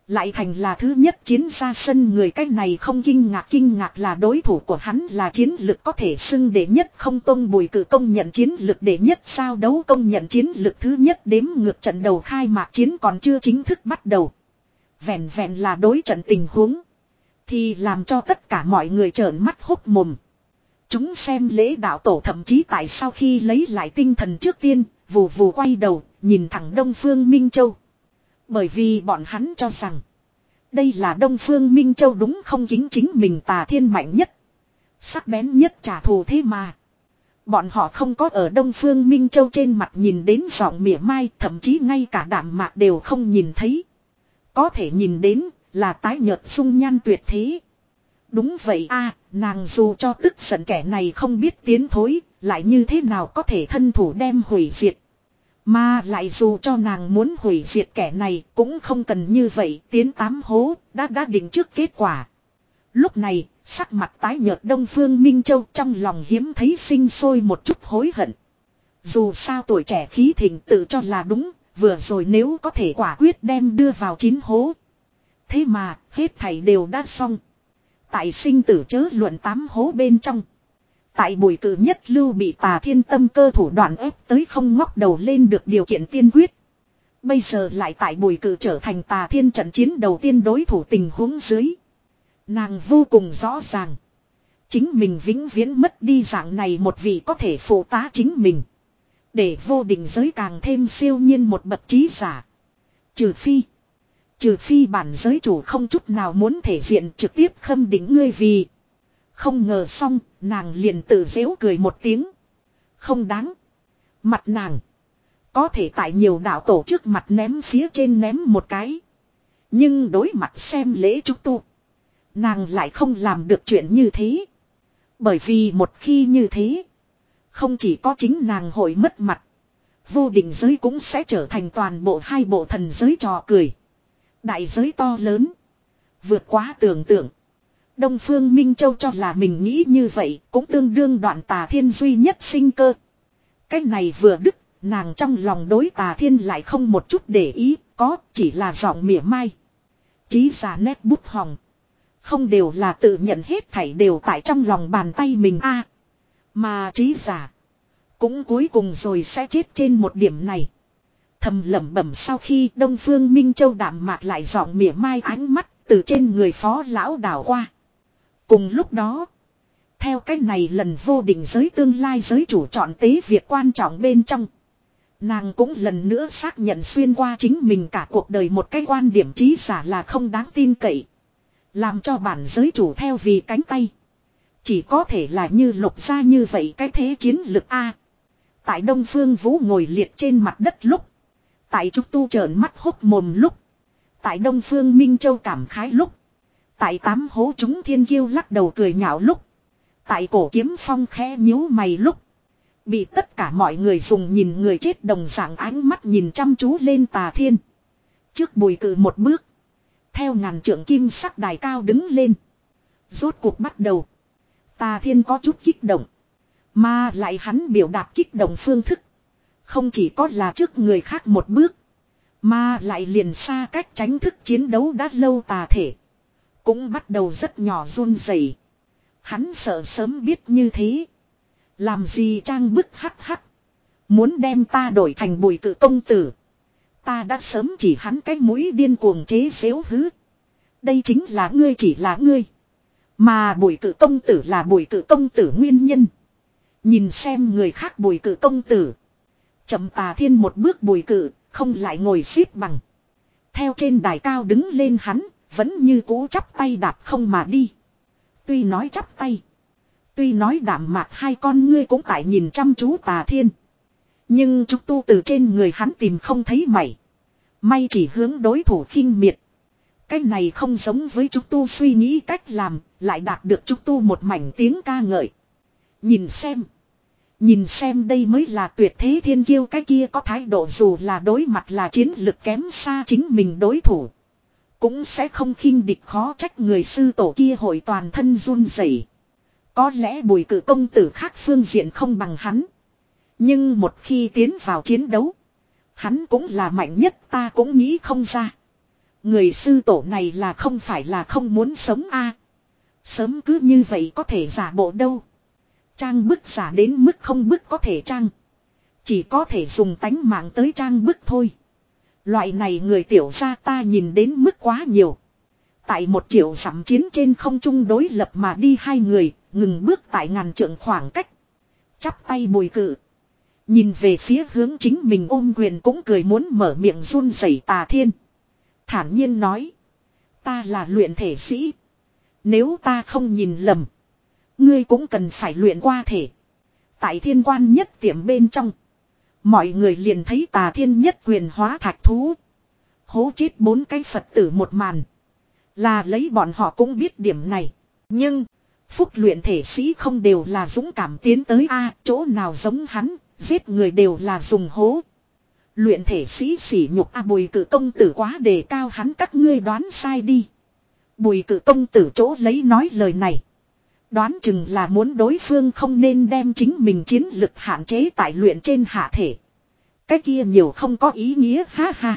Lại thành là thứ nhất chiến ra sân người, cái này không kinh ngạc, kinh ngạc là đối thủ của hắn là chiến lực có thể xưng đệ nhất không. Tôn Bùi Cự công nhận chiến lực đệ nhất, sao đấu công nhận chiến lực thứ nhất, đếm ngược trận đầu khai mạc chiến còn chưa chính thức bắt đầu. Vẹn vẹn là đối trận tình huống thì làm cho tất cả mọi người trợn mắt hốt mồm. Chúng xem lễ đạo tổ thậm chí tại sau khi lấy lại tinh thần trước tiên, vù vù quay đầu, nhìn thẳng Đông Phương Minh Châu. Bởi vì bọn hắn cho rằng đây là Đông Phương Minh Châu đúng không kính chính mình Tà Thiên mạnh nhất, sắc bén nhất trả thù, thế mà bọn họ không có ở Đông Phương Minh Châu trên mặt nhìn đến giọng mỉa mai, thậm chí ngay cả đạm mạc đều không nhìn thấy. Có thể nhìn đến là tái nhợt dung nhan tuyệt thế. Đúng vậy a, nàng dù cho tức giận kẻ này không biết tiến thối, lại như thế nào có thể thân thủ đem hủy diệt. Mà lại dù cho nàng muốn hủy diệt kẻ này cũng không cần như vậy, tiến tám hố, đã đã định trước kết quả. Lúc này, sắc mặt tái nhợt Đông Phương Minh Châu trong lòng hiếm thấy sinh sôi một chút hối hận. Dù sao tuổi trẻ khí thịnh tự cho là đúng, vừa rồi nếu có thể quả quyết đem đưa vào chín hố. Thế mà, hết thảy đều đã xong. Tại sinh tử chớ luận tám hố bên trong. Tại Bùi Cự nhất lưu bị Tà Thiên tâm cơ thủ đoạn ép tới không ngóc đầu lên được điều kiện tiên quyết. Bây giờ lại tại Bùi Cự trở thành Tà Thiên trận chiến đầu tiên đối thủ tình huống dưới. Nàng vô cùng rõ ràng. Chính mình vĩnh viễn mất đi dạng này một vị có thể phụ tá chính mình. Để vô định giới càng thêm siêu nhiên một bậc trí giả. Trừ phi. Trừ phi bản giới chủ không chút nào muốn thể diện trực tiếp khâm định ngươi vì. Không ngờ xong, nàng liền tự giễu cười một tiếng. Không đáng. Mặt nàng. Có thể tại nhiều đạo tổ trước mặt ném phía trên ném một cái. Nhưng đối mặt xem lễ trúc tu. Nàng lại không làm được chuyện như thế. Bởi vì một khi như thế. Không chỉ có chính nàng hội mất mặt. Vô định giới cũng sẽ trở thành toàn bộ hai bộ thần giới trò cười. Đại giới to lớn. Vượt quá tưởng tượng. Đông Phương Minh Châu cho là mình nghĩ như vậy cũng tương đương đoạn Tà Thiên duy nhất sinh cơ. Cái này vừa đứt, nàng trong lòng đối Tà Thiên lại không một chút để ý, có chỉ là giọng mỉa mai. Trí giả nét bút hồng. Không đều là tự nhận hết thảy đều tại trong lòng bàn tay mình a à, mà trí giả. Cũng cuối cùng rồi sẽ chết trên một điểm này. Thầm lẩm bẩm sau khi Đông Phương Minh Châu đạm mạc lại giọng mỉa mai ánh mắt từ trên người phó lão đảo qua. Cùng lúc đó, theo cái này lần vô định giới tương lai giới chủ chọn tế việc quan trọng bên trong. Nàng cũng lần nữa xác nhận xuyên qua chính mình cả cuộc đời một cái quan điểm trí giả là không đáng tin cậy. Làm cho bản giới chủ theo vì cánh tay. Chỉ có thể là như Lục gia như vậy cái thế chiến lực A. Tại Đông Phương Vũ ngồi liệt trên mặt đất lúc. Tại Trúc Tu trợn mắt hốc mồm lúc. Tại Đông Phương Minh Châu cảm khái lúc. Tại tám hố chúng thiên kiêu lắc đầu cười nhạo lúc. Tại Cổ Kiếm Phong khẽ nhíu mày lúc. Bị tất cả mọi người dùng nhìn người chết đồng dạng ánh mắt nhìn chăm chú lên Tà Thiên. Trước Bùi Cự một bước. Theo ngàn trượng kim sắc đài cao đứng lên. Rốt cuộc bắt đầu. Tà Thiên có chút kích động. Mà lại hắn biểu đạt kích động phương thức. Không chỉ có là trước người khác một bước. Mà lại liền xa cách tránh thức chiến đấu đã lâu tà thể. Cũng bắt đầu rất nhỏ run rẩy. Hắn sợ sớm biết như thế. Làm gì trang bức hắc hắc. Muốn đem ta đổi thành Bùi Cự công tử. Ta đã sớm chỉ hắn cái mũi điên cuồng chế xếu hứ. Đây chính là ngươi, chỉ là ngươi. Mà Bùi Cự công tử là Bùi Cự công tử nguyên nhân. Nhìn xem người khác Bùi Cự công tử. Chậm Tà Thiên một bước Bùi Cự, không lại ngồi xếp bằng. Theo trên đài cao đứng lên hắn, vẫn như cũ chắp tay đạp không mà đi. Tuy nói chắp tay. Tuy nói đạm mạc hai con ngươi cũng tại nhìn chăm chú Tà Thiên. Nhưng Trúc Tu từ trên người hắn tìm không thấy mảy. May chỉ hướng đối thủ khinh miệt. Cái này không giống với Trúc Tu suy nghĩ cách làm, lại đạt được Trúc Tu một mảnh tiếng ca ngợi. Nhìn xem. Nhìn xem đây mới là tuyệt thế thiên kiêu, cái kia có thái độ dù là đối mặt là chiến lực kém xa chính mình đối thủ. Cũng sẽ không khinh địch, khó trách người sư tổ kia hội toàn thân run rẩy. Có lẽ Bùi Cự công tử khác phương diện không bằng hắn. Nhưng một khi tiến vào chiến đấu. Hắn cũng là mạnh nhất, ta cũng nghĩ không ra. Người sư tổ này là không phải là không muốn sống a à. Sớm cứ như vậy có thể giả bộ đâu. Trang bức giả đến mức không bức có thể trang. Chỉ có thể dùng tánh mạng tới trang bức thôi. Loại này người tiểu gia ta nhìn đến mức quá nhiều. Tại một triệu dặm chiến trên không trung đối lập mà đi hai người, ngừng bước tại ngàn trượng khoảng cách. Chắp tay Bùi Cự. Nhìn về phía hướng chính mình ôm quyền cũng cười muốn mở miệng run rẩy Tà Thiên. Thản nhiên nói. Ta là luyện thể sĩ. Nếu ta không nhìn lầm. Ngươi cũng cần phải luyện qua thể. Tại thiên quan nhất tiệm bên trong. Mọi người liền thấy Tà Thiên nhất quyền hóa thạch thú. Hố chết bốn cái Phật tử một màn. Là lấy bọn họ cũng biết điểm này. Nhưng, phúc luyện thể sĩ không đều là dũng cảm tiến tới a à, chỗ nào giống hắn, giết người đều là dùng hố. Luyện thể sĩ sỉ nhục a à, Bùi Cự công tử quá đề cao hắn các ngươi đoán sai đi. Bùi Cự công tử chỗ lấy nói lời này. Đoán chừng là muốn đối phương không nên đem chính mình chiến lực hạn chế tại luyện trên hạ thể. Cái kia nhiều không có ý nghĩa ha ha.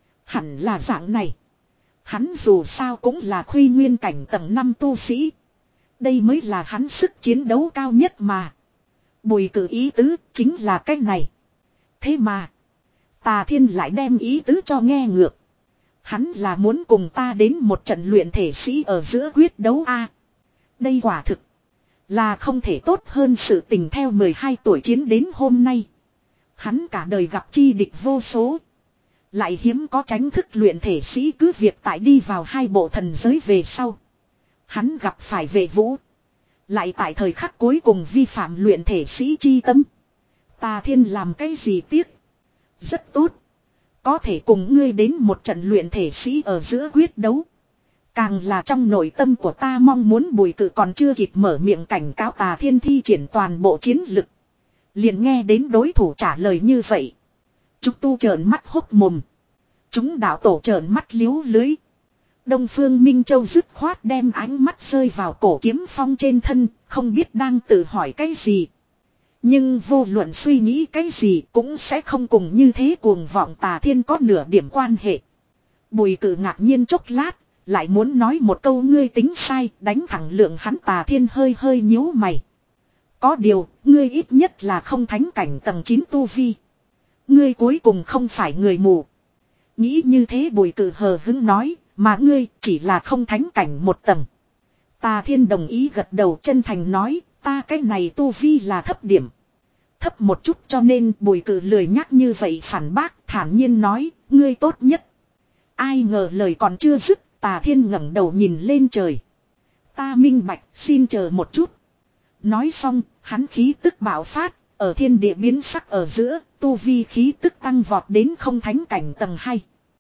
Hẳn là dạng này. Hắn dù sao cũng là khuy nguyên cảnh tầng năm tu sĩ. Đây mới là hắn sức chiến đấu cao nhất mà. Bùi Cự ý tứ chính là cái này. Thế mà. Tà Thiên lại đem ý tứ cho nghe ngược. Hắn là muốn cùng ta đến một trận luyện thể sĩ ở giữa quyết đấu a. Đây quả thực. Là không thể tốt hơn sự tình theo mười hai tuổi chiến đến hôm nay. Hắn cả đời gặp chi địch vô số. Lại hiếm có tránh thức luyện thể sĩ cứ việc tại đi vào hai bộ thần giới về sau. Hắn gặp phải vệ vũ. Lại tại thời khắc cuối cùng vi phạm luyện thể sĩ chi tâm. Tà Thiên làm cái gì tiếc. Rất tốt. Có thể cùng ngươi đến một trận luyện thể sĩ ở giữa quyết đấu. Càng là trong nội tâm của ta mong muốn. Bùi Cự còn chưa kịp mở miệng cảnh cáo Tà Thiên thi triển toàn bộ chiến lực. Liền nghe đến đối thủ trả lời như vậy. Trúc tu trợn mắt hốc mồm. Chúng đạo tổ trợn mắt liếu lưới. Đông Phương Minh Châu dứt khoát đem ánh mắt rơi vào cổ kiếm phong trên thân, không biết đang tự hỏi cái gì. Nhưng vô luận suy nghĩ cái gì cũng sẽ không cùng như thế cuồng vọng Tà Thiên có nửa điểm quan hệ. Bùi Cự ngạc nhiên chốc lát, lại muốn nói một câu ngươi tính sai, đánh thẳng lượng hắn. Tà Thiên hơi hơi nhíu mày. Có điều, ngươi ít nhất là không thánh cảnh tầng chín tu vi. Ngươi cuối cùng không phải người mù. Nghĩ như thế Bùi Cự hờ hứng nói, mà ngươi chỉ là không thánh cảnh một tầng. Tà Thiên đồng ý gật đầu chân thành nói, ta cái này tu vi là thấp điểm. Thấp một chút cho nên Bùi Cự lười nhắc như vậy phản bác, thản nhiên nói, ngươi tốt nhất. Ai ngờ lời còn chưa dứt, Tà Thiên ngẩng đầu nhìn lên trời. Ta minh bạch, xin chờ một chút. Nói xong, hắn khí tức bạo phát, ở thiên địa biến sắc ở giữa, tu vi khí tức tăng vọt đến không thánh cảnh tầng hai.